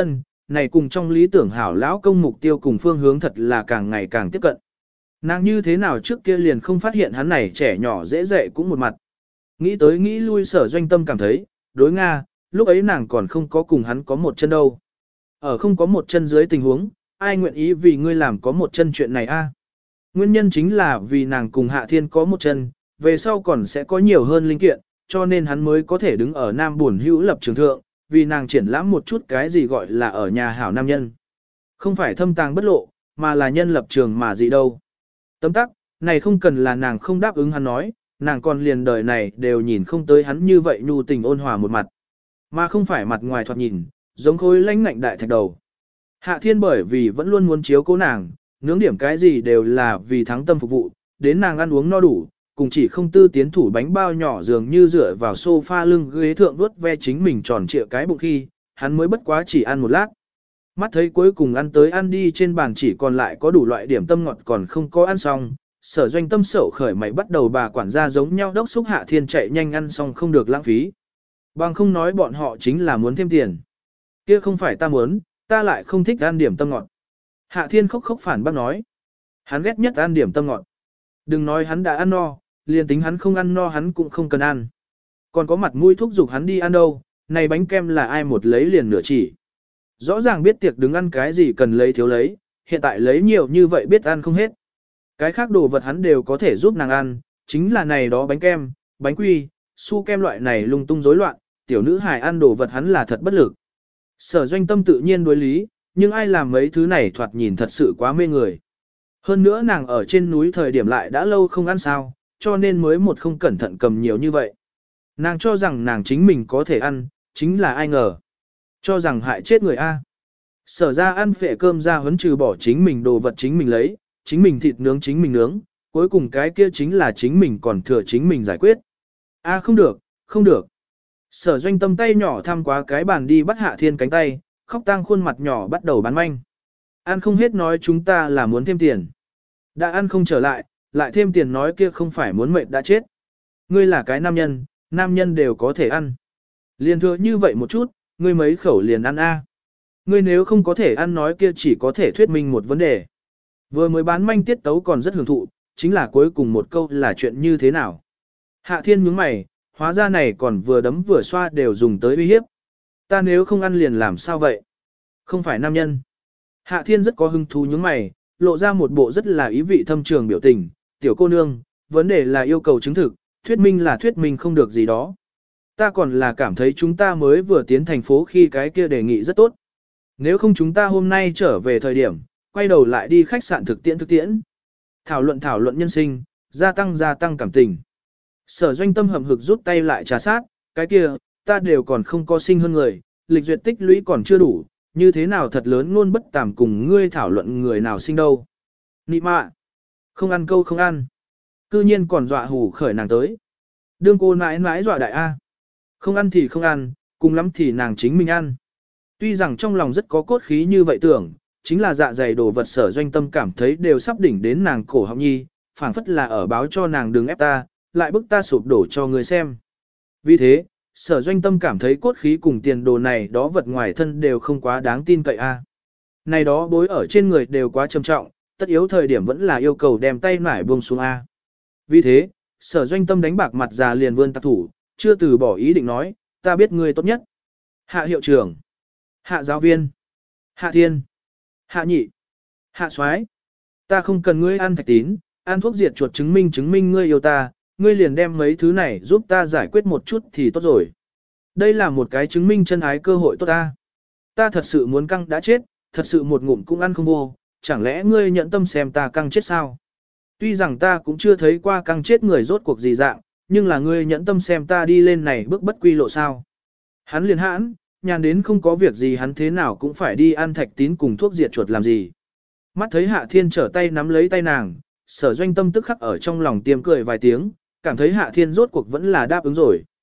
này cùng trong lý tưởng hảo lão công mục tiêu cùng phương hướng thật là càng ngày càng tiếp cận. Nàng như thế nào trước kia liền không phát hiện hắn này trẻ nhỏ dễ dạy cũng một mặt. Nghĩ tới nghĩ lui Sở Doanh Tâm cảm thấy, đối Nga, lúc ấy nàng còn không có cùng hắn có một chân đâu. Ở không có một chân dưới tình huống, ai nguyện ý vì ngươi làm có một chân chuyện này a? Nguyên nhân chính là vì nàng cùng Hạ Thiên có một chân, về sau còn sẽ có nhiều hơn linh kiện, cho nên hắn mới có thể đứng ở Nam Buồn Hữu lập trường thượng, vì nàng triển lãm một chút cái gì gọi là ở nhà hảo nam nhân. Không phải thâm tàng bất lộ, mà là nhân lập trường mà gì đâu. Tấm tắc, này không cần là nàng không đáp ứng hắn nói, nàng còn liền đời này đều nhìn không tới hắn như vậy nhu tình ôn hòa một mặt. Mà không phải mặt ngoài thoạt nhìn, giống khối lãnh ngạnh đại thạch đầu. Hạ Thiên bởi vì vẫn luôn muốn chiếu cố nàng, nướng điểm cái gì đều là vì thắng tâm phục vụ, đến nàng ăn uống no đủ, cùng chỉ không tư tiến thủ bánh bao nhỏ dường như dựa vào sofa lưng ghế thượng vuốt ve chính mình tròn trịa cái bụng khi, hắn mới bất quá chỉ ăn một lát. Mắt thấy cuối cùng ăn tới ăn đi trên bàn chỉ còn lại có đủ loại điểm tâm ngọt còn không có ăn xong, Sở Doanh Tâm sầu khởi mày bắt đầu bà quản gia giống nhau đốc xúc Hạ Thiên chạy nhanh ăn xong không được lãng phí. Bằng không nói bọn họ chính là muốn thêm tiền. Kia không phải ta muốn, ta lại không thích ăn điểm tâm ngọt. Hạ Thiên khóc khóc phản bác nói. Hắn ghét nhất ăn điểm tâm ngọt. Đừng nói hắn đã ăn no, liền tính hắn không ăn no hắn cũng không cần ăn. Còn có mặt mũi thúc giục hắn đi ăn đâu, này bánh kem là ai một lấy liền nửa chỉ. Rõ ràng biết tiệc đứng ăn cái gì cần lấy thiếu lấy, hiện tại lấy nhiều như vậy biết ăn không hết. Cái khác đồ vật hắn đều có thể giúp nàng ăn, chính là này đó bánh kem, bánh quy, su kem loại này lung tung rối loạn, tiểu nữ hài ăn đồ vật hắn là thật bất lực. Sở Doanh Tâm tự nhiên đối lý, nhưng ai làm mấy thứ này thoạt nhìn thật sự quá mê người. Hơn nữa nàng ở trên núi thời điểm lại đã lâu không ăn sao, cho nên mới một không cẩn thận cầm nhiều như vậy. Nàng cho rằng nàng chính mình có thể ăn, chính là ai ngờ. Cho rằng hại chết người A. Sở ra ăn phệ cơm ra huấn trừ bỏ chính mình đồ vật chính mình lấy, chính mình thịt nướng chính mình nướng, cuối cùng cái kia chính là chính mình còn thừa chính mình giải quyết. A không được, không được. Sở Doanh Tâm tay nhỏ thăm quá cái bàn đi bắt Hạ Thiên cánh tay, khóc tang khuôn mặt nhỏ bắt đầu bán manh. Ăn không hết nói chúng ta là muốn thêm tiền. Đã ăn không trở lại, lại thêm tiền nói kia không phải muốn mệt đã chết. Ngươi là cái nam nhân đều có thể ăn. Liền thừa như vậy một chút, ngươi mấy khẩu liền ăn a. Ngươi nếu không có thể ăn nói kia chỉ có thể thuyết minh một vấn đề. Vừa mới bán manh tiết tấu còn rất hưởng thụ, chính là cuối cùng một câu là chuyện như thế nào. Hạ Thiên nhướng mày, hóa ra này còn vừa đấm vừa xoa đều dùng tới uy hiếp. Ta nếu không ăn liền làm sao vậy? Không phải nam nhân. Hạ Thiên rất có hứng thú nhướng mày, lộ ra một bộ rất là ý vị thâm trường biểu tình. Tiểu cô nương, vấn đề là yêu cầu chứng thực, thuyết minh là thuyết minh không được gì đó. Ta còn là cảm thấy chúng ta mới vừa tiến thành phố khi cái kia đề nghị rất tốt. Nếu không chúng ta hôm nay trở về thời điểm, quay đầu lại đi khách sạn thực tiễn. Thảo luận nhân sinh, gia tăng cảm tình. Sở Doanh Tâm hậm hực rút tay lại trà sát, cái kia, ta đều còn không có sinh hơn người, lịch duyệt tích lũy còn chưa đủ, như thế nào thật lớn luôn bất tàm cùng ngươi thảo luận người nào sinh đâu. Nị mạ, không ăn câu không ăn. Cư nhiên còn dọa hù khởi nàng tới. Đương cô mãi dọa đại A. Không ăn thì không ăn, cùng lắm thì nàng chính mình ăn. Tuy rằng trong lòng rất có cốt khí như vậy tưởng, chính là dạ dày đồ vật Sở Doanh Tâm cảm thấy đều sắp đỉnh đến nàng cổ họng nhi, phảng phất là ở báo cho nàng đừng ép ta, lại bức ta sụp đổ cho người xem. Vì thế, Sở Doanh Tâm cảm thấy cốt khí cùng tiền đồ này đó vật ngoài thân đều không quá đáng tin cậy a. Này đó bối ở trên người đều quá trầm trọng, tất yếu thời điểm vẫn là yêu cầu đem tay nải buông xuống a. Vì thế, Sở Doanh Tâm đánh bạc mặt già liền vươn tạc thủ, chưa từ bỏ ý định nói, ta biết ngươi tốt nhất. Hạ hiệu trưởng, Hạ giáo viên, Hạ Thiên, Hạ nhị, Hạ soái, ta không cần ngươi ăn thạch tín, ăn thuốc diệt chuột chứng minh ngươi yêu ta, ngươi liền đem mấy thứ này giúp ta giải quyết một chút thì tốt rồi. Đây là một cái chứng minh chân ái cơ hội tốt ta. Ta thật sự muốn căng đã chết, thật sự một ngụm cũng ăn không vô, chẳng lẽ ngươi nhận tâm xem ta căng chết sao? Tuy rằng ta cũng chưa thấy qua căng chết người rốt cuộc gì dạng, nhưng là ngươi nhẫn tâm xem ta đi lên này bước bất quy lộ sao. Hắn liền hãn, nhàn đến không có việc gì hắn thế nào cũng phải đi ăn thạch tín cùng thuốc diệt chuột làm gì. Mắt thấy Hạ Thiên trở tay nắm lấy tay nàng, Sở Doanh Tâm tức khắc ở trong lòng tiêm cười vài tiếng, cảm thấy Hạ Thiên rốt cuộc vẫn là đáp ứng rồi.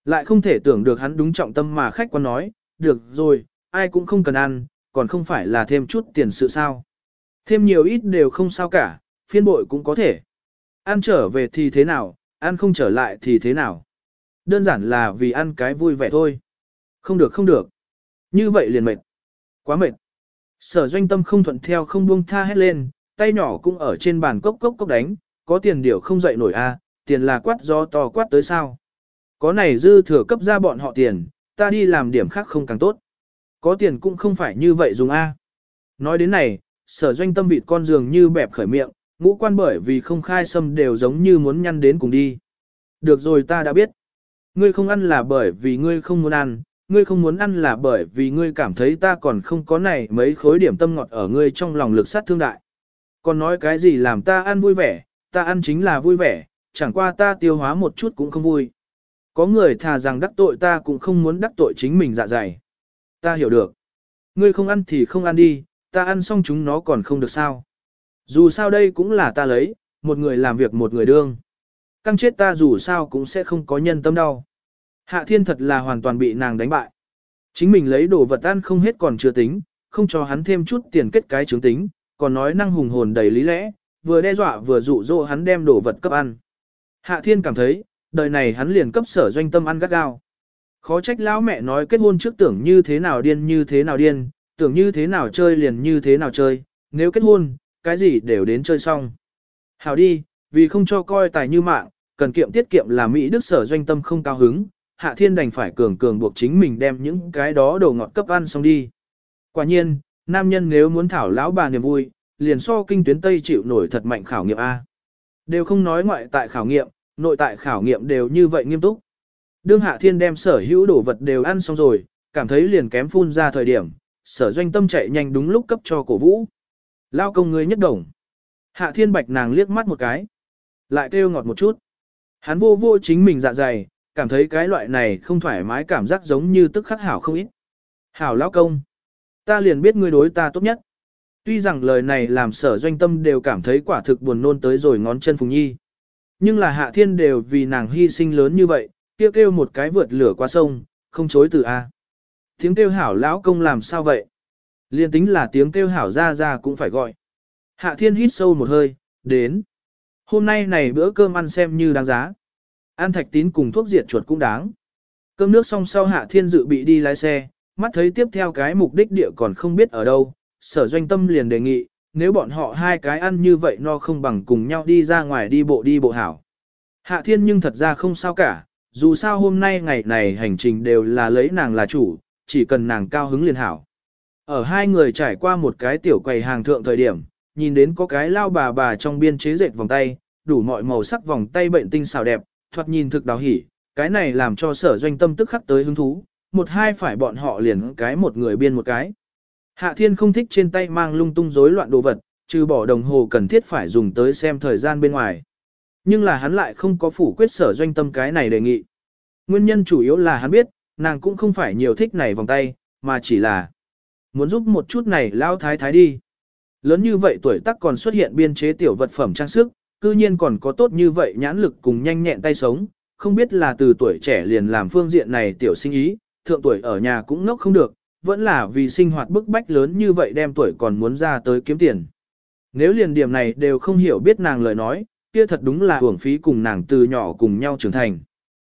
Lại không thể tưởng được hắn đúng trọng tâm mà khách quan nói, được rồi, ai cũng không cần ăn, còn không phải là thêm chút tiền sự sao. Thêm nhiều ít đều không sao cả, phiên bội cũng có thể. Ăn trở về thì thế nào, ăn không trở lại thì thế nào. Đơn giản là vì ăn cái vui vẻ thôi. Không được không được. Như vậy liền mệt. Quá mệt. Sở Doanh Tâm không thuận theo không buông tha hết lên, tay nhỏ cũng ở trên bàn cốc cốc cốc đánh, có tiền điều không dậy nổi a, tiền là quát do to quát tới sao. Có này dư thừa cấp ra bọn họ tiền, ta đi làm điểm khác không càng tốt. Có tiền cũng không phải như vậy dùng a. Nói đến này, Sở Doanh Tâm vịt con dường như bẹp khởi miệng, ngũ quan bởi vì không khai xâm đều giống như muốn nhăn đến cùng đi. Được rồi ta đã biết. Ngươi không ăn là bởi vì ngươi không muốn ăn, ngươi không muốn ăn là bởi vì ngươi cảm thấy ta còn không có này mấy khối điểm tâm ngọt ở ngươi trong lòng lực sát thương đại. Còn nói cái gì làm ta ăn vui vẻ, ta ăn chính là vui vẻ, chẳng qua ta tiêu hóa một chút cũng không vui. Có người thà rằng đắc tội ta cũng không muốn đắc tội chính mình dạ dày. Ta hiểu được. Ngươi không ăn thì không ăn đi, ta ăn xong chúng nó còn không được sao. Dù sao đây cũng là ta lấy, một người làm việc một người đương. Căng chết ta dù sao cũng sẽ không có nhân tâm đau. Hạ Thiên thật là hoàn toàn bị nàng đánh bại. Chính mình lấy đồ vật ăn không hết còn chưa tính, không cho hắn thêm chút tiền kết cái chứng tính, còn nói năng hùng hồn đầy lý lẽ, vừa đe dọa vừa dụ dỗ hắn đem đồ vật cấp ăn. Hạ Thiên cảm thấy, đời này hắn liền cấp Sở Doanh Tâm ăn gắt gao. Khó trách lão mẹ nói kết hôn trước tưởng như thế nào điên, tưởng như thế nào chơi liền như thế nào chơi, nếu kết hôn, cái gì đều đến chơi xong. Hảo đi, vì không cho coi tài như mạng, cần kiệm tiết kiệm là Mỹ Đức Sở Doanh Tâm không cao hứng, Hạ Thiên đành phải cường buộc chính mình đem những cái đó đồ ngọt cấp ăn xong đi. Quả nhiên, nam nhân nếu muốn thảo lão bà niềm vui, liền so kinh tuyến Tây chịu nổi thật mạnh khảo nghiệm A. Đều không nói ngoại tại khảo nghiệm, nội tại khảo nghiệm đều như vậy nghiêm túc. Đương Hạ Thiên đem sở hữu đồ vật đều ăn xong rồi, cảm thấy liền kém phun ra thời điểm, Sở Doanh Tâm chạy nhanh đúng lúc cấp cho cổ vũ. Lao công ngươi nhất đồng. Hạ Thiên bạch nàng liếc mắt một cái. Lại kêu ngọt một chút. Hắn vô vô chính mình dạ dày, cảm thấy cái loại này không thoải mái cảm giác giống như tức khắc hảo không ít. Hảo lão công. Ta liền biết ngươi đối ta tốt nhất. Tuy rằng lời này làm Sở Doanh Tâm đều cảm thấy quả thực buồn nôn tới rồi ngón chân Phùng Nhi. Nhưng là Hạ Thiên đều vì nàng hy sinh lớn như vậy, kêu một cái vượt lửa qua sông, không chối từ A. Tiếng kêu hảo lão công làm sao vậy? Liên tính là tiếng kêu hảo ra cũng phải gọi. Hạ Thiên hít sâu một hơi, đến. Hôm nay này bữa cơm ăn xem như đáng giá. Ăn thạch tín cùng thuốc diệt chuột cũng đáng. Cơm nước xong sau Hạ Thiên dự bị đi lái xe, mắt thấy tiếp theo cái mục đích địa còn không biết ở đâu. Sở Doanh Tâm liền đề nghị, nếu bọn họ hai cái ăn như vậy no không bằng cùng nhau đi ra ngoài đi bộ hảo. Hạ Thiên nhưng thật ra không sao cả, dù sao hôm nay ngày này hành trình đều là lấy nàng là chủ, chỉ cần nàng cao hứng liền hảo. Ở hai người trải qua một cái tiểu quầy hàng thượng thời điểm, nhìn đến có cái lao bà trong biên chế dệt vòng tay, đủ mọi màu sắc vòng tay bệnh tinh xảo đẹp, thoạt nhìn thực đào hỉ, cái này làm cho Sở Doanh Tâm tức khắc tới hứng thú, một hai phải bọn họ liền cái một người biên một cái. Hạ Thiên không thích trên tay mang lung tung rối loạn đồ vật, trừ bỏ đồng hồ cần thiết phải dùng tới xem thời gian bên ngoài. Nhưng là hắn lại không có phủ quyết Sở Doanh Tâm cái này đề nghị. Nguyên nhân chủ yếu là hắn biết, nàng cũng không phải nhiều thích này vòng tay, mà chỉ là muốn giúp một chút này lao thái thái đi. Lớn như vậy tuổi tác còn xuất hiện biên chế tiểu vật phẩm trang sức, cư nhiên còn có tốt như vậy nhãn lực cùng nhanh nhẹn tay sống, không biết là từ tuổi trẻ liền làm phương diện này tiểu sinh ý, thượng tuổi ở nhà cũng ngốc không được, vẫn là vì sinh hoạt bức bách lớn như vậy đem tuổi còn muốn ra tới kiếm tiền. Nếu liền điểm này đều không hiểu biết nàng lời nói, kia thật đúng là hưởng phí cùng nàng từ nhỏ cùng nhau trưởng thành.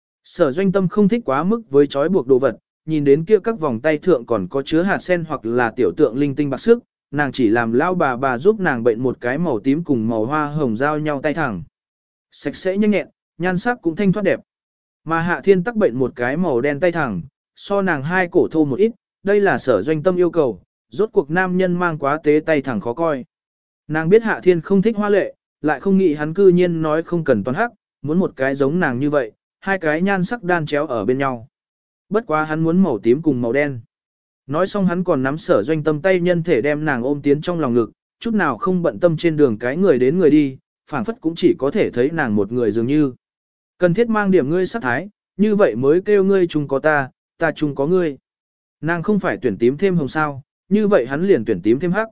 Sở Doanh Tâm không thích quá mức với trói buộc đồ vật, nhìn đến kia các vòng tay thượng còn có chứa hạt sen hoặc là tiểu tượng linh tinh bạc sức, nàng chỉ làm lao bà giúp nàng bệnh một cái màu tím cùng màu hoa hồng giao nhau tay thẳng. Sạch sẽ nhanh nhẹn, nhan sắc cũng thanh thoát đẹp. Mà Hạ Thiên tắc bệnh một cái màu đen tay thẳng, so nàng hai cổ thô một ít, đây là Sở Doanh Tâm yêu cầu, rốt cuộc nam nhân mang quá tế tay thẳng khó coi. Nàng biết Hạ Thiên không thích hoa lệ, lại không nghĩ hắn cư nhiên nói không cần toàn hắc, muốn một cái giống nàng như vậy, hai cái nhan sắc đan chéo ở bên nhau. Bất quá hắn muốn màu tím cùng màu đen. Nói xong hắn còn nắm Sở Doanh Tâm tay nhân thể đem nàng ôm tiến trong lòng ngực, chút nào không bận tâm trên đường cái người đến người đi, phảng phất cũng chỉ có thể thấy nàng một người dường như. Cần thiết mang điểm ngươi sắc thái, như vậy mới kêu ngươi chung có ta chung có ngươi. Nàng không phải tuyển tím thêm hồng sao, như vậy hắn liền tuyển tím thêm hắc.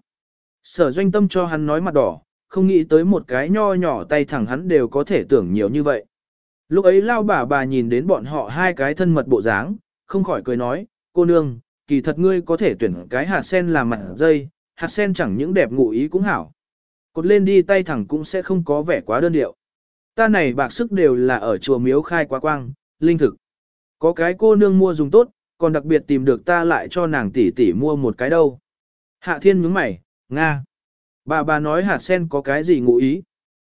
Sở Doanh Tâm cho hắn nói mặt đỏ, không nghĩ tới một cái nho nhỏ tay thẳng hắn đều có thể tưởng nhiều như vậy. Lúc ấy lao bà nhìn đến bọn họ hai cái thân mật bộ dáng, không khỏi cười nói, cô nương, kỳ thật ngươi có thể tuyển cái hạt sen làm mặt dây, hạt sen chẳng những đẹp ngụ ý cũng hảo. Cột lên đi tay thẳng cũng sẽ không có vẻ quá đơn điệu. Ta này bạc sức đều là ở chùa miếu khai quá quang, linh thực. Có cái cô nương mua dùng tốt, còn đặc biệt tìm được ta lại cho nàng tỷ tỷ mua một cái đâu. Hạ Thiên nhướng mày, Nga. Bà nói hạt sen có cái gì ngụ ý.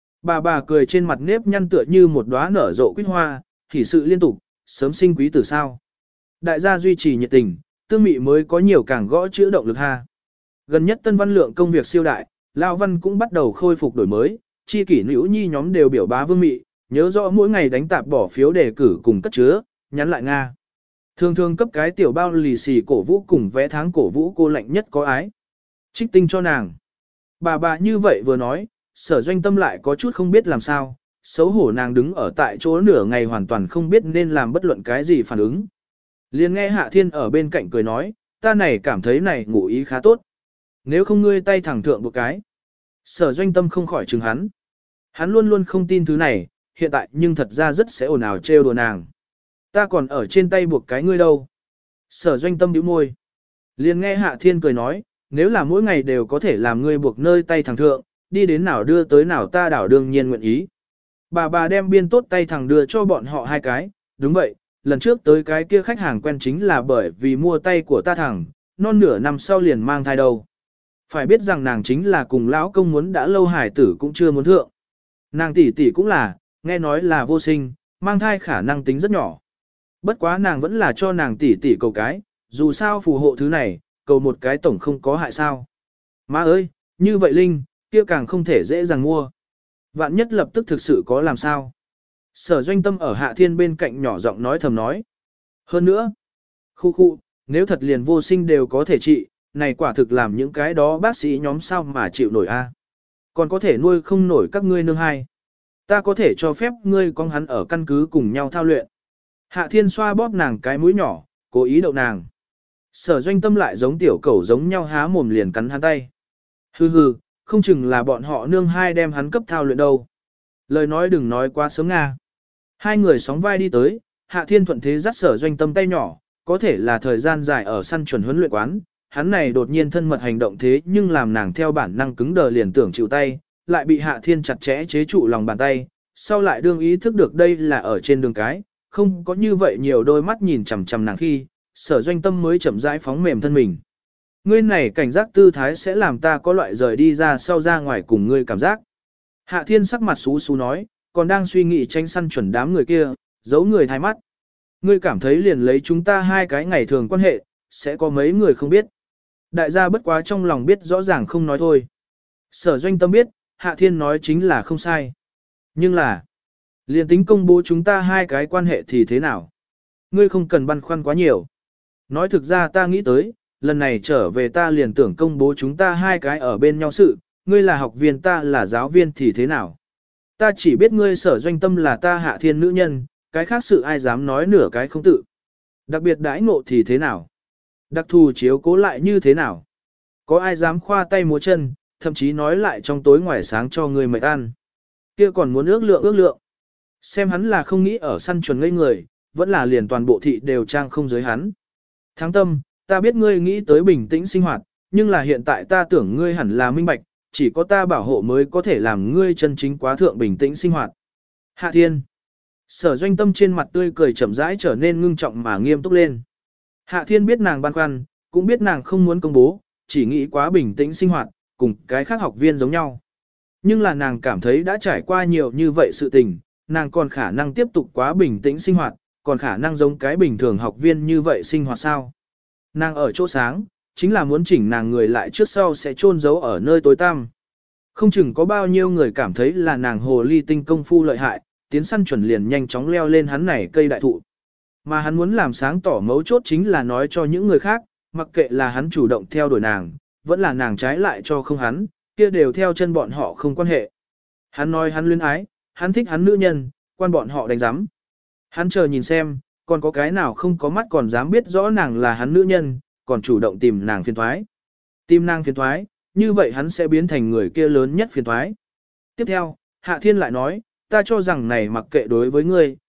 Bà cười trên mặt nếp nhăn tựa như một đóa nở rộ quýt hoa, hỉ sự liên tục, sớm sinh quý tử sao. Đại gia duy trì nhiệt tình, tương mị mới có nhiều càng gõ chữa động lực ha. Gần nhất Tân Văn Lượng công việc siêu đại, Lao Văn cũng bắt đầu khôi phục đổi mới, chi kỷ nữ nhi nhóm đều biểu bá vương mị, nhớ rõ mỗi ngày đánh tạp bỏ phiếu đề cử cùng cất chứa, nhắn lại Nga. Thường thường cấp cái tiểu bao lì xì cổ vũ cùng vẽ tháng cổ vũ cô lạnh nhất có ái. Trích tinh cho nàng. Bà như vậy vừa nói, Sở Doanh Tâm lại có chút không biết làm sao, xấu hổ nàng đứng ở tại chỗ nửa ngày hoàn toàn không biết nên làm bất luận cái gì phản ứng. Liền nghe Hạ Thiên ở bên cạnh cười nói, ta này cảm thấy này ngụ ý khá tốt. Nếu không ngươi tay thẳng thượng một cái. Sở Doanh Tâm không khỏi chừng hắn. Hắn luôn luôn không tin thứ này, hiện tại nhưng thật ra rất sẽ ồn ào trêu đùa nàng. Ta còn ở trên tay buộc cái ngươi đâu. Sở Doanh Tâm bĩu môi. Liền nghe Hạ Thiên cười nói, nếu là mỗi ngày đều có thể làm ngươi buộc nơi tay thẳng thượng, đi đến nào đưa tới nào ta đảo đương nhiên nguyện ý. Bà đem biên tốt tay thẳng đưa cho bọn họ hai cái, đúng vậy, lần trước tới cái kia khách hàng quen chính là bởi vì mua tay của ta thẳng, non nửa năm sau liền mang thai đâu. Phải biết rằng nàng chính là cùng lão công muốn đã lâu hải tử cũng chưa muốn thượng. Nàng tỷ tỷ cũng là, nghe nói là vô sinh, mang thai khả năng tính rất nhỏ. Bất quá nàng vẫn là cho nàng tỷ tỷ cầu cái, dù sao phù hộ thứ này, cầu một cái tổng không có hại sao. Má ơi, như vậy Linh, kia càng không thể dễ dàng mua. Vạn nhất lập tức thực sự có làm sao. Sở Doanh Tâm ở Hạ Thiên bên cạnh nhỏ giọng nói thầm nói. Hơn nữa, khu, nếu thật liền vô sinh đều có thể trị, này quả thực làm những cái đó bác sĩ nhóm sao mà chịu nổi a? Còn có thể nuôi không nổi các ngươi nương hai. Ta có thể cho phép ngươi con hắn ở căn cứ cùng nhau thao luyện. Hạ Thiên xoa bóp nàng cái mũi nhỏ, cố ý đậu nàng. Sở Doanh Tâm lại giống tiểu cẩu giống nhau há mồm liền cắn hắn tay. Hừ, không chừng là bọn họ nương hai đem hắn cấp thao luyện đâu. Lời nói đừng nói quá sớm Nga. Hai người sóng vai đi tới, Hạ Thiên thuận thế dắt Sở Doanh Tâm tay nhỏ, có thể là thời gian dài ở săn chuẩn huấn luyện quán, hắn này đột nhiên thân mật hành động thế nhưng làm nàng theo bản năng cứng đờ liền tưởng chịu tay, lại bị Hạ Thiên chặt chẽ chế trụ lòng bàn tay, sau lại đương ý thức được đây là ở trên đường cái, không có như vậy nhiều đôi mắt nhìn chằm chằm nàng khi, Sở Doanh Tâm mới chậm rãi phóng mềm thân mình. Ngươi này cảnh giác tư thái sẽ làm ta có loại rời đi ra sau ra ngoài cùng ngươi cảm giác. Hạ Thiên sắc mặt xú xú nói, còn đang suy nghĩ tranh săn chuẩn đám người kia, giấu người thay mắt. Ngươi cảm thấy liền lấy chúng ta hai cái ngày thường quan hệ, sẽ có mấy người không biết. Đại gia bất quá trong lòng biết rõ ràng không nói thôi. Sở Doanh Tâm biết, Hạ Thiên nói chính là không sai. Nhưng là, liền tính công bố chúng ta hai cái quan hệ thì thế nào? Ngươi không cần băn khoăn quá nhiều. Nói thực ra ta nghĩ tới, lần này trở về ta liền tưởng công bố chúng ta hai cái ở bên nhau sự, ngươi là học viên ta là giáo viên thì thế nào? Ta chỉ biết ngươi Sở Doanh Tâm là ta Hạ Thiên nữ nhân, cái khác sự ai dám nói nửa cái không tự. Đặc biệt đãi ngộ thì thế nào? Đặc thù chiếu cố lại như thế nào? Có ai dám khoa tay múa chân, thậm chí nói lại trong tối ngoài sáng cho ngươi mệt ăn? Kia còn muốn ước lượng. Xem hắn là không nghĩ ở săn chuẩn ngây người, vẫn là liền toàn bộ thị đều trang không giới hắn. Thắng Tâm, ta biết ngươi nghĩ tới bình tĩnh sinh hoạt, nhưng là hiện tại ta tưởng ngươi hẳn là minh bạch, chỉ có ta bảo hộ mới có thể làm ngươi chân chính quá thượng bình tĩnh sinh hoạt. Hạ Thiên. Sở Doanh Tâm trên mặt tươi cười chậm rãi trở nên ngưng trọng mà nghiêm túc lên. Hạ Thiên biết nàng băn khoăn, cũng biết nàng không muốn công bố, chỉ nghĩ quá bình tĩnh sinh hoạt, cùng cái khác học viên giống nhau. Nhưng là nàng cảm thấy đã trải qua nhiều như vậy sự tình, nàng còn khả năng tiếp tục quá bình tĩnh sinh hoạt, còn khả năng giống cái bình thường học viên như vậy sinh hoạt sao. Nàng ở chỗ sáng, chính là muốn chỉnh nàng người lại trước sau sẽ chôn giấu ở nơi tối tăm. Không chừng có bao nhiêu người cảm thấy là nàng hồ ly tinh công phu lợi hại, tiến săn chuẩn liền nhanh chóng leo lên hắn này cây đại thụ. Mà hắn muốn làm sáng tỏ mấu chốt chính là nói cho những người khác, mặc kệ là hắn chủ động theo đuổi nàng, vẫn là nàng trái lại cho không hắn, kia đều theo chân bọn họ không quan hệ. Hắn nói hắn luyến ái, hắn thích hắn nữ nhân, quan bọn họ đánh giám. Hắn chờ nhìn xem, còn có cái nào không có mắt còn dám biết rõ nàng là hắn nữ nhân, còn chủ động tìm nàng phiền thoái. Tìm nàng phiền thoái, như vậy hắn sẽ biến thành người kia lớn nhất phiền thoái. Tiếp theo, Hạ Thiên lại nói, ta cho rằng này mặc kệ đối với ngươi,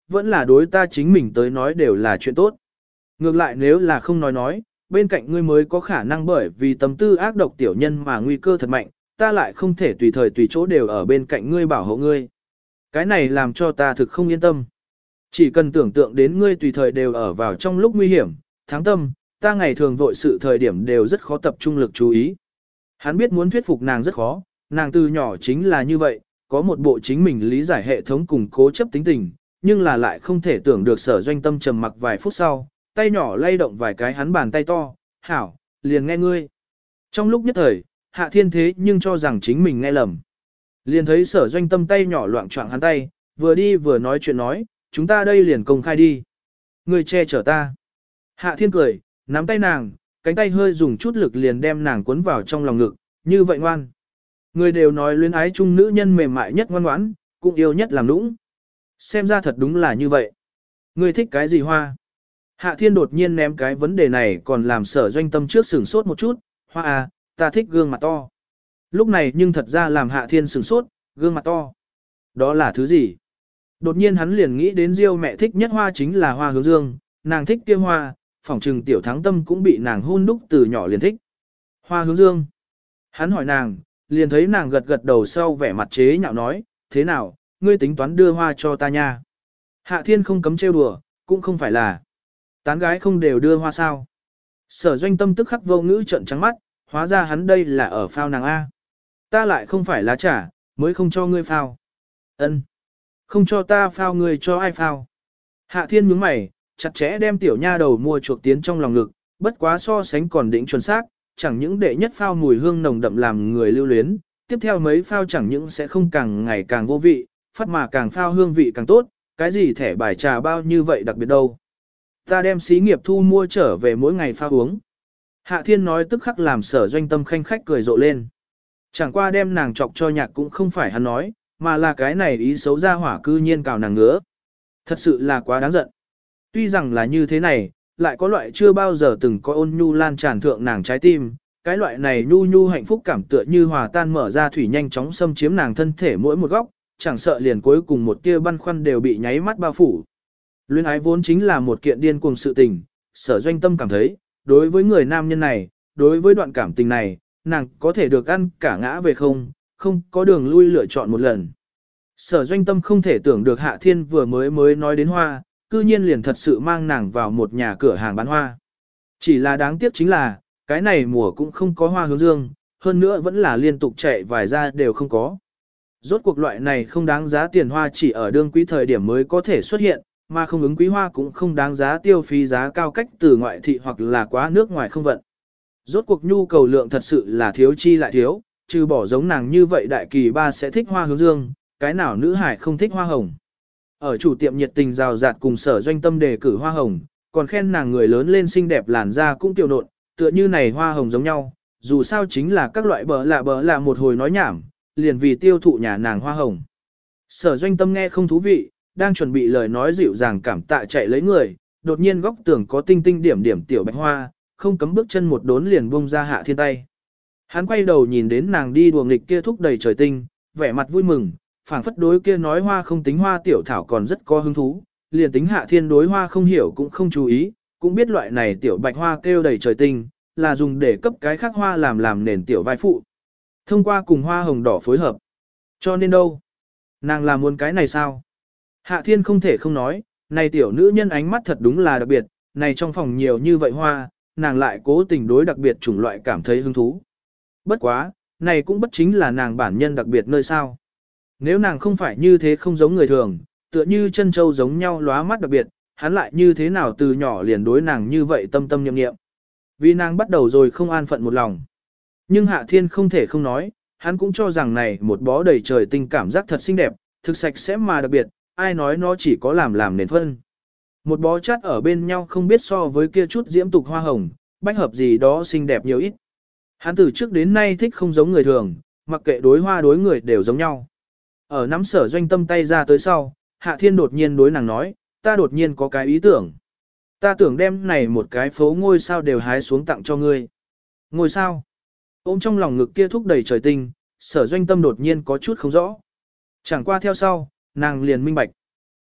vẫn là đối ta chính mình tới nói đều là chuyện tốt. Ngược lại nếu là không nói, bên cạnh ngươi mới có khả năng bởi vì tâm tư ác độc tiểu nhân mà nguy cơ thật mạnh, ta lại không thể tùy thời tùy chỗ đều ở bên cạnh ngươi bảo hộ ngươi. Cái này làm cho ta thực không yên tâm. Chỉ cần tưởng tượng đến ngươi tùy thời đều ở vào trong lúc nguy hiểm, thắng tâm, ta ngày thường vội sự thời điểm đều rất khó tập trung lực chú ý. Hắn biết muốn thuyết phục nàng rất khó, nàng từ nhỏ chính là như vậy, có một bộ chính mình lý giải hệ thống cùng cố chấp tính tình, nhưng là lại không thể tưởng được Sở Doanh Tâm trầm mặc vài phút sau, tay nhỏ lay động vài cái hắn bàn tay to, hảo, liền nghe ngươi. Trong lúc nhất thời, Hạ Thiên thế nhưng cho rằng chính mình nghe lầm. Liền thấy Sở Doanh Tâm tay nhỏ loạn choạng hắn tay, vừa đi vừa nói chuyện nói, chúng ta đây liền công khai đi. Ngươi che chở ta. Hạ Thiên cười, nắm tay nàng, cánh tay hơi dùng chút lực liền đem nàng cuốn vào trong lòng ngực, như vậy ngoan. Người đều nói luyến ái chung nữ nhân mềm mại nhất ngoan ngoãn, cũng yêu nhất làm nũng. Xem ra thật đúng là như vậy. Ngươi thích cái gì hoa? Hạ Thiên đột nhiên ném cái vấn đề này còn làm Sở Doanh Tâm trước sửng sốt một chút, hoa à, ta thích gương mặt to. Lúc này nhưng thật ra làm Hạ Thiên sửng sốt, gương mặt to. Đó là thứ gì? Đột nhiên hắn liền nghĩ đến Diêu mẹ thích nhất hoa chính là hoa hướng dương, nàng thích kia hoa, phỏng trừng tiểu thắng tâm cũng bị nàng hun đúc từ nhỏ liền thích. Hoa hướng dương. Hắn hỏi nàng, liền thấy nàng gật gật đầu sau vẻ mặt chế nhạo nói, thế nào, ngươi tính toán đưa hoa cho ta nha. Hạ Thiên không cấm trêu đùa, cũng không phải là. Tán gái không đều đưa hoa sao. Sở Doanh Tâm tức khắc vô ngữ trợn trắng mắt, hóa ra hắn đây là ở phao nàng A. Ta lại không phải lá trà, mới không cho ngươi phao. Ân, không cho ta phao ngươi cho ai phao. Hạ Thiên nhướng mày, chặt chẽ đem tiểu nha đầu mua chuộc tiến trong lòng ngực, bất quá so sánh còn đỉnh chuẩn xác, chẳng những đệ nhất phao mùi hương nồng đậm làm người lưu luyến, tiếp theo mấy phao chẳng những sẽ không càng ngày càng vô vị, phát mà càng phao hương vị càng tốt, cái gì thẻ bài trà bao như vậy đặc biệt đâu. Ta đem xí nghiệp thu mua trở về mỗi ngày phao uống. Hạ Thiên nói tức khắc làm Sở Doanh Tâm khanh khách cười rộ lên. Chẳng qua đem nàng chọc cho nhạc cũng không phải hắn nói, mà là cái này ý xấu ra hỏa cư nhiên cào nàng ngứa. Thật sự là quá đáng giận. Tuy rằng là như thế này, lại có loại chưa bao giờ từng có ôn nhu lan tràn thượng nàng trái tim, cái loại này nhu nhu hạnh phúc cảm tựa như hòa tan mở ra thủy nhanh chóng xâm chiếm nàng thân thể mỗi một góc, chẳng sợ liền cuối cùng một tia băn khoăn đều bị nháy mắt bao phủ. Luyến ái vốn chính là một kiện điên cuồng sự tình, Sở Doanh Tâm cảm thấy, đối với người nam nhân này, đối với đoạn cảm tình này, nàng có thể được ăn cả ngã về không có đường lui lựa chọn một lần. Sở Doanh Tâm không thể tưởng được Hạ Thiên vừa mới nói đến hoa, cư nhiên liền thật sự mang nàng vào một nhà cửa hàng bán hoa. Chỉ là đáng tiếc chính là, cái này mùa cũng không có hoa hướng dương, hơn nữa vẫn là liên tục chạy vài ra đều không có. Rốt cuộc loại này không đáng giá tiền hoa chỉ ở đương quý thời điểm mới có thể xuất hiện, mà không ứng quý hoa cũng không đáng giá tiêu phí giá cao cách từ ngoại thị hoặc là quá nước ngoài không vận. Rốt cuộc nhu cầu lượng thật sự là thiếu chi lại thiếu, trừ bỏ giống nàng như vậy đại kỳ ba sẽ thích hoa hướng dương, cái nào nữ hải không thích hoa hồng. Ở chủ tiệm nhiệt tình rào rạt cùng Sở Doanh Tâm đề cử hoa hồng, còn khen nàng người lớn lên xinh đẹp làn da cũng tiểu nộn, tựa như này hoa hồng giống nhau, dù sao chính là các loại bờ lạ một hồi nói nhảm, liền vì tiêu thụ nhà nàng hoa hồng. Sở Doanh Tâm nghe không thú vị, đang chuẩn bị lời nói dịu dàng cảm tạ chạy lấy người, đột nhiên góc tường có tinh tinh điểm điểm tiểu bạch hoa, không cấm bước chân một đốn liền buông ra Hạ Thiên tay. Hắn quay đầu nhìn đến nàng đi đùa nghịch kia thúc đầy trời tinh, vẻ mặt vui mừng, phảng phất đối kia nói hoa không tính hoa tiểu thảo còn rất có hứng thú, liền tính Hạ Thiên đối hoa không hiểu cũng không chú ý, cũng biết loại này tiểu bạch hoa kêu đầy trời tinh, là dùng để cấp cái khác hoa làm nền tiểu vai phụ. Thông qua cùng hoa hồng đỏ phối hợp. Cho nên đâu? Nàng là muốn cái này sao? Hạ Thiên không thể không nói, này tiểu nữ nhân ánh mắt thật đúng là đặc biệt, này trong phòng nhiều như vậy hoa, nàng lại cố tình đối đặc biệt chủng loại cảm thấy hứng thú. Bất quá, này cũng bất chính là nàng bản nhân đặc biệt nơi sao. Nếu nàng không phải như thế không giống người thường, tựa như chân châu giống nhau lóa mắt đặc biệt, hắn lại như thế nào từ nhỏ liền đối nàng như vậy tâm tâm nhậm nghiệm. Vì nàng bắt đầu rồi không an phận một lòng. Nhưng Hạ Thiên không thể không nói, hắn cũng cho rằng này một bó đầy trời tình cảm giác thật xinh đẹp, thực sạch sẽ mà đặc biệt, ai nói nó chỉ có làm nền phân. Một bó chát ở bên nhau không biết so với kia chút diễm tục hoa hồng, bách hợp gì đó xinh đẹp nhiều ít. Hắn từ trước đến nay thích không giống người thường, mặc kệ đối hoa đối người đều giống nhau. Ở nắm Sở Doanh Tâm tay ra tới sau, Hạ Thiên đột nhiên đối nàng nói, ta đột nhiên có cái ý tưởng. Ta tưởng đem này một cái phố ngôi sao đều hái xuống tặng cho ngươi. Ngôi sao? Ôm trong lòng ngực kia thúc đầy trời tinh, Sở Doanh Tâm đột nhiên có chút không rõ. Chẳng qua theo sau, nàng liền minh bạch.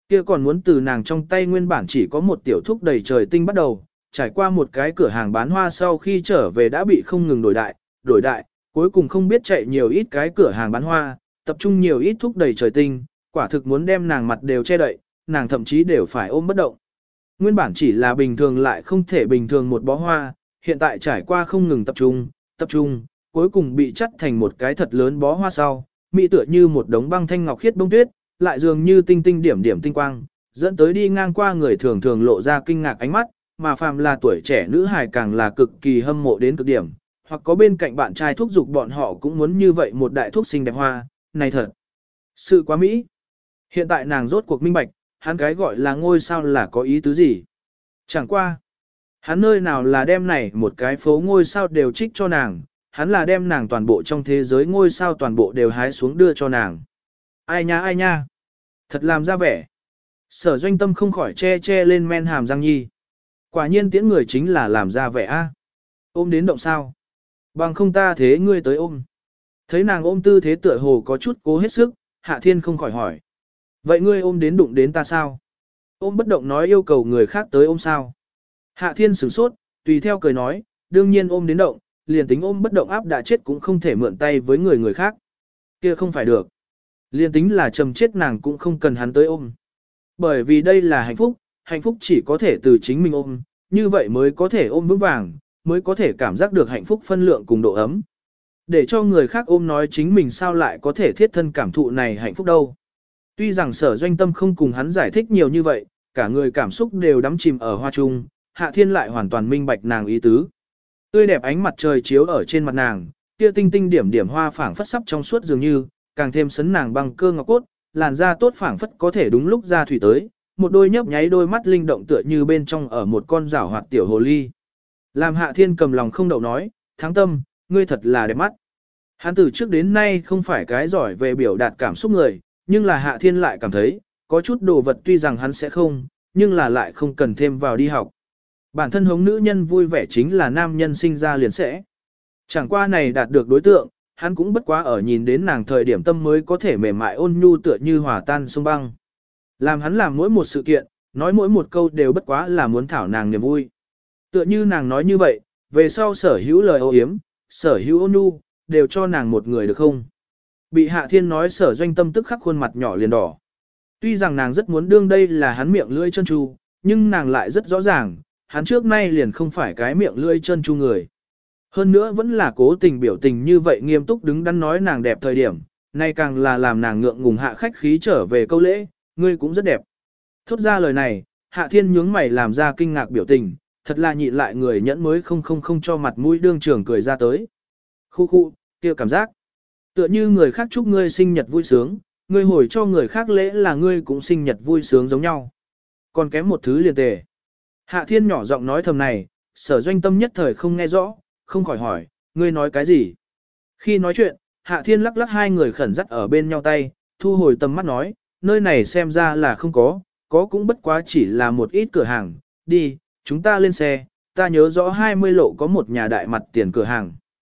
Kia còn muốn từ nàng trong tay nguyên bản chỉ có một tiểu thúc đầy trời tinh bắt đầu, trải qua một cái cửa hàng bán hoa sau khi trở về đã bị không ngừng đổi đại, cuối cùng không biết chạy nhiều ít cái cửa hàng bán hoa, tập trung nhiều ít thúc đầy trời tinh, quả thực muốn đem nàng mặt đều che đậy, nàng thậm chí đều phải ôm bất động. Nguyên bản chỉ là bình thường lại không thể bình thường một bó hoa, hiện tại trải qua không ngừng tập trung, cuối cùng bị chắt thành một cái thật lớn bó hoa sau, mỹ tựa như một đống băng thanh ngọc khiết bông tuyết, lại dường như tinh tinh điểm điểm tinh quang, dẫn tới đi ngang qua người thường thường lộ ra kinh ngạc ánh mắt, mà phàm là tuổi trẻ nữ hài càng là cực kỳ hâm mộ đến cực điểm, hoặc có bên cạnh bạn trai thúc giục bọn họ cũng muốn như vậy một đại thuốc xinh đẹp hoa, này thật sự quá mỹ. Hiện tại nàng rốt cuộc minh bạch, hắn cái gọi là ngôi sao là có ý tứ gì. Chẳng qua, hắn nơi nào là đem này một cái phố ngôi sao đều trích cho nàng, hắn là đem nàng toàn bộ trong thế giới ngôi sao toàn bộ đều hái xuống đưa cho nàng. Ai nha, thật làm ra vẻ. Sở Doanh Tâm không khỏi che lên men hàm răng nhi. Quả nhiên tiễn người chính là làm ra vẻ a. Ôm đến động sao? Bằng không ta thế ngươi tới ôm. Thấy nàng ôm tư thế tựa hồ có chút cố hết sức, Hạ Thiên không khỏi hỏi. Vậy ngươi ôm đến đụng đến ta sao? Ôm bất động nói yêu cầu người khác tới ôm sao? Hạ Thiên sửng sốt, tùy theo cười nói, đương nhiên ôm đến động, liền tính ôm bất động áp đã chết cũng không thể mượn tay với người khác. Kia không phải được. Liền tính là trầm chết nàng cũng không cần hắn tới ôm. Bởi vì đây là hạnh phúc chỉ có thể từ chính mình ôm, như vậy mới có thể ôm vững vàng, mới có thể cảm giác được hạnh phúc phân lượng cùng độ ấm. Để cho người khác ôm nói chính mình sao lại có thể thiết thân cảm thụ này hạnh phúc đâu. Tuy rằng Sở Doanh Tâm không cùng hắn giải thích nhiều như vậy, cả người cảm xúc đều đắm chìm ở hoa chung, Hạ Thiên lại hoàn toàn minh bạch nàng ý tứ. Tươi đẹp ánh mặt trời chiếu ở trên mặt nàng, kia tinh tinh điểm điểm hoa phảng phất sắp trong suốt dường như, càng thêm sấn nàng băng cơ ngọc cốt, làn da tốt phảng phất có thể đúng lúc ra thủy tới, một đôi nhấp nháy đôi mắt linh động tựa như bên trong ở một con rảo hoạt tiểu hồ ly. Làm Hạ Thiên cầm lòng không đậu nói, Thắng Tâm, ngươi thật là đẹp mắt. Hắn từ trước đến nay không phải cái giỏi về biểu đạt cảm xúc người, nhưng là Hạ Thiên lại cảm thấy, có chút đồ vật tuy rằng hắn sẽ không, nhưng là lại không cần thêm vào đi học. Bản thân hống nữ nhân vui vẻ chính là nam nhân sinh ra liền sẽ. Chẳng qua này đạt được đối tượng, hắn cũng bất quá ở nhìn đến nàng thời điểm tâm mới có thể mềm mại ôn nhu tựa như hòa tan sông băng. Làm hắn làm mỗi một sự kiện, nói mỗi một câu đều bất quá là muốn thảo nàng niềm vui. Tựa như nàng nói như vậy, về sau sở hữu lời ô yếm, sở hữu ôn nhu, đều cho nàng một người được không? Bị Hạ Thiên nói Sở Doanh Tâm tức khắc khuôn mặt nhỏ liền đỏ. Tuy rằng nàng rất muốn đương đây là hắn miệng lưỡi chân chu, nhưng nàng lại rất rõ ràng, hắn trước nay liền không phải cái miệng lưỡi chân chu người. Hơn nữa vẫn là cố tình biểu tình như vậy nghiêm túc đứng đắn nói nàng đẹp thời điểm, nay càng là làm nàng ngượng ngùng hạ khách khí trở về câu lễ, ngươi cũng rất đẹp. Thốt ra lời này, Hạ Thiên nhướng mày làm ra kinh ngạc biểu tình, thật là nhịn lại người nhẫn mới không cho mặt mũi đương trường cười ra tới. Khu, kia cảm giác. Tựa như người khác chúc ngươi sinh nhật vui sướng, ngươi hồi cho người khác lễ là ngươi cũng sinh nhật vui sướng giống nhau. Còn kém một thứ liền tề. Hạ Thiên nhỏ giọng nói thầm này, Sở Doanh Tâm nhất thời không nghe rõ, không khỏi hỏi, ngươi nói cái gì? Khi nói chuyện, Hạ Thiên lắc lắc hai người khẩn dắt ở bên nhau tay, thu hồi tầm mắt nói, nơi này xem ra là không có cũng bất quá chỉ là một ít cửa hàng, đi, chúng ta lên xe, ta nhớ rõ 20 lộ có một nhà đại mặt tiền cửa hàng.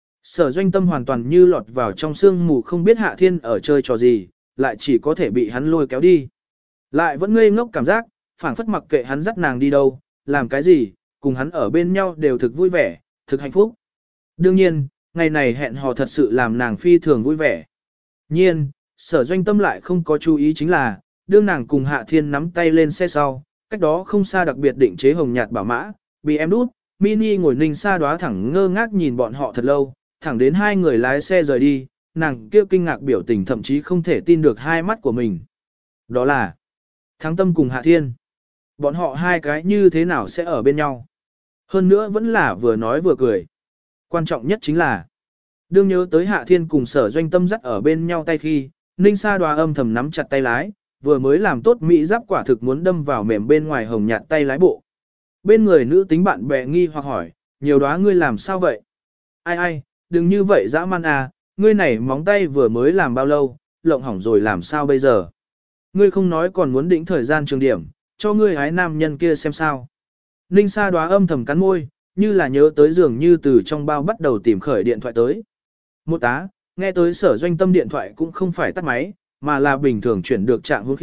Sở Doanh Tâm hoàn toàn như lọt vào trong sương mù không biết Hạ Thiên ở chơi trò gì, lại chỉ có thể bị hắn lôi kéo đi. Lại vẫn ngây ngốc cảm giác, phảng phất mặc kệ hắn dắt nàng đi đâu, làm cái gì, cùng hắn ở bên nhau đều thực vui vẻ, thực hạnh phúc. Đương nhiên, ngày này hẹn hò thật sự làm nàng phi thường vui vẻ. Nhiên, Sở Doanh Tâm lại không có chú ý chính là, đương nàng cùng Hạ Thiên nắm tay lên xe sau, cách đó không xa đặc biệt định chế hồng nhạt bảo mã, bị em đút, mini ngồi Ninh Sa Đoá thẳng ngơ ngác nhìn bọn họ thật lâu, thẳng đến hai người lái xe rời đi, nàng kêu kinh ngạc biểu tình thậm chí không thể tin được hai mắt của mình. Đó là Thắng Tâm cùng Hạ Thiên. Bọn họ hai cái như thế nào sẽ ở bên nhau? Hơn nữa vẫn là vừa nói vừa cười. Quan trọng nhất chính là, đương nhớ tới Hạ Thiên cùng Sở Doanh Tâm dắt ở bên nhau tay khi, Ninh Sa Đoá âm thầm nắm chặt tay lái, vừa mới làm tốt mỹ giáp quả thực muốn đâm vào mềm bên ngoài hồng nhạt tay lái bộ. Bên người nữ tính bạn bè nghi hoặc hỏi, nhiều Đoá ngươi làm sao vậy? Ai, đừng như vậy dã man à, ngươi này móng tay vừa mới làm bao lâu, lộng hỏng rồi làm sao bây giờ? Ngươi không nói còn muốn định thời gian trường điểm, cho ngươi hái nam nhân kia xem sao. Ninh Sa Đoá âm thầm cắn môi, như là nhớ tới dường như từ trong bao bắt đầu tìm khởi điện thoại tới. Một tá, nghe tới Sở Doanh Tâm điện thoại cũng không phải tắt máy, mà là bình thường chuyển được trạng hướng khi,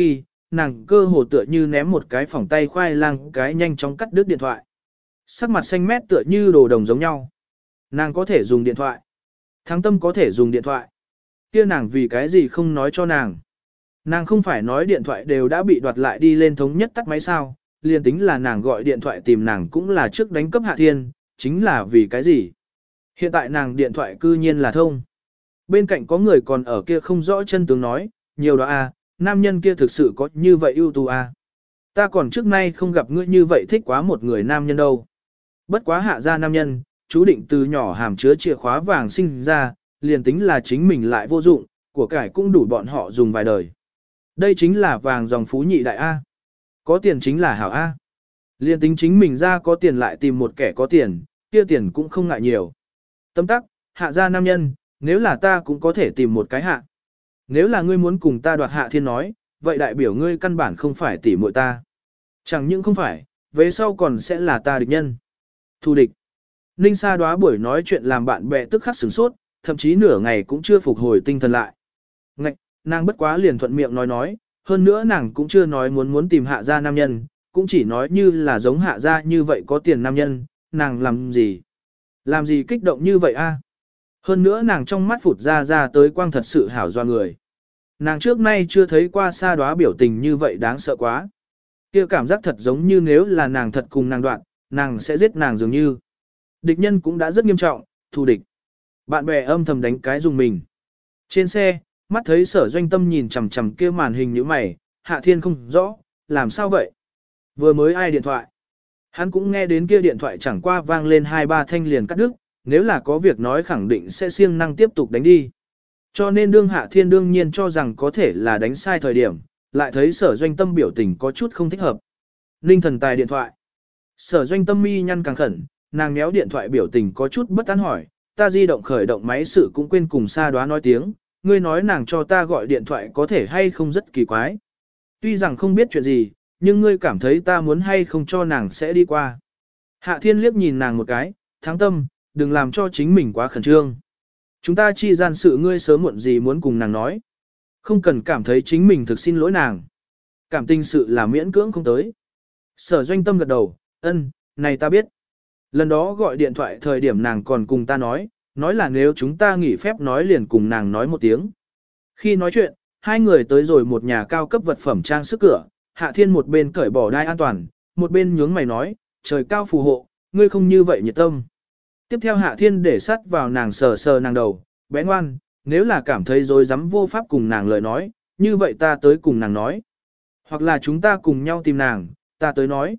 nàng cơ hồ tựa như ném một cái phỏng tay khoai lang cái nhanh chóng cắt đứt điện thoại. Sắc mặt xanh mét tựa như đồ đồng giống nhau. Nàng có thể dùng điện thoại. Thắng Tâm có thể dùng điện thoại. Kia nàng vì cái gì không nói cho nàng. Nàng không phải nói điện thoại đều đã bị đoạt lại đi lên thống nhất tắt máy sao, liền tính là nàng gọi điện thoại tìm nàng cũng là trước đánh cấp Hạ Thiên, chính là vì cái gì. Hiện tại nàng điện thoại cư nhiên là thông. Bên cạnh có người còn ở kia không rõ chân tướng nói, nhiều đó à, nam nhân kia thực sự có như vậy ưu tú à. Ta còn trước nay không gặp ngươi như vậy thích quá một người nam nhân đâu. Bất quá Hạ gia nam nhân, chú định từ nhỏ hàm chứa chìa khóa vàng sinh ra, liền tính là chính mình lại vô dụng, của cải cũng đủ bọn họ dùng vài đời. Đây chính là vàng dòng phú nhị đại A. Có tiền chính là hảo A. Liền tính chính mình ra có tiền lại tìm một kẻ có tiền, kia tiền cũng không ngại nhiều. Tấm tắc, Hạ gia nam nhân, nếu là ta cũng có thể tìm một cái hạ. Nếu là ngươi muốn cùng ta đoạt Hạ Thiên nói, vậy đại biểu ngươi căn bản không phải tỉ muội ta. Chẳng những không phải, về sau còn sẽ là ta địch nhân. Thù địch. Ninh Sa Đoá buổi nói chuyện làm bạn bè tức khắc sửng sốt, thậm chí nửa ngày cũng chưa phục hồi tinh thần lại. Ngạch, nàng bất quá liền thuận miệng nói, hơn nữa nàng cũng chưa nói muốn tìm Hạ gia nam nhân, cũng chỉ nói như là giống Hạ gia như vậy có tiền nam nhân, nàng làm gì? Làm gì kích động như vậy a? Hơn nữa nàng trong mắt phụt ra tới quang thật sự hảo doa người. Nàng trước nay chưa thấy qua Sa Đoá biểu tình như vậy đáng sợ quá. Kia cảm giác thật giống như nếu là nàng thật cùng nàng đoạn, nàng sẽ giết nàng dường như. Địch nhân cũng đã rất nghiêm trọng, thù địch. Bạn bè âm thầm đánh cái dùng mình. Trên xe, mắt thấy Sở Doanh Tâm nhìn chằm chằm kia màn hình như mày, Hạ Thiên không rõ, làm sao vậy? Vừa mới ai điện thoại? Hắn cũng nghe đến kia điện thoại chẳng qua vang lên 2-3 thanh liền cắt đứt, nếu là có việc nói khẳng định sẽ siêng năng tiếp tục đánh đi. Cho nên đương Hạ Thiên đương nhiên cho rằng có thể là đánh sai thời điểm, lại thấy Sở Doanh Tâm biểu tình có chút không thích hợp. Ninh Thần Tài điện thoại. Sở Doanh Tâm mi nhăn càng khẩn, nàng méo điện thoại biểu tình có chút bất an hỏi, ta di động khởi động máy sự cũng quên cùng Sa Đoá nói tiếng, ngươi nói nàng cho ta gọi điện thoại có thể hay không rất kỳ quái. Tuy rằng không biết chuyện gì, nhưng ngươi cảm thấy ta muốn hay không cho nàng sẽ đi qua. Hạ Thiên liếc nhìn nàng một cái, Thắng Tâm, đừng làm cho chính mình quá khẩn trương. Chúng ta chi gian sự ngươi sớm muộn gì muốn cùng nàng nói. Không cần cảm thấy chính mình thực xin lỗi nàng. Cảm tình sự là miễn cưỡng không tới. Sở Doanh Tâm gật đầu, ân, này ta biết. Lần đó gọi điện thoại thời điểm nàng còn cùng ta nói là nếu chúng ta nghỉ phép nói liền cùng nàng nói một tiếng. Khi nói chuyện, hai người tới rồi một nhà cao cấp vật phẩm trang sức cửa, Hạ Thiên một bên cởi bỏ đai an toàn, một bên nhướng mày nói, trời cao phù hộ, ngươi không như vậy nhiệt tâm. Tiếp theo Hạ Thiên để sát vào nàng sờ sờ nàng đầu, bé ngoan, nếu là cảm thấy dối rắm vô pháp cùng nàng lời nói, như vậy ta tới cùng nàng nói. Hoặc là chúng ta cùng nhau tìm nàng, ta tới nói.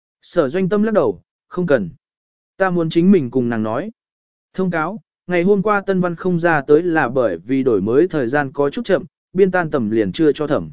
Sở Doanh Tâm lắc đầu, không cần. Ta muốn chính mình cùng nàng nói. Thông cáo, ngày hôm qua Tân Văn không ra tới là bởi vì đổi mới thời gian có chút chậm, biên tan tầm liền chưa cho thẩm.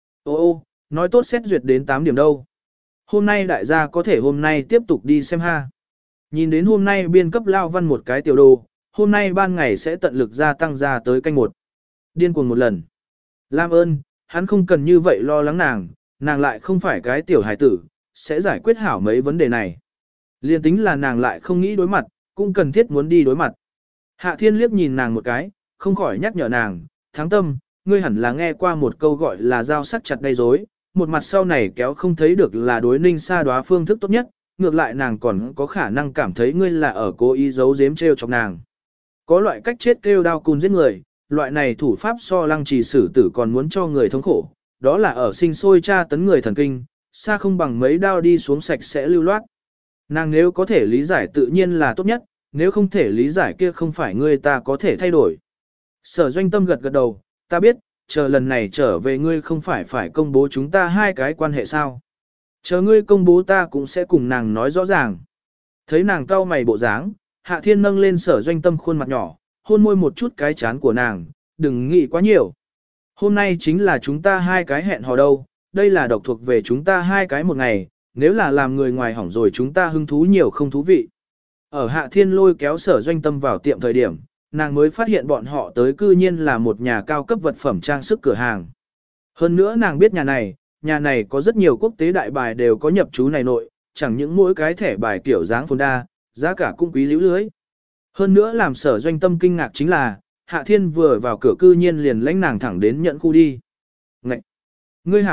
Ô, nói tốt xét duyệt đến 8 điểm đâu. Hôm nay đại gia có thể hôm nay tiếp tục đi xem ha. Nhìn đến hôm nay biên cấp lao văn một cái tiểu đồ, hôm nay ban ngày sẽ tận lực gia tăng ra tới canh một. Điên cuồng một lần. Lam ơn, hắn không cần như vậy lo lắng nàng lại không phải cái tiểu hài tử, sẽ giải quyết hảo mấy vấn đề này. Liên tính là nàng lại không nghĩ đối mặt, cũng cần thiết muốn đi đối mặt. Hạ Thiên liếc nhìn nàng một cái, không khỏi nhắc nhở nàng, Thắng Tâm, ngươi hẳn là nghe qua một câu gọi là dao sắc chặt đầy rối, một mặt sau này kéo không thấy được là đối Ninh Sa Đoá phương thức tốt nhất, ngược lại nàng còn có khả năng cảm thấy ngươi là ở cố ý giấu giếm trêu chọc nàng. Có loại cách chết kêu đao cùn giết người, loại này thủ pháp so Lăng Trì xử tử còn muốn cho người thống khổ, đó là ở sinh sôi tra tấn người thần kinh, xa không bằng mấy đao đi xuống sạch sẽ lưu loát. Nàng nếu có thể lý giải tự nhiên là tốt nhất, nếu không thể lý giải kia không phải ngươi ta có thể thay đổi. Sở Doanh Tâm gật gật đầu, ta biết, chờ lần này trở về ngươi không phải công bố chúng ta hai cái quan hệ sao. Chờ ngươi công bố ta cũng sẽ cùng nàng nói rõ ràng. Thấy nàng cau mày bộ dáng, Hạ Thiên nâng lên Sở Doanh Tâm khuôn mặt nhỏ, hôn môi một chút cái chán của nàng, đừng nghĩ quá nhiều. Hôm nay chính là chúng ta hai cái hẹn hò đâu, đây là độc thuộc về chúng ta hai cái một ngày, nếu là làm người ngoài hỏng rồi chúng ta hứng thú nhiều không thú vị. Ở Hạ Thiên lôi kéo Sở Doanh Tâm vào tiệm thời điểm, nàng mới phát hiện bọn họ tới cư nhiên là một nhà cao cấp vật phẩm trang sức cửa hàng. Hơn nữa nàng biết nhà này có rất nhiều quốc tế đại bài đều có nhập trú này nội, chẳng những mỗi cái thẻ bài kiểu dáng phồn đa, giá cả cũng quý líu lưới. Hơn nữa làm Sở Doanh Tâm kinh ngạc chính là, Hạ Thiên vừa vào cửa cư nhiên liền lãnh nàng thẳng đến nhận khu đi. Ngậy! Ngươi hảo,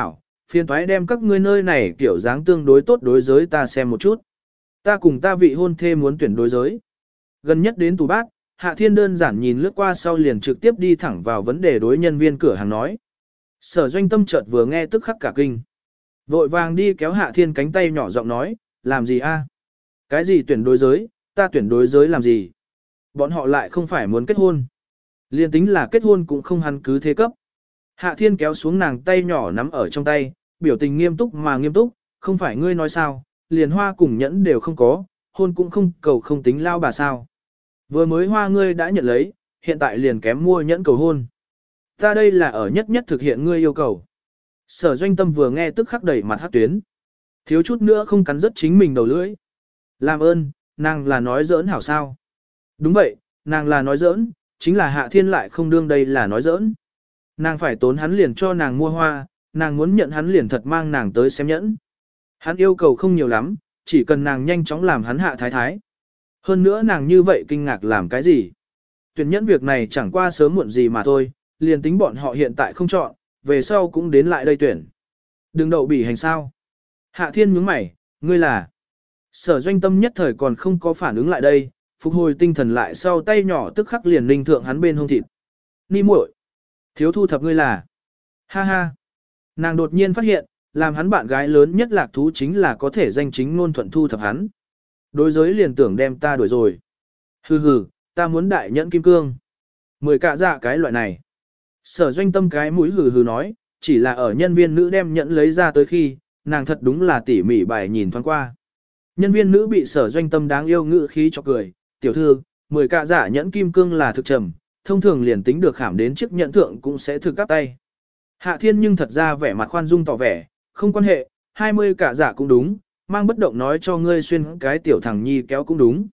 phiền toái đem các ngươi nơi này kiểu dáng tương đối tốt đối giới ta xem một chút. Ta cùng ta vị hôn thê muốn tuyển đối giới. Gần nhất đến tủ bát, Hạ Thiên đơn giản nhìn lướt qua sau liền trực tiếp đi thẳng vào vấn đề đối nhân viên cửa hàng nói. Sở Doanh Tâm chợt vừa nghe tức khắc cả kinh. Vội vàng đi kéo Hạ Thiên cánh tay nhỏ giọng nói, làm gì a? Cái gì tuyển đối giới, ta tuyển đối giới làm gì? Bọn họ lại không phải muốn kết hôn. Liên tính là kết hôn cũng không hắn cứ thế cấp. Hạ Thiên kéo xuống nàng tay nhỏ nắm ở trong tay, biểu tình nghiêm túc mà nghiêm túc, không phải ngươi nói sao, liền hoa cùng nhẫn đều không có, hôn cũng không cầu không tính lao bà sao. Vừa mới hoa ngươi đã nhận lấy, hiện tại liền kém mua nhẫn cầu hôn. Ta đây là ở nhất nhất thực hiện ngươi yêu cầu. Sở Doanh Tâm vừa nghe tức khắc đẩy mặt hát tuyến. Thiếu chút nữa không cắn rứt chính mình đầu lưỡi. Làm ơn, nàng là nói giỡn hảo sao. Đúng vậy, nàng là nói giỡn, chính là Hạ Thiên lại không đương đây là nói giỡn. Nàng phải tốn hắn liền cho nàng mua hoa, nàng muốn nhận hắn liền thật mang nàng tới xem nhẫn. Hắn yêu cầu không nhiều lắm, chỉ cần nàng nhanh chóng làm hắn hạ thái thái. Hơn nữa nàng như vậy kinh ngạc làm cái gì? Tuyển nhẫn việc này chẳng qua sớm muộn gì mà thôi, liền tính bọn họ hiện tại không chọn, về sau cũng đến lại đây tuyển. Đừng đậu bỉ hành sao. Hạ Thiên nhướng mày, ngươi là. Sở Doanh Tâm nhất thời còn không có phản ứng lại đây, phục hồi tinh thần lại sau tay nhỏ tức khắc liền linh thượng hắn bên hông thịt. Ni muội, thiếu thu thập ngươi là. Ha ha. Nàng đột nhiên phát hiện, làm hắn bạn gái lớn nhất lạc thú chính là có thể danh chính ngôn thuận thu thập hắn. Đối giới liền tưởng đem ta đuổi rồi. Hừ hừ, ta muốn đại nhẫn kim cương. 10 cạ dạ cái loại này. Sở Doanh Tâm cái mũi hừ hừ nói, chỉ là ở nhân viên nữ đem nhẫn lấy ra tới khi, nàng thật đúng là tỉ mỉ bài nhìn thoáng qua. Nhân viên nữ bị Sở Doanh Tâm đáng yêu ngữ khí cho cười, tiểu thư, 10 cạ dạ nhẫn kim cương là thực trầm, thông thường liền tính được khảm đến chiếc nhẫn thượng cũng sẽ thực cắp tay. Hạ Thiên nhưng thật ra vẻ mặt khoan dung tỏ vẻ, không quan hệ, 20 cạ dạ cũng đúng, mang bất động nói cho ngươi xuyên cái tiểu thằng nhi kéo cũng đúng.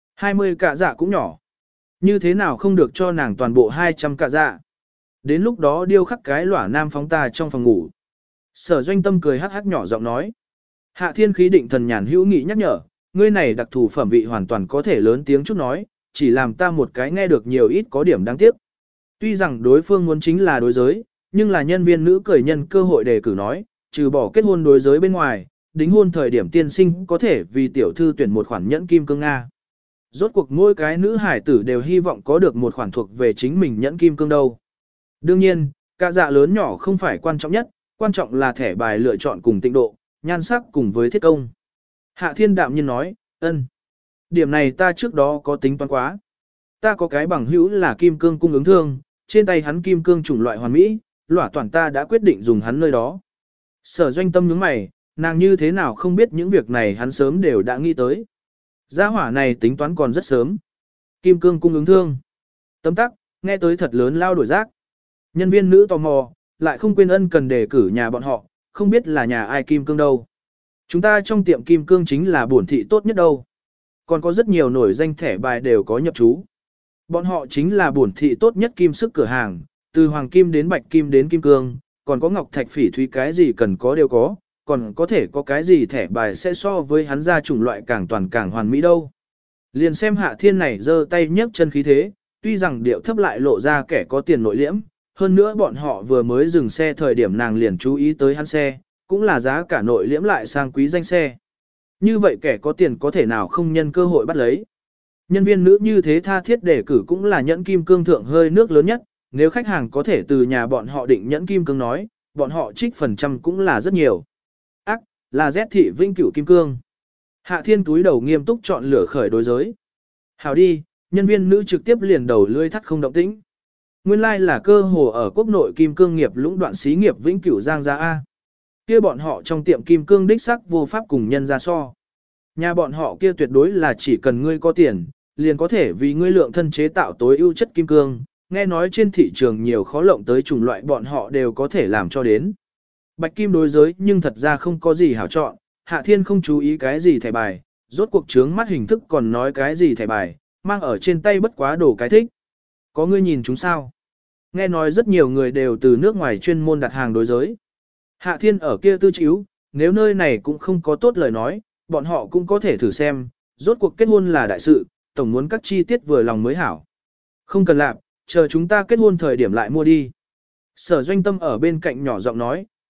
20 cạ dạ cũng nhỏ. Như thế nào không được cho nàng toàn bộ 200 cạ dạ. Đến lúc đó điêu khắc cái lỏa nam phóng ta trong phòng ngủ. Sở Doanh Tâm cười hắc hắc nhỏ giọng nói. Hạ Thiên khí định thần nhàn hữu nghị nhắc nhở, ngươi này đặc thù phẩm vị hoàn toàn có thể lớn tiếng chút nói, chỉ làm ta một cái nghe được nhiều ít có điểm đáng tiếc. Tuy rằng đối phương muốn chính là đối giới, nhưng là nhân viên nữ cười nhân cơ hội đề cử nói, trừ bỏ kết hôn đối giới bên ngoài, đính hôn thời điểm tiên sinh có thể vì tiểu thư tuyển một khoản nhẫn kim cương Nga. Rốt cuộc mỗi cái nữ hải tử đều hy vọng có được một khoản thuộc về chính mình nhẫn kim cương đâu. Đương nhiên, cả dạ lớn nhỏ không phải quan trọng nhất, quan trọng là thẻ bài lựa chọn cùng tịnh độ, nhan sắc cùng với thiết công. Hạ Thiên đạm nhiên nói, ân. Điểm này ta trước đó có tính toán quá. Ta có cái bằng hữu là kim cương cung ứng thương, trên tay hắn kim cương chủng loại hoàn mỹ, lỏa toàn ta đã quyết định dùng hắn nơi đó. Sở Doanh Tâm nhướng mày, nàng như thế nào không biết những việc này hắn sớm đều đã nghĩ tới. Gia hỏa này tính toán còn rất sớm. Kim cương cung ứng thương. Tấm tắc, nghe tới thật lớn lao đổi rác. Nhân viên nữ tò mò, lại không quên ân cần đề cử nhà bọn họ, không biết là nhà ai kim cương đâu. Chúng ta trong tiệm kim cương chính là bổn thị tốt nhất đâu. Còn có rất nhiều nổi danh thẻ bài đều có nhập trú. Bọn họ chính là bổn thị tốt nhất kim sức cửa hàng, từ hoàng kim đến bạch kim đến kim cương, còn có ngọc thạch phỉ thúy cái gì cần có đều có, còn có thể có cái gì thẻ bài sẽ so với hắn ra chủng loại càng toàn càng hoàn mỹ đâu. Liền xem Hạ Thiên này giơ tay nhấc chân khí thế, tuy rằng điệu thấp lại lộ ra kẻ có tiền nội liễm, hơn nữa bọn họ vừa mới dừng xe thời điểm nàng liền chú ý tới hắn xe, cũng là giá cả nội liễm lại sang quý danh xe. Như vậy kẻ có tiền có thể nào không nhân cơ hội bắt lấy. Nhân viên nữ như thế tha thiết để cử cũng là nhẫn kim cương thượng hơi nước lớn nhất, nếu khách hàng có thể từ nhà bọn họ định nhẫn kim cương nói, bọn họ trích phần trăm cũng là rất nhiều. Ác, là Z thị vinh cửu kim cương. Hạ Thiên túi đầu nghiêm túc chọn lửa khởi đối giới. Hào đi, nhân viên nữ trực tiếp liền đầu lươi thắt không động tĩnh. Nguyên lai là cơ hồ ở quốc nội kim cương nghiệp lũng đoạn xí nghiệp vĩnh cửu giang gia A. Kia bọn họ trong tiệm kim cương đích sắc vô pháp cùng nhân ra so. Nhà bọn họ kia tuyệt đối là chỉ cần ngươi có tiền, liền có thể vì ngươi lượng thân chế tạo tối ưu chất kim cương, nghe nói trên thị trường nhiều khó lộng tới chủng loại bọn họ đều có thể làm cho đến. Bạch kim đối giới nhưng thật ra không có gì hảo chọn, Hạ Thiên không chú ý cái gì thẻ bài, rốt cuộc trướng mắt hình thức còn nói cái gì thẻ bài, mang ở trên tay bất quá đồ cái thích. Có ngươi nhìn chúng sao? Nghe nói rất nhiều người đều từ nước ngoài chuyên môn đặt hàng đối giới. Hạ Thiên ở kia tư chíu, nếu nơi này cũng không có tốt lời nói, bọn họ cũng có thể thử xem, rốt cuộc kết hôn là đại sự, tổng muốn các chi tiết vừa lòng mới hảo. Không cần làm, chờ chúng ta kết hôn thời điểm lại mua đi. Sở Doanh Tâm ở bên cạnh nhỏ giọng nói,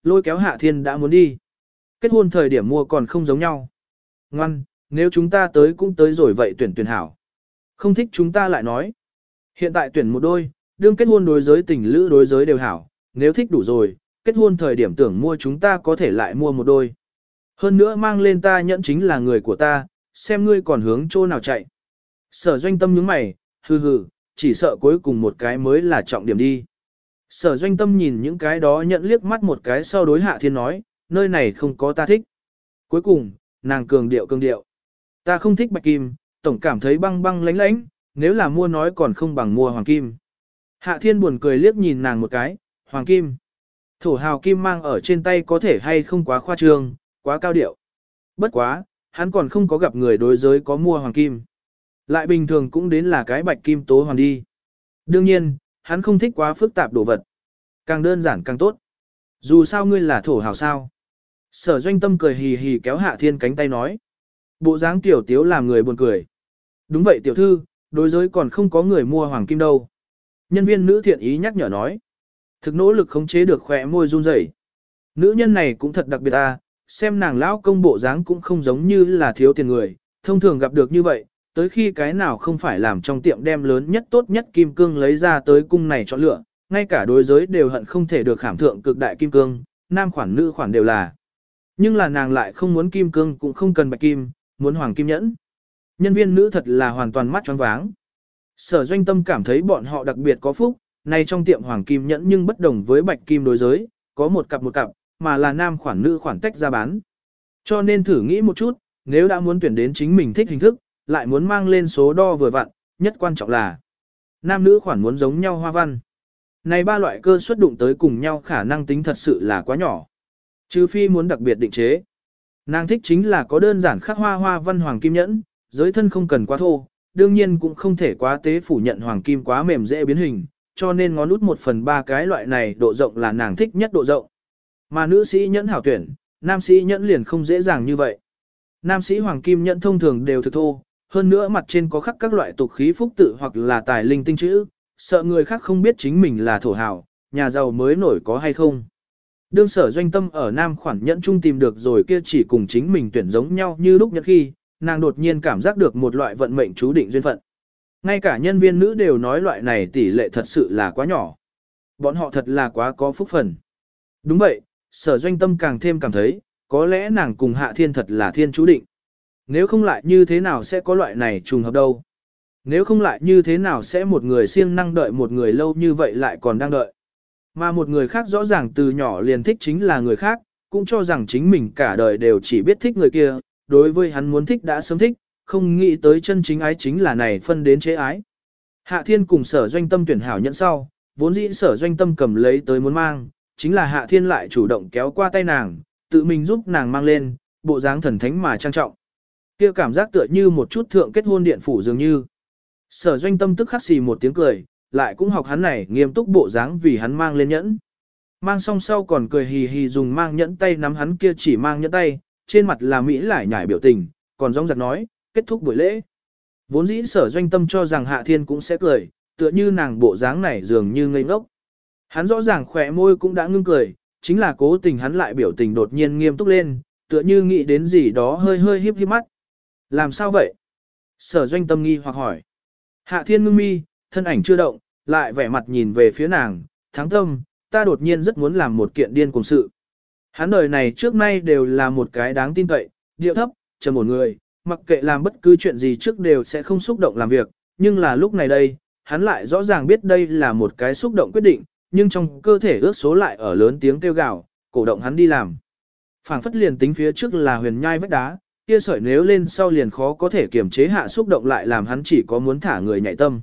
lôi kéo Hạ Thiên đã muốn đi. Kết hôn thời điểm mua còn không giống nhau. Ngoan, nếu chúng ta tới cũng tới rồi vậy tuyển hảo. Không thích chúng ta lại nói. Hiện tại tuyển một đôi, đương kết hôn đối giới tình lữ đối giới đều hảo, nếu thích đủ rồi, kết hôn thời điểm tưởng mua chúng ta có thể lại mua một đôi. Hơn nữa mang lên ta nhẫn chính là người của ta, xem ngươi còn hướng chỗ nào chạy. Sở Doanh Tâm nhướng mày, hừ, chỉ sợ cuối cùng một cái mới là trọng điểm đi. Sở Doanh Tâm nhìn những cái đó nhận liếc mắt một cái sau đối Hạ Thiên nói, nơi này không có ta thích. Cuối cùng, nàng cường điệu. Ta không thích bạch kim, tổng cảm thấy băng lánh, nếu là mua nói còn không bằng mua hoàng kim. Hạ Thiên buồn cười liếc nhìn nàng một cái, hoàng kim. Thổ hào kim mang ở trên tay có thể hay không quá khoa trương, quá cao điệu. Bất quá, hắn còn không có gặp người đối giới có mua hoàng kim. Lại bình thường cũng đến là cái bạch kim tố hoàng đi. Đương nhiên, hắn không thích quá phức tạp đồ vật. Càng đơn giản càng tốt. Dù sao ngươi là thổ hào sao. Sở Doanh Tâm cười hì hì kéo Hạ Thiên cánh tay nói. Bộ dáng tiểu tiếu làm người buồn cười. Đúng vậy tiểu thư, đối giới còn không có người mua hoàng kim đâu. Nhân viên nữ thiện ý nhắc nhở nói. Thực nỗ lực khống chế được khỏe môi run rẩy. Nữ nhân này cũng thật đặc biệt à, xem nàng lão công bộ dáng cũng không giống như là thiếu tiền người, thông thường gặp được như vậy, tới khi cái nào không phải làm trong tiệm đem lớn nhất tốt nhất kim cương lấy ra tới cung này chọn lựa, ngay cả đối giới đều hận không thể được khảm thượng cực đại kim cương, nam khoản nữ khoản đều là. Nhưng là nàng lại không muốn kim cương cũng không cần bạch kim, muốn hoàng kim nhẫn. Nhân viên nữ thật là hoàn toàn mắt choáng váng. Sở Doanh Tâm cảm thấy bọn họ đặc biệt có phúc, này trong tiệm hoàng kim nhẫn nhưng bất đồng với bạch kim đối giới, có một cặp, mà là nam khoản nữ khoản tách ra bán. Cho nên thử nghĩ một chút, nếu đã muốn tuyển đến chính mình thích hình thức, lại muốn mang lên số đo vừa vặn, nhất quan trọng là nam nữ khoản muốn giống nhau hoa văn. Này ba loại cơ suất đụng tới cùng nhau khả năng tính thật sự là quá nhỏ. Trừ phi muốn đặc biệt định chế. Nàng thích chính là có đơn giản khắc hoa văn hoàng kim nhẫn, giới thân không cần quá thô, đương nhiên cũng không thể quá tế phủ nhận hoàng kim quá mềm dễ biến hình, cho nên ngón út 1/3 cái loại này độ rộng là nàng thích nhất độ rộng. Mà nữ sĩ nhẫn hảo tuyển, nam sĩ nhẫn liền không dễ dàng như vậy. Nam sĩ hoàng kim nhẫn thông thường đều thực thô, hơn nữa mặt trên có khắc các loại tục khí phúc tự hoặc là tài linh tinh chữ, sợ người khác không biết chính mình là thổ hào, nhà giàu mới nổi có hay không. Đương Sở Doanh Tâm ở nam khoản nhẫn chung tìm được rồi kia chỉ cùng chính mình tuyển giống nhau như lúc nhất khi, nàng đột nhiên cảm giác được một loại vận mệnh chú định duyên phận. Ngay cả nhân viên nữ đều nói loại này tỷ lệ thật sự là quá nhỏ. Bọn họ thật là quá có phúc phần. Đúng vậy, Sở Doanh Tâm càng thêm cảm thấy, có lẽ nàng cùng Hạ Thiên thật là thiên chú định. Nếu không lại như thế nào sẽ có loại này trùng hợp đâu. Nếu không lại như thế nào sẽ một người siêng năng đợi một người lâu như vậy lại còn đang đợi. Mà một người khác rõ ràng từ nhỏ liền thích chính là người khác, cũng cho rằng chính mình cả đời đều chỉ biết thích người kia, đối với hắn muốn thích đã sớm thích, không nghĩ tới chân chính ái chính là này phân đến chế ái. Hạ Thiên cùng Sở Doanh Tâm tuyển hảo nhẫn sau, vốn dĩ Sở Doanh Tâm cầm lấy tới muốn mang, chính là Hạ Thiên lại chủ động kéo qua tay nàng, tự mình giúp nàng mang lên, bộ dáng thần thánh mà trang trọng. Kia cảm giác tựa như một chút thượng kết hôn điện phủ dường như. Sở Doanh Tâm tức khắc xì một tiếng cười, lại cũng học hắn này nghiêm túc bộ dáng vì hắn mang lên nhẫn. Mang xong sau còn cười hì hì dùng mang nhẫn tay nắm hắn kia chỉ mang nhẫn tay, trên mặt là mỹ lải nhải biểu tình, còn rong giật nói, kết thúc buổi lễ. Vốn dĩ Sở Doanh Tâm cho rằng Hạ Thiên cũng sẽ cười, tựa như nàng bộ dáng này dường như ngây ngốc. Hắn rõ ràng khỏe môi cũng đã ngưng cười, chính là cố tình hắn lại biểu tình đột nhiên nghiêm túc lên, tựa như nghĩ đến gì đó hơi híp híp mắt. Làm sao vậy? Sở Doanh Tâm nghi hoặc hỏi. Hạ Thiên ngưng mi, thân ảnh chưa động, lại vẻ mặt nhìn về phía nàng, Thắng Tâm, ta đột nhiên rất muốn làm một kiện điên cuồng sự. Hắn đời này trước nay đều là một cái đáng tin cậy, điệu thấp, trầm một người, mặc kệ làm bất cứ chuyện gì trước đều sẽ không xúc động làm việc, nhưng là lúc này đây, hắn lại rõ ràng biết đây là một cái xúc động quyết định, nhưng trong cơ thể ước số lại ở lớn tiếng kêu gào, cổ động hắn đi làm. Phảng phất liền tính phía trước là huyền nhai vách đá, kia sợi nếu lên sau liền khó có thể kiềm chế hạ xúc động lại làm hắn chỉ có muốn thả người nhảy tâm.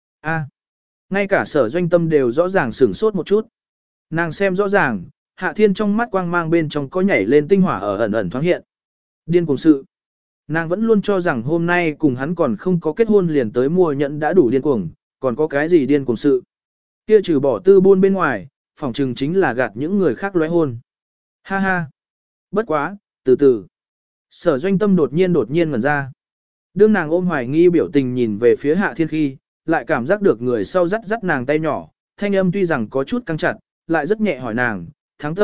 Ngay cả Sở Doanh Tâm đều rõ ràng sửng sốt một chút. Nàng xem rõ ràng, Hạ Thiên trong mắt quang mang bên trong có nhảy lên tinh hỏa ở ẩn ẩn thoáng hiện. Điên cuồng sự. Nàng vẫn luôn cho rằng hôm nay cùng hắn còn không có kết hôn liền tới mua nhẫn đã đủ điên cuồng, còn có cái gì điên cuồng sự. Kia trừ bỏ tư buôn bên ngoài, phỏng chừng chính là gạt những người khác lóe hôn. Ha ha. Bất quá, từ từ. Sở Doanh Tâm đột nhiên ngẩn ra. Đương nàng ôm hoài nghi biểu tình nhìn về phía Hạ Thiên khi, lại cảm giác được người sau dắt nàng tay nhỏ, thanh âm tuy rằng có chút căng chặt, lại rất nhẹ hỏi nàng, Thắng Tâm,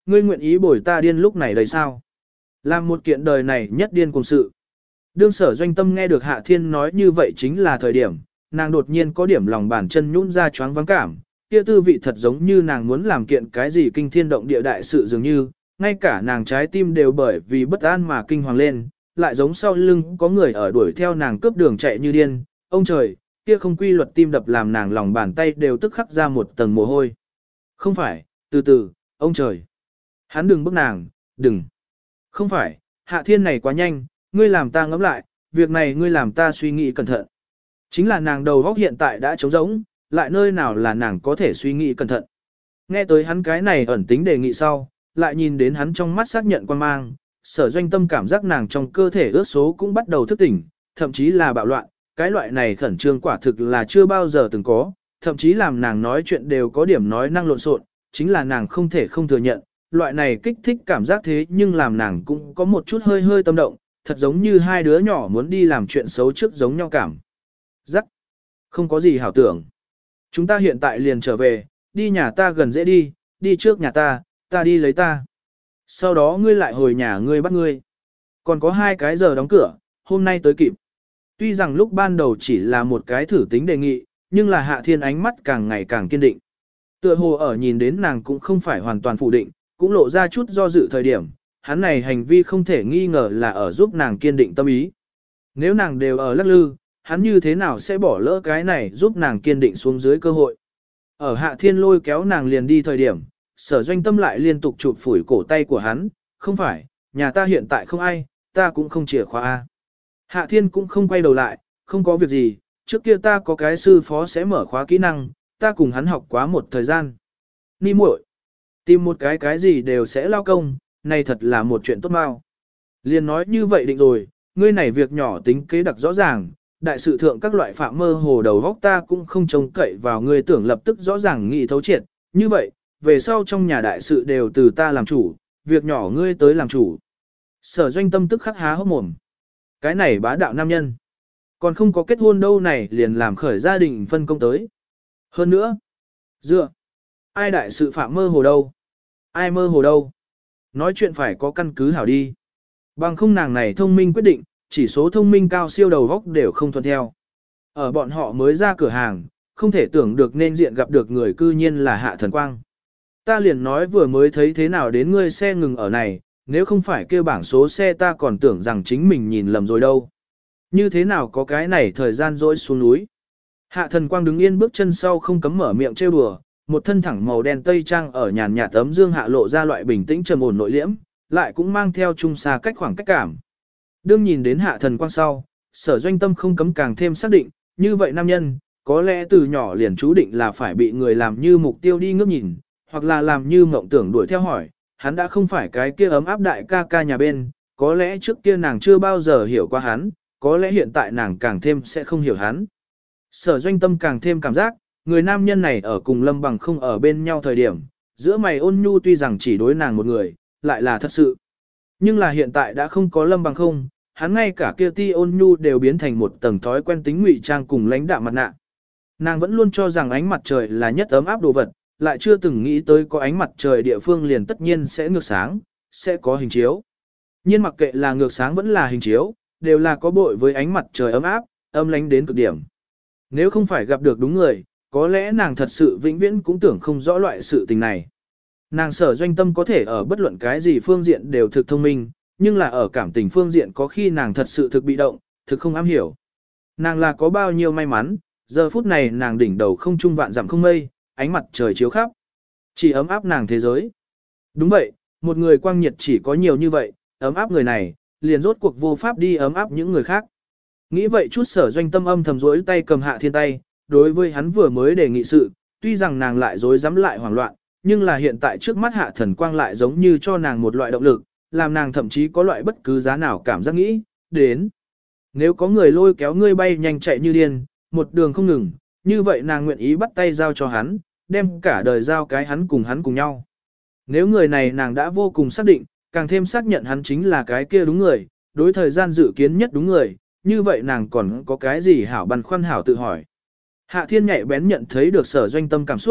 ngươi nguyện ý bồi ta điên lúc này đây sao? Làm một kiện đời này nhất điên cùng sự. Đương Sở Doanh Tâm nghe được Hạ Thiên nói như vậy chính là thời điểm, nàng đột nhiên có điểm lòng bàn chân nhũn ra choáng vắng cảm, kia tư vị thật giống như nàng muốn làm kiện cái gì kinh thiên động địa đại sự dường như, ngay cả nàng trái tim đều bởi vì bất an mà kinh hoàng lên, lại giống sau lưng có người ở đuổi theo nàng cướp đường chạy như điên, ông trời, kia không quy luật tim đập làm nàng lòng bàn tay đều tức khắc ra một tầng mồ hôi. Không phải, từ từ, ông trời. Hắn đừng bức nàng, đừng. Không phải, Hạ Thiên này quá nhanh, ngươi làm ta ngẫm lại, việc này ngươi làm ta suy nghĩ cẩn thận. Chính là nàng đầu óc hiện tại đã trống rỗng, lại nơi nào là nàng có thể suy nghĩ cẩn thận. Nghe tới hắn cái này ẩn tính đề nghị sau, lại nhìn đến hắn trong mắt xác nhận quan mang, Sở Doanh Tâm cảm giác nàng trong cơ thể ước số cũng bắt đầu thức tỉnh, thậm chí là bạo loạn, cái loại này khẩn trương quả thực là chưa bao giờ từng có, thậm chí làm nàng nói chuyện đều có điểm nói năng lộn xộn, chính là nàng không thể không thừa nhận, loại này kích thích cảm giác thế nhưng làm nàng cũng có một chút hơi hơi tâm động, thật giống như hai đứa nhỏ muốn đi làm chuyện xấu trước giống nhau cảm. Rắc, không có gì hảo tưởng. Chúng ta hiện tại liền trở về, đi nhà ta gần dễ đi trước nhà ta đi lấy ta. Sau đó ngươi lại hồi nhà ngươi bắt ngươi. Còn có 2 cái giờ đóng cửa, hôm nay tới kịp. Tuy rằng lúc ban đầu chỉ là một cái thử tính đề nghị, nhưng là Hạ Thiên ánh mắt càng ngày càng kiên định. Tựa hồ ở nhìn đến nàng cũng không phải hoàn toàn phủ định, cũng lộ ra chút do dự thời điểm, hắn này hành vi không thể nghi ngờ là ở giúp nàng kiên định tâm ý. Nếu nàng đều ở lắc lư, hắn như thế nào sẽ bỏ lỡ cái này giúp nàng kiên định xuống dưới cơ hội. Ở Hạ Thiên lôi kéo nàng liền đi thời điểm, Sở Doanh Tâm lại liên tục chụp phủi cổ tay của hắn, không phải, nhà ta hiện tại không ai, ta cũng không chìa khóa A. Hạ Thiên cũng không quay đầu lại, không có việc gì, trước kia ta có cái sư phó sẽ mở khóa kỹ năng, ta cùng hắn học quá một thời gian. Ni muội, tìm một cái gì đều sẽ lao công, này thật là một chuyện tốt mau. Liền nói như vậy định rồi, ngươi này việc nhỏ tính kế đặc rõ ràng, đại sự thượng các loại phạm mơ hồ đầu góc ta cũng không trông cậy vào ngươi tưởng lập tức rõ ràng nghị thấu triệt, như vậy, về sau trong nhà đại sự đều từ ta làm chủ, việc nhỏ ngươi tới làm chủ. Sở Doanh Tâm tức khắc há hốc mồm. Cái này bá đạo nam nhân. Còn không có kết hôn đâu này liền làm khởi gia đình phân công tới. Hơn nữa, dựa, ai đại sự phạm mơ hồ đâu? Ai mơ hồ đâu? Nói chuyện phải có căn cứ hảo đi. Bằng không nàng này thông minh quyết định, chỉ số thông minh cao siêu đầu góc đều không thuận theo. Ở bọn họ mới ra cửa hàng, không thể tưởng được nên diện gặp được người cư nhiên là Hạ Thần Quang. Ta liền nói vừa mới thấy thế nào đến ngươi xe ngừng ở này, nếu không phải kêu bảng số xe ta còn tưởng rằng chính mình nhìn lầm rồi đâu. Như thế nào có cái này thời gian dỗi xuống núi. Hạ Thần Quang đứng yên bước chân sau không cấm mở miệng trêu đùa, một thân thẳng màu đen tây trang ở nhàn nhạt tấm dương hạ lộ ra loại bình tĩnh trầm ổn nội liễm, lại cũng mang theo trung xa cách khoảng cách cảm. Đương nhìn đến Hạ Thần Quang sau, Sở Doanh Tâm không cấm càng thêm xác định, như vậy nam nhân, có lẽ từ nhỏ liền chú định là phải bị người làm như mục tiêu đi ngước nhìn, hoặc là làm như mộng tưởng đuổi theo hỏi, hắn đã không phải cái kia ấm áp đại ca ca nhà bên, có lẽ trước kia nàng chưa bao giờ hiểu qua hắn, có lẽ hiện tại nàng càng thêm sẽ không hiểu hắn. Sở Doanh Tâm càng thêm cảm giác, người nam nhân này ở cùng Lâm Bằng không ở bên nhau thời điểm, giữa mày ôn nhu tuy rằng chỉ đối nàng một người, lại là thật sự. Nhưng là hiện tại đã không có Lâm Bằng không, hắn ngay cả kia ti ôn nhu đều biến thành một tầng thói quen tính ngụy trang cùng lãnh đạm mặt nạ. Nàng vẫn luôn cho rằng ánh mặt trời là nhất ấm áp đồ vật, lại chưa từng nghĩ tới có ánh mặt trời địa phương liền tất nhiên sẽ ngược sáng, sẽ có hình chiếu. Nhưng mặc kệ là ngược sáng vẫn là hình chiếu, đều là có bội với ánh mặt trời ấm áp, âm lánh đến cực điểm. Nếu không phải gặp được đúng người, có lẽ nàng thật sự vĩnh viễn cũng tưởng không rõ loại sự tình này. Nàng Sở Doanh Tâm có thể ở bất luận cái gì phương diện đều thực thông minh, nhưng là ở cảm tình phương diện có khi nàng thật sự thực bị động, thực không am hiểu. Nàng là có bao nhiêu may mắn, giờ phút này nàng đỉnh đầu không trung vạn dặm không mây, ánh mặt trời chiếu khắp. Chỉ ấm áp nàng thế giới. Đúng vậy, một người quang nhiệt chỉ có nhiều như vậy, ấm áp người này, liền rốt cuộc vô pháp đi ấm áp những người khác. Nghĩ vậy chút Sở Doanh Tâm âm thầm rỗi tay cầm Hạ Thiên tay, đối với hắn vừa mới đề nghị sự, tuy rằng nàng lại dối dám lại hoảng loạn, nhưng là hiện tại trước mắt Hạ Thần Quang lại giống như cho nàng một loại động lực, làm nàng thậm chí có loại bất cứ giá nào cảm giác nghĩ, đến. Nếu có người lôi kéo ngươi bay nhanh chạy như điên, một đường không ngừng, như vậy nàng nguyện ý bắt tay giao cho hắn, đem cả đời giao cái hắn cùng nhau. Nếu người này nàng đã vô cùng xác định, càng thêm xác nhận hắn chính là cái kia đúng người, đối thời gian dự kiến nhất đúng người, như vậy nàng còn có cái gì hảo băn khoăn hảo tự hỏi. Hạ Thiên nhạy bén nhận thấy được Sở Doanh Tâm cảm xúc,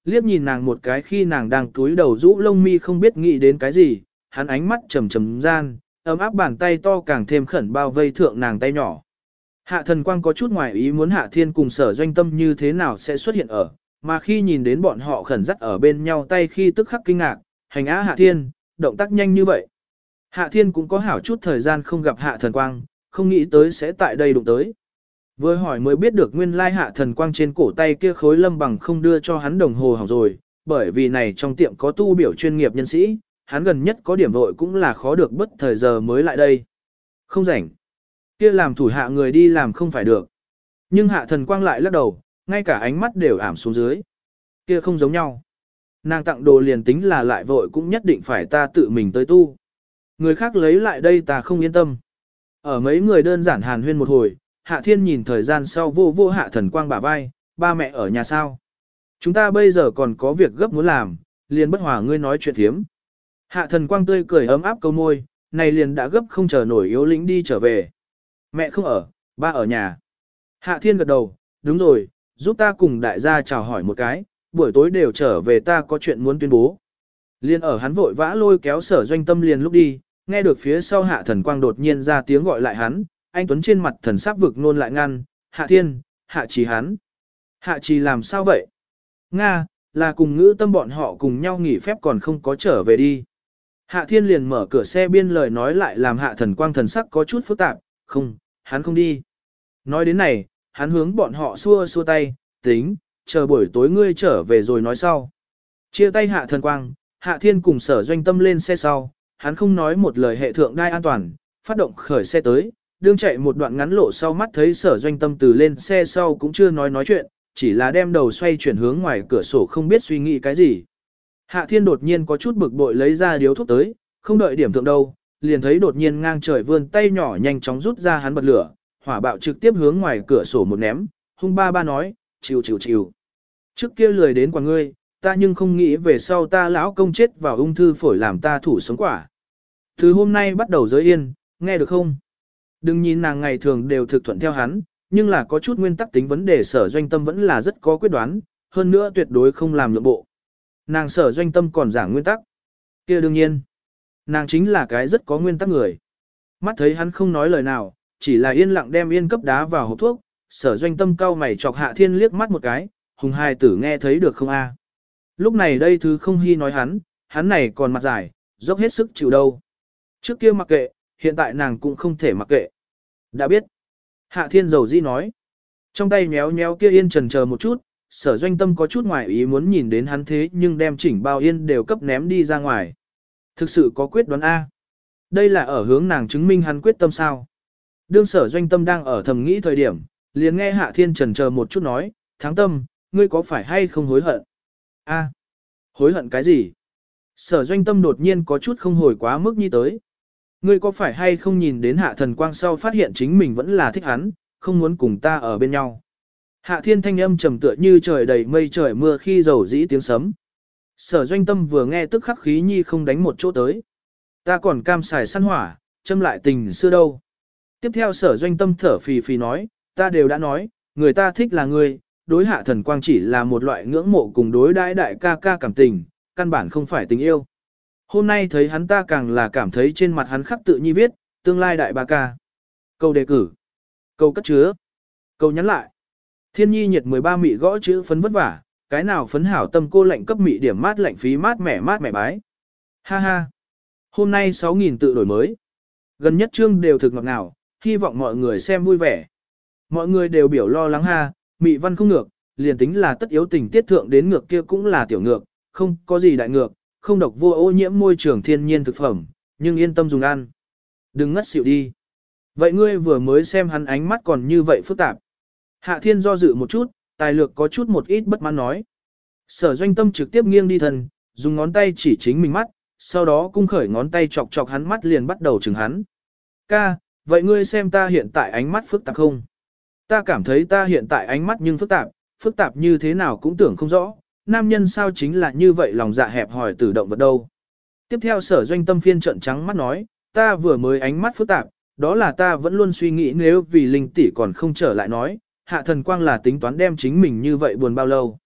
liếc nhìn nàng một cái khi nàng đang cúi đầu rũ lông mi không biết nghĩ đến cái gì, hắn ánh mắt trầm trầm gian, ấm áp bàn tay to càng thêm khẩn bao vây thượng nàng tay nhỏ. Hạ Thần Quang có chút ngoài ý muốn Hạ Thiên cùng Sở Doanh Tâm như thế nào sẽ xuất hiện ở, mà khi nhìn đến bọn họ khẩn dắt ở bên nhau tay khi tức khắc kinh ngạc, hành á Hạ Thiên, động tác nhanh như vậy. Hạ Thiên cũng có hảo chút thời gian không gặp Hạ Thần Quang, không nghĩ tới sẽ tại đây đụng tới. Vừa hỏi mới biết được nguyên lai Hạ Thần Quang trên cổ tay kia khối lâm bằng không đưa cho hắn đồng hồ hỏng rồi, bởi vì này trong tiệm có tu biểu chuyên nghiệp nhân sĩ, hắn gần nhất có điểm vội cũng là khó được bất thời giờ mới lại đây. Không rảnh. Kia làm thủ hạ người đi làm không phải được. Nhưng Hạ Thần Quang lại lắc đầu, ngay cả ánh mắt đều ảm xuống dưới. Kia không giống nhau. Nàng tặng đồ liền tính là lại vội cũng nhất định phải ta tự mình tới tu. Người khác lấy lại đây ta không yên tâm. Ở mấy người đơn giản hàn huyên một hồi, Hạ Thiên nhìn thời gian sau vô vô Hạ Thần Quang bả vai, ba mẹ ở nhà sao. Chúng ta bây giờ còn có việc gấp muốn làm, liền bất hòa ngươi nói chuyện thiếm. Hạ Thần Quang tươi cười ấm áp câu môi, này liền đã gấp không chờ nổi yếu lĩnh đi trở về. Mẹ không ở, ba ở nhà. Hạ Thiên gật đầu, đúng rồi, giúp ta cùng đại gia chào hỏi một cái, buổi tối đều trở về ta có chuyện muốn tuyên bố. Liên ở hắn vội vã lôi kéo Sở Doanh Tâm liền lúc đi, nghe được phía sau Hạ Thần Quang đột nhiên ra tiếng gọi lại hắn, anh Tuấn trên mặt thần sắc vực nôn lại ngăn, Hạ Thiên, Hạ Trì hắn. Hạ Trì làm sao vậy? Nga, là cùng Ngữ Tâm bọn họ cùng nhau nghỉ phép còn không có trở về đi. Hạ Thiên liền mở cửa xe biên lời nói lại làm Hạ Thần Quang thần sắc có chút phức tạp, không, hắn không đi. Nói đến này, hắn hướng bọn họ xua xua tay, tính, chờ buổi tối ngươi trở về rồi nói sau. Chia tay Hạ Thần Quang, Hạ Thiên cùng Sở Doanh Tâm lên xe sau, hắn không nói một lời hệ thượng đai an toàn, phát động khởi xe tới, đương chạy một đoạn ngắn lộ sau mắt thấy Sở Doanh Tâm từ lên xe sau cũng chưa nói chuyện, chỉ là đem đầu xoay chuyển hướng ngoài cửa sổ không biết suy nghĩ cái gì. Hạ Thiên đột nhiên có chút bực bội lấy ra điếu thuốc tới, không đợi điểm thượng đâu, liền thấy đột nhiên ngang trời vươn tay nhỏ nhanh chóng rút ra hắn bật lửa, hỏa bạo trực tiếp hướng ngoài cửa sổ một ném, hung ba ba nói, chịu chịu chịu. Trước kia lười đến quả ngươi, ta nhưng không nghĩ về sau ta lão công chết vào ung thư phổi làm ta thủ sống quả. Từ hôm nay bắt đầu giới yên, nghe được không? Đừng nhìn nàng ngày thường đều thực thuận theo hắn, nhưng là có chút nguyên tắc tính vấn đề Sở Doanh Tâm vẫn là rất có quyết đoán, hơn nữa tuyệt đối không làm nhượng bộ. Nàng Sở Doanh Tâm còn giảng nguyên tắc. Kia đương nhiên, nàng chính là cái rất có nguyên tắc người. Mắt thấy hắn không nói lời nào, chỉ là yên lặng đem yên cấp đá vào hộp thuốc, Sở Doanh Tâm cau mày chọc Hạ Thiên liếc mắt một cái, hùng hài tử nghe thấy được không a? Lúc này đây thứ không hy nói hắn này còn mặt dài, dốc hết sức chịu đâu. Trước kia mặc kệ, hiện tại nàng cũng không thể mặc kệ. Đã biết. Hạ Thiên dầu dĩ nói. Trong tay nhéo nhéo kia yên trần chờ một chút, Sở Doanh Tâm có chút ngoài ý muốn nhìn đến hắn thế nhưng đem chỉnh bao yên đều cấp ném đi ra ngoài. Thực sự có quyết đoán A. Đây là ở hướng nàng chứng minh hắn quyết tâm sao. Đương Sở Doanh Tâm đang ở thầm nghĩ thời điểm, liền nghe Hạ Thiên trần chờ một chút nói, Tháng Tâm, ngươi có phải hay không hối hận? A. Hối hận cái gì? Sở Doanh Tâm đột nhiên có chút không hồi quá mức như tới. Ngươi có phải hay không nhìn đến Hạ Thần Quang sau phát hiện chính mình vẫn là thích hắn, không muốn cùng ta ở bên nhau. Hạ Thiên thanh âm trầm tựa như trời đầy mây trời mưa khi dầu dĩ tiếng sấm. Sở Doanh Tâm vừa nghe tức khắc khí nhi không đánh một chỗ tới. Ta còn cam xài săn hỏa, châm lại tình xưa đâu. Tiếp theo Sở Doanh Tâm thở phì phì nói, ta đều đã nói, người ta thích là ngươi, đối Hạ Thần Quang chỉ là một loại ngưỡng mộ cùng đối đãi đại ca ca cảm tình, căn bản không phải tình yêu. Hôm nay thấy hắn ta càng là cảm thấy trên mặt hắn khắc tự nhi viết, tương lai đại ba ca. Câu đề cử, câu cất chứa, câu nhắn lại. Thiên nhi nhiệt 13 mị gõ chữ phấn vất vả, cái nào phấn hảo tâm cô lạnh cấp mị điểm mát lạnh phí mát mẻ bái. Ha ha. Hôm nay 6.000 tự đổi mới. Gần nhất chương đều thực ngọt ngào, hy vọng mọi người xem vui vẻ. Mọi người đều biểu lo lắng ha, mị văn không ngược, liền tính là tất yếu tình tiết thượng đến ngược kia cũng là tiểu ngược, không có gì đại ngược, không độc vô ô nhiễm môi trường thiên nhiên thực phẩm, nhưng yên tâm dùng ăn. Đừng ngất xỉu đi. Vậy ngươi vừa mới xem hắn ánh mắt còn như vậy phức tạp. Hạ Thiên do dự một chút, tài lược có chút một ít bất mãn nói. Sở Doanh Tâm trực tiếp nghiêng đi thân, dùng ngón tay chỉ chính mình mắt, sau đó cung khởi ngón tay chọc chọc hắn mắt liền bắt đầu chừng hắn. Ca, vậy ngươi xem ta hiện tại ánh mắt phức tạp không? Ta cảm thấy ta hiện tại ánh mắt nhưng phức tạp như thế nào cũng tưởng không rõ, nam nhân sao chính là như vậy lòng dạ hẹp hòi tử động vật đâu. Tiếp theo Sở Doanh Tâm phiên trận trắng mắt nói, ta vừa mới ánh mắt phức tạp, đó là ta vẫn luôn suy nghĩ nếu vì Linh tỷ còn không trở lại nói, Hạ Thần Quang là tính toán đem chính mình như vậy buồn bao lâu.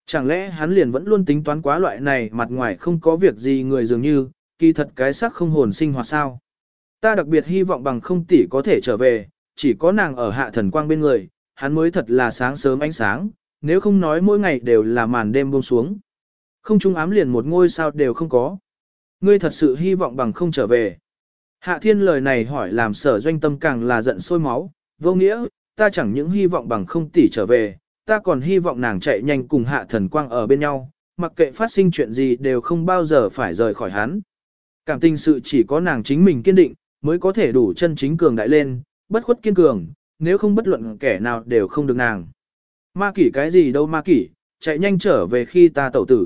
Chẳng lẽ hắn liền vẫn luôn tính toán quá loại này mặt ngoài không có việc gì người dường như, kỳ thật cái xác không hồn sinh hoạt sao. Ta đặc biệt hy vọng bằng không tỷ có thể trở về, chỉ có nàng ở hạ thần quang bên người, hắn mới thật là sáng sớm ánh sáng, nếu không nói mỗi ngày đều là màn đêm buông xuống. Không trung ám liền một ngôi sao đều không có. Ngươi thật sự hy vọng bằng không trở về. Hạ thiên lời này hỏi làm Sở Doanh Tâm càng là giận sôi máu, vô nghĩa, ta chẳng những hy vọng bằng không tỷ trở về, ta còn hy vọng nàng chạy nhanh cùng hạ thần quang ở bên nhau, mặc kệ phát sinh chuyện gì đều không bao giờ phải rời khỏi hắn. Cảm tình sự chỉ có nàng chính mình kiên định, mới có thể đủ chân chính cường đại lên, bất khuất kiên cường, nếu không bất luận kẻ nào đều không được nàng. Ma kỷ cái gì đâu ma kỷ, chạy nhanh trở về khi ta tẩu tử.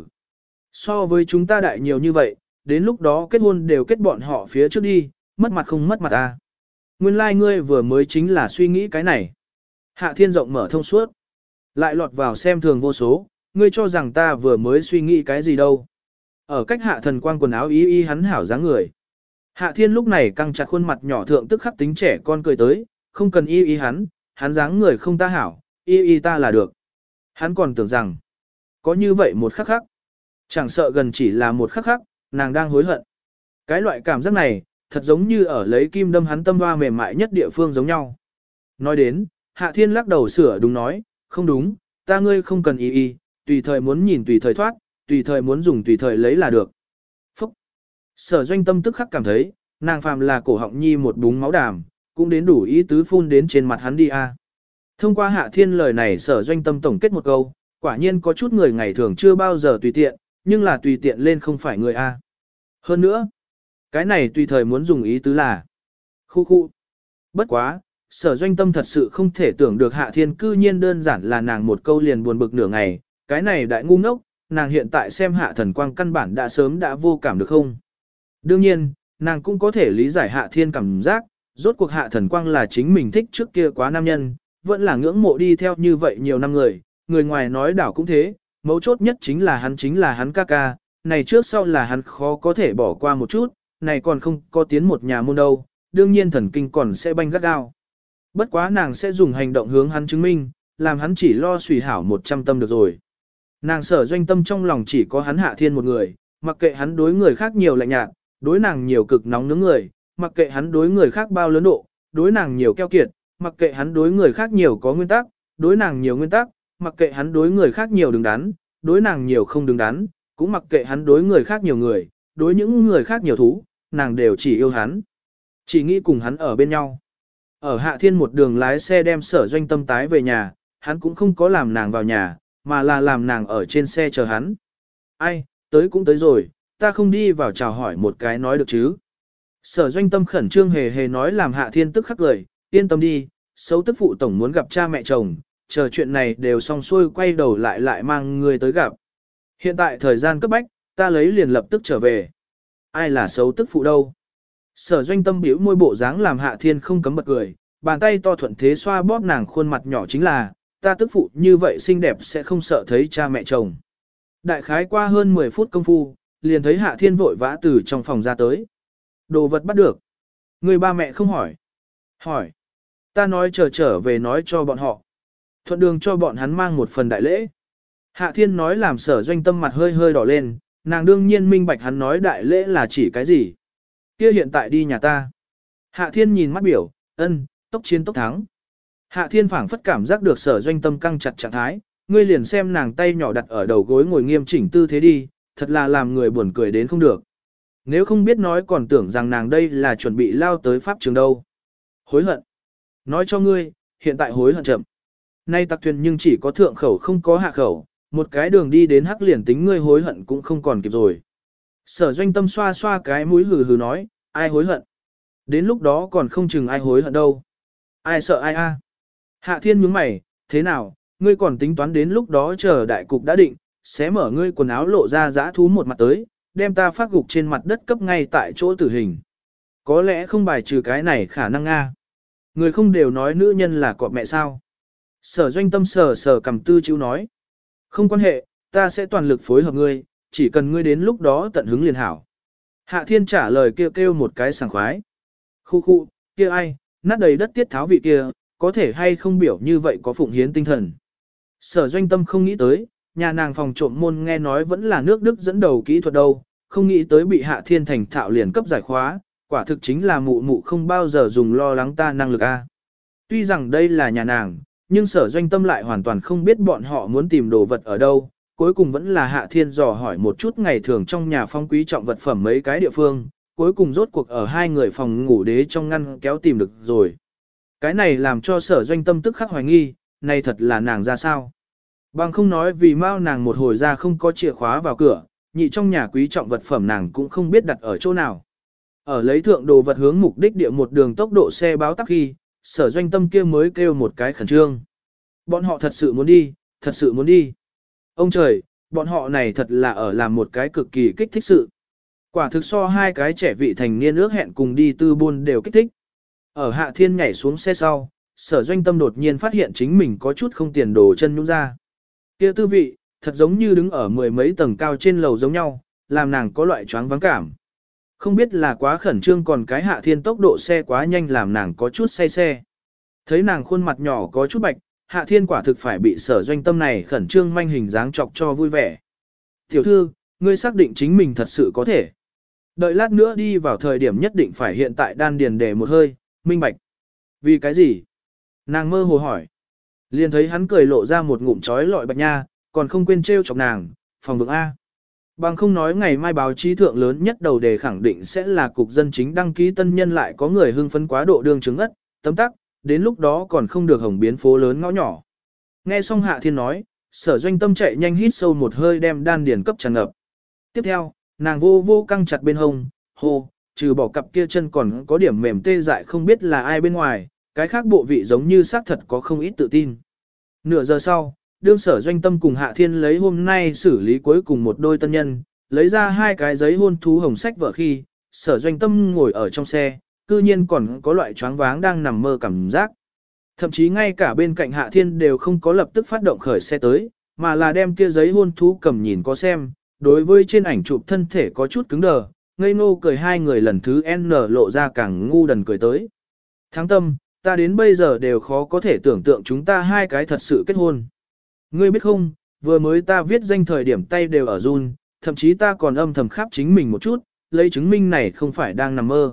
So với chúng ta đại nhiều như vậy, đến lúc đó kết hôn đều kết bọn họ phía trước đi, mất mặt không mất mặt ta. Nguyên lai like ngươi vừa mới chính là suy nghĩ cái này. Hạ thiên rộng mở thông suốt. Lại lọt vào xem thường vô số, ngươi cho rằng ta vừa mới suy nghĩ cái gì đâu. Ở cách hạ thần quang quần áo y hắn hảo dáng người. Hạ thiên lúc này căng chặt khuôn mặt nhỏ thượng tức khắc tính trẻ con cười tới, không cần y hắn dáng người không ta hảo, y ta là được. Hắn còn tưởng rằng, có như vậy một khắc khắc. Chẳng sợ gần chỉ là một khắc khắc, nàng đang hối hận. Cái loại cảm giác này, thật giống như ở lấy kim đâm hắn tâm hoa mềm mại nhất địa phương giống nhau. Nói đến, Hạ Thiên lắc đầu sửa đúng nói, không đúng, ta ngươi không cần tùy thời muốn nhìn tùy thời thoát, tùy thời muốn dùng tùy thời lấy là được. Phúc! Sở Doanh Tâm tức khắc cảm thấy, nàng phàm là cổ họng nhi một búng máu đàm, cũng đến đủ ý tứ phun đến trên mặt hắn đi a. Thông qua Hạ Thiên lời này Sở Doanh Tâm tổng kết một câu, quả nhiên có chút người ngày thường chưa bao giờ tùy tiện, nhưng là tùy tiện lên không phải người a. Hơn nữa, cái này tùy thời muốn dùng ý tứ là khu khu. Bất quá, Sở Doanh Tâm thật sự không thể tưởng được Hạ Thiên cư nhiên đơn giản là nàng một câu liền buồn bực nửa ngày, cái này đại ngu ngốc, nàng hiện tại xem Hạ Thần Quang căn bản đã sớm đã vô cảm được không. Đương nhiên, nàng cũng có thể lý giải Hạ Thiên cảm giác, rốt cuộc Hạ Thần Quang là chính mình thích trước kia quá nam nhân, vẫn là ngưỡng mộ đi theo như vậy nhiều năm người ngoài nói đảo cũng thế, mấu chốt nhất chính là hắn ca ca, này trước sau là hắn khó có thể bỏ qua một chút, này còn không có tiến một nhà môn đâu, đương nhiên thần kinh còn sẽ banh gắt gao. Bất quá nàng sẽ dùng hành động hướng hắn chứng minh, làm hắn chỉ lo suy hảo 100 tâm được rồi. Nàng Sở Doanh Tâm trong lòng chỉ có hắn Hạ Thiên một người, mặc kệ hắn đối người khác nhiều lạnh nhạt, đối nàng nhiều cực nóng nướng người, mặc kệ hắn đối người khác bao lớn độ, đối nàng nhiều keo kiệt, mặc kệ hắn đối người khác nhiều có nguyên tắc, đối nàng nhiều nguyên tắc, mặc kệ hắn đối người khác nhiều đứng đắn, đối nàng nhiều không đứng đắn, cũng mặc kệ hắn đối người khác nhiều người, đối những người khác nhiều thú, nàng đều chỉ yêu hắn. Chỉ nghĩ cùng hắn ở bên nhau. Ở Hạ Thiên một đường lái xe đem Sở Doanh Tâm tái về nhà, hắn cũng không có làm nàng vào nhà, mà là làm nàng ở trên xe chờ hắn. Ai, tới cũng tới rồi, ta không đi vào chào hỏi một cái nói được chứ. Sở Doanh Tâm khẩn trương hề hề nói làm Hạ Thiên tức khắc cười, yên tâm đi, xấu tức phụ tổng muốn gặp cha mẹ chồng, chờ chuyện này đều xong xuôi quay đầu lại mang người tới gặp. Hiện tại thời gian cấp bách, ta lấy liền lập tức trở về. Ai là xấu tức phụ đâu? Sở Doanh Tâm biểu môi bộ dáng làm Hạ Thiên không cấm bật cười, bàn tay to thuận thế xoa bóp nàng khuôn mặt nhỏ chính là, ta tức phụ như vậy xinh đẹp sẽ không sợ thấy cha mẹ chồng. Đại khái qua hơn 10 phút công phu, liền thấy Hạ Thiên vội vã từ trong phòng ra tới. Đồ vật bắt được. Người ba mẹ không hỏi. Hỏi. Ta nói trở về nói cho bọn họ. Thuận đường cho bọn hắn mang một phần đại lễ. Hạ Thiên nói làm Sở Doanh Tâm mặt hơi hơi đỏ lên, nàng đương nhiên minh bạch hắn nói đại lễ là chỉ cái gì. Kia hiện tại đi nhà ta. Hạ Thiên nhìn mắt biểu, tốc chiến tốc thắng. Hạ Thiên phảng phất cảm giác được Sở Doanh Tâm căng chặt trạng thái, ngươi liền xem nàng tay nhỏ đặt ở đầu gối ngồi nghiêm chỉnh tư thế đi, thật là làm người buồn cười đến không được. Nếu không biết nói còn tưởng rằng nàng đây là chuẩn bị lao tới pháp trường đâu. Hối hận. Nói cho ngươi, hiện tại hối hận chậm. Nay tặc thuyền nhưng chỉ có thượng khẩu không có hạ khẩu, một cái đường đi đến hắc liền tính ngươi hối hận cũng không còn kịp rồi. Sở Doanh Tâm xoa xoa cái mũi hừ hừ nói, ai hối hận. Đến lúc đó còn không chừng ai hối hận đâu. Ai sợ ai a? Hạ Thiên nhướng mày, thế nào, ngươi còn tính toán đến lúc đó chờ đại cục đã định, sẽ mở ngươi quần áo lộ ra dã thú một mặt tới, đem ta phát gục trên mặt đất cấp ngay tại chỗ tử hình. Có lẽ không bài trừ cái này khả năng a. Người không đều nói nữ nhân là cọp mẹ sao. Sở Doanh Tâm sờ cầm tư chịu nói. Không quan hệ, ta sẽ toàn lực phối hợp ngươi, chỉ cần ngươi đến lúc đó tận hứng liền hảo. Hạ Thiên trả lời kêu một cái sảng khoái. Khu, kia ai, nát đầy đất tiết tháo vị kia, có thể hay không biểu như vậy có phụng hiến tinh thần. Sở Doanh Tâm không nghĩ tới, nhà nàng phòng trộm môn nghe nói vẫn là nước Đức dẫn đầu kỹ thuật đâu, không nghĩ tới bị Hạ Thiên thành thạo liền cấp giải khóa, quả thực chính là mụ mụ không bao giờ dùng lo lắng ta năng lực a. Tuy rằng đây là nhà nàng, nhưng Sở Doanh Tâm lại hoàn toàn không biết bọn họ muốn tìm đồ vật ở đâu, cuối cùng vẫn là Hạ Thiên dò hỏi một chút ngày thường trong nhà phong quý trọng vật phẩm mấy cái địa phương, cuối cùng rốt cuộc ở hai người phòng ngủ đế trong ngăn kéo tìm được rồi. Cái này làm cho Sở Doanh Tâm tức khắc hoài nghi, này thật là nàng ra sao? Bằng không nói vì mau nàng một hồi ra không có chìa khóa vào cửa, nhị trong nhà quý trọng vật phẩm nàng cũng không biết đặt ở chỗ nào. Ở lấy thượng đồ vật hướng mục đích địa một đường tốc độ xe báo tắc khi, Sở Doanh Tâm kia mới kêu một cái khẩn trương. Bọn họ thật sự muốn đi, thật sự muốn đi. Ông trời, bọn họ này thật là ở làm một cái cực kỳ kích thích sự. Quả thực so hai cái trẻ vị thành niên ước hẹn cùng đi tư buôn đều kích thích. Ở Hạ Thiên nhảy xuống xe sau, Sở Doanh Tâm đột nhiên phát hiện chính mình có chút không tiền đồ chân nhũn ra. Kia tư vị, thật giống như đứng ở mười mấy tầng cao trên lầu giống nhau, làm nàng có loại choáng váng cảm. Không biết là quá khẩn trương còn cái Hạ Thiên tốc độ xe quá nhanh làm nàng có chút say xe. Thấy nàng khuôn mặt nhỏ có chút bạch, Hạ Thiên quả thực phải bị Sở Doanh Tâm này khẩn trương manh hình dáng chọc cho vui vẻ. Tiểu thư, ngươi xác định chính mình thật sự có thể. Đợi lát nữa đi vào thời điểm nhất định phải hiện tại đan điền để một hơi, minh bạch. Vì cái gì? Nàng mơ hồ hỏi. Liền thấy hắn cười lộ ra một ngụm trói lọi bạch nha, còn không quên trêu chọc nàng, phòng vững A. Bằng không nói ngày mai báo chí thượng lớn nhất đầu đề khẳng định sẽ là cục dân chính đăng ký tân nhân lại có người hưng phấn quá độ đương chứng ất, tấm tắc, đến lúc đó còn không được hồng biến phố lớn ngõ nhỏ. Nghe xong Hạ Thiên nói, Sở Doanh Tâm chạy nhanh hít sâu một hơi đem đan điền cấp tràn ngập. Tiếp theo, nàng vô vô căng chặt bên hông, hô, trừ bỏ cặp kia chân còn có điểm mềm tê dại không biết là ai bên ngoài, cái khác bộ vị giống như xác thật có không ít tự tin. Nửa giờ sau, đương Sở Doanh Tâm cùng Hạ Thiên lấy hôm nay xử lý cuối cùng một đôi tân nhân, lấy ra hai cái giấy hôn thú hồng sách vợ khi, Sở Doanh Tâm ngồi ở trong xe, cư nhiên còn có loại choáng váng đang nằm mơ cảm giác. Thậm chí ngay cả bên cạnh Hạ Thiên đều không có lập tức phát động khởi xe tới, mà là đem kia giấy hôn thú cầm nhìn có xem, đối với trên ảnh chụp thân thể có chút cứng đờ, ngây ngô cười hai người lần thứ N lộ ra càng ngu đần cười tới. Thắng Tâm, ta đến bây giờ đều khó có thể tưởng tượng chúng ta hai cái thật sự kết hôn. Ngươi biết không, vừa mới ta viết danh thời điểm tay đều ở run, thậm chí ta còn âm thầm khắp chính mình một chút, lấy chứng minh này không phải đang nằm mơ.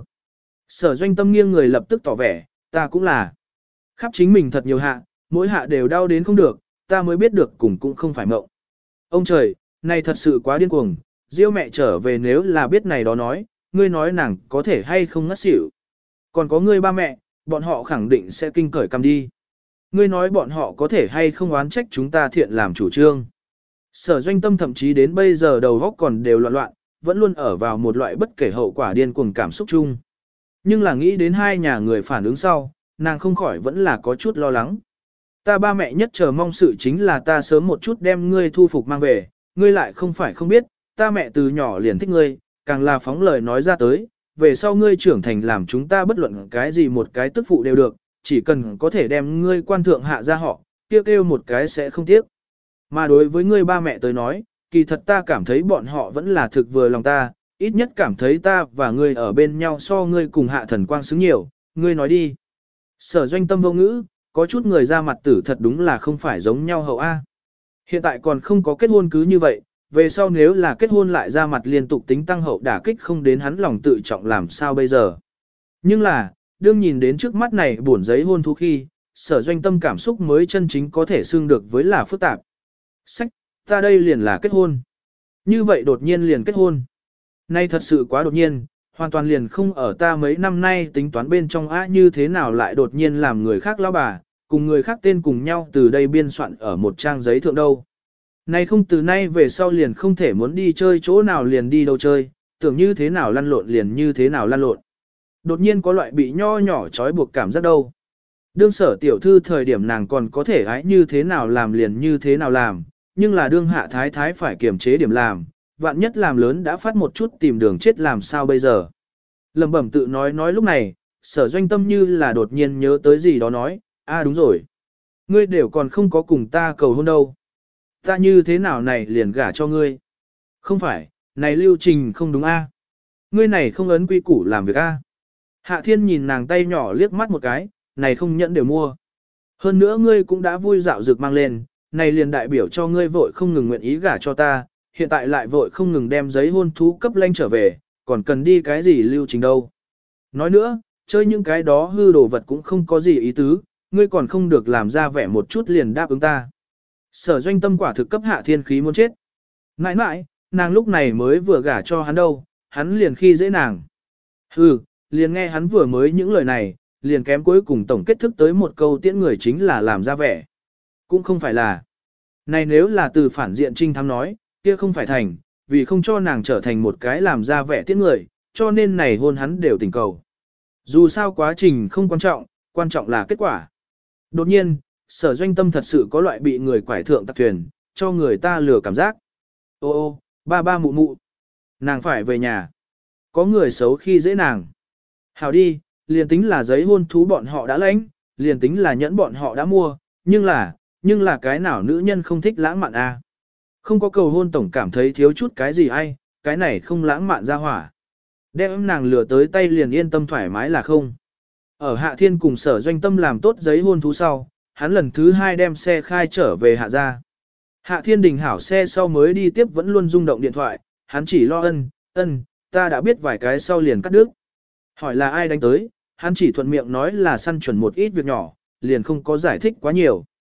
Sở Doanh Tâm nghiêng người lập tức tỏ vẻ, ta cũng là. Khắp chính mình thật nhiều hạ, mỗi hạ đều đau đến không được, ta mới biết được cùng cũng không phải mộng. Ông trời, này thật sự quá điên cuồng, Diêu mẹ trở về nếu là biết này đó nói, ngươi nói nàng có thể hay không ngất xỉu. Còn có ngươi ba mẹ, bọn họ khẳng định sẽ kinh cởi cằm đi. Ngươi nói bọn họ có thể hay không oán trách chúng ta thiện làm chủ trương. Sở Doanh Tâm thậm chí đến bây giờ đầu óc còn đều loạn loạn, vẫn luôn ở vào một loại bất kể hậu quả điên cuồng cảm xúc chung. Nhưng là nghĩ đến hai nhà người phản ứng sau, nàng không khỏi vẫn là có chút lo lắng. Ta ba mẹ nhất chờ mong sự chính là ta sớm một chút đem ngươi thu phục mang về, ngươi lại không phải không biết, ta mẹ từ nhỏ liền thích ngươi, càng là phóng lời nói ra tới, về sau ngươi trưởng thành làm chúng ta bất luận cái gì một cái tức phụ đều được, chỉ cần có thể đem ngươi quan thượng hạ ra họ, kêu một cái sẽ không tiếc. Mà đối với ngươi ba mẹ tới nói, kỳ thật ta cảm thấy bọn họ vẫn là thực vừa lòng ta, ít nhất cảm thấy ta và ngươi ở bên nhau so ngươi cùng hạ thần quang xứng nhiều, ngươi nói đi. Sở Doanh Tâm vô ngữ, có chút người ra mặt tử thật đúng là không phải giống nhau hậu A. Hiện tại còn không có kết hôn cứ như vậy, về sau nếu là kết hôn lại ra mặt liên tục tính tăng hậu đả kích không đến hắn lòng tự trọng làm sao bây giờ. Nhưng là, đương nhìn đến trước mắt này buồn giấy hôn thú khi, Sở Doanh Tâm cảm xúc mới chân chính có thể xưng được với là phức tạp. Sách, ta đây liền là kết hôn. Như vậy đột nhiên liền kết hôn. Nay thật sự quá đột nhiên, hoàn toàn liền không ở ta mấy năm nay tính toán bên trong như thế nào lại đột nhiên làm người khác lao bà, cùng người khác tên cùng nhau từ đây biên soạn ở một trang giấy thượng đâu. Nay không từ nay về sau liền không thể muốn đi chơi chỗ nào liền đi đâu chơi, tưởng như thế nào lăn lộn liền như thế nào lăn lộn. Đột nhiên có loại bị nho nhỏ trói buộc cảm giác đâu. Đương Sở tiểu thư thời điểm nàng còn có thể ái như thế nào làm liền như thế nào làm, nhưng là đương hạ thái thái phải kiềm chế điểm làm, vạn nhất làm lớn đã phát một chút tìm đường chết làm sao bây giờ. Lẩm bẩm tự nói lúc này, Sở Doanh Tâm như là đột nhiên nhớ tới gì đó nói, đúng rồi. Ngươi đều còn không có cùng ta cầu hôn đâu. Ta như thế nào này liền gả cho ngươi. Không phải, này lưu trình không đúng Ngươi này không ấn quy củ làm việc Hạ Thiên nhìn nàng tay nhỏ liếc mắt một cái, này không nhẫn đều mua. Hơn nữa ngươi cũng đã vui dạo dược mang lên, này liền đại biểu cho ngươi vội không ngừng nguyện ý gả cho ta, hiện tại lại vội không ngừng đem giấy hôn thú cấp lanh trở về, còn cần đi cái gì lưu trình đâu. Nói nữa, chơi những cái đó hư đồ vật cũng không có gì ý tứ, ngươi còn không được làm ra vẻ một chút liền đáp ứng ta. Sở Doanh Tâm quả thực cấp Hạ Thiên khí muốn chết. Nãi nãi, nàng lúc này mới vừa gả cho hắn đâu, hắn liền khi dễ nàng. Hừ, liền nghe hắn vừa mới những lời này, liền kém cuối cùng tổng kết thức tới một câu tiễn người chính là làm ra vẻ. Cũng không phải là. Này nếu là từ phản diện trinh thám nói, kia không phải thành, vì không cho nàng trở thành một cái làm ra vẻ tiễn người, cho nên này hôn hắn đều tình cầu. Dù sao quá trình không quan trọng là kết quả. Đột nhiên, Sở Doanh Tâm thật sự có loại bị người quải thượng tặc thuyền, cho người ta lừa cảm giác. Ô ô, ba ba mụ mụ. Nàng phải về nhà. Có người xấu khi dễ nàng. Hảo đi, liền tính là giấy hôn thú bọn họ đã lãnh, liền tính là nhẫn bọn họ đã mua, nhưng là cái nào nữ nhân không thích lãng mạn a? Không có cầu hôn tổng cảm thấy thiếu chút cái gì ai, cái này không lãng mạn ra hỏa. Đem nàng lừa tới tay liền yên tâm thoải mái là không. Ở Hạ Thiên cùng Sở Doanh Tâm làm tốt giấy hôn thú sau, hắn lần thứ 2 đem xe khai trở về Hạ gia. Hạ Thiên đình hảo xe sau mới đi tiếp vẫn luôn rung động điện thoại, hắn chỉ lo ân, ta đã biết vài cái sau liền cắt đứt. Hỏi là ai đánh tới, hắn chỉ thuận miệng nói là săn chuẩn một ít việc nhỏ, liền không có giải thích quá nhiều.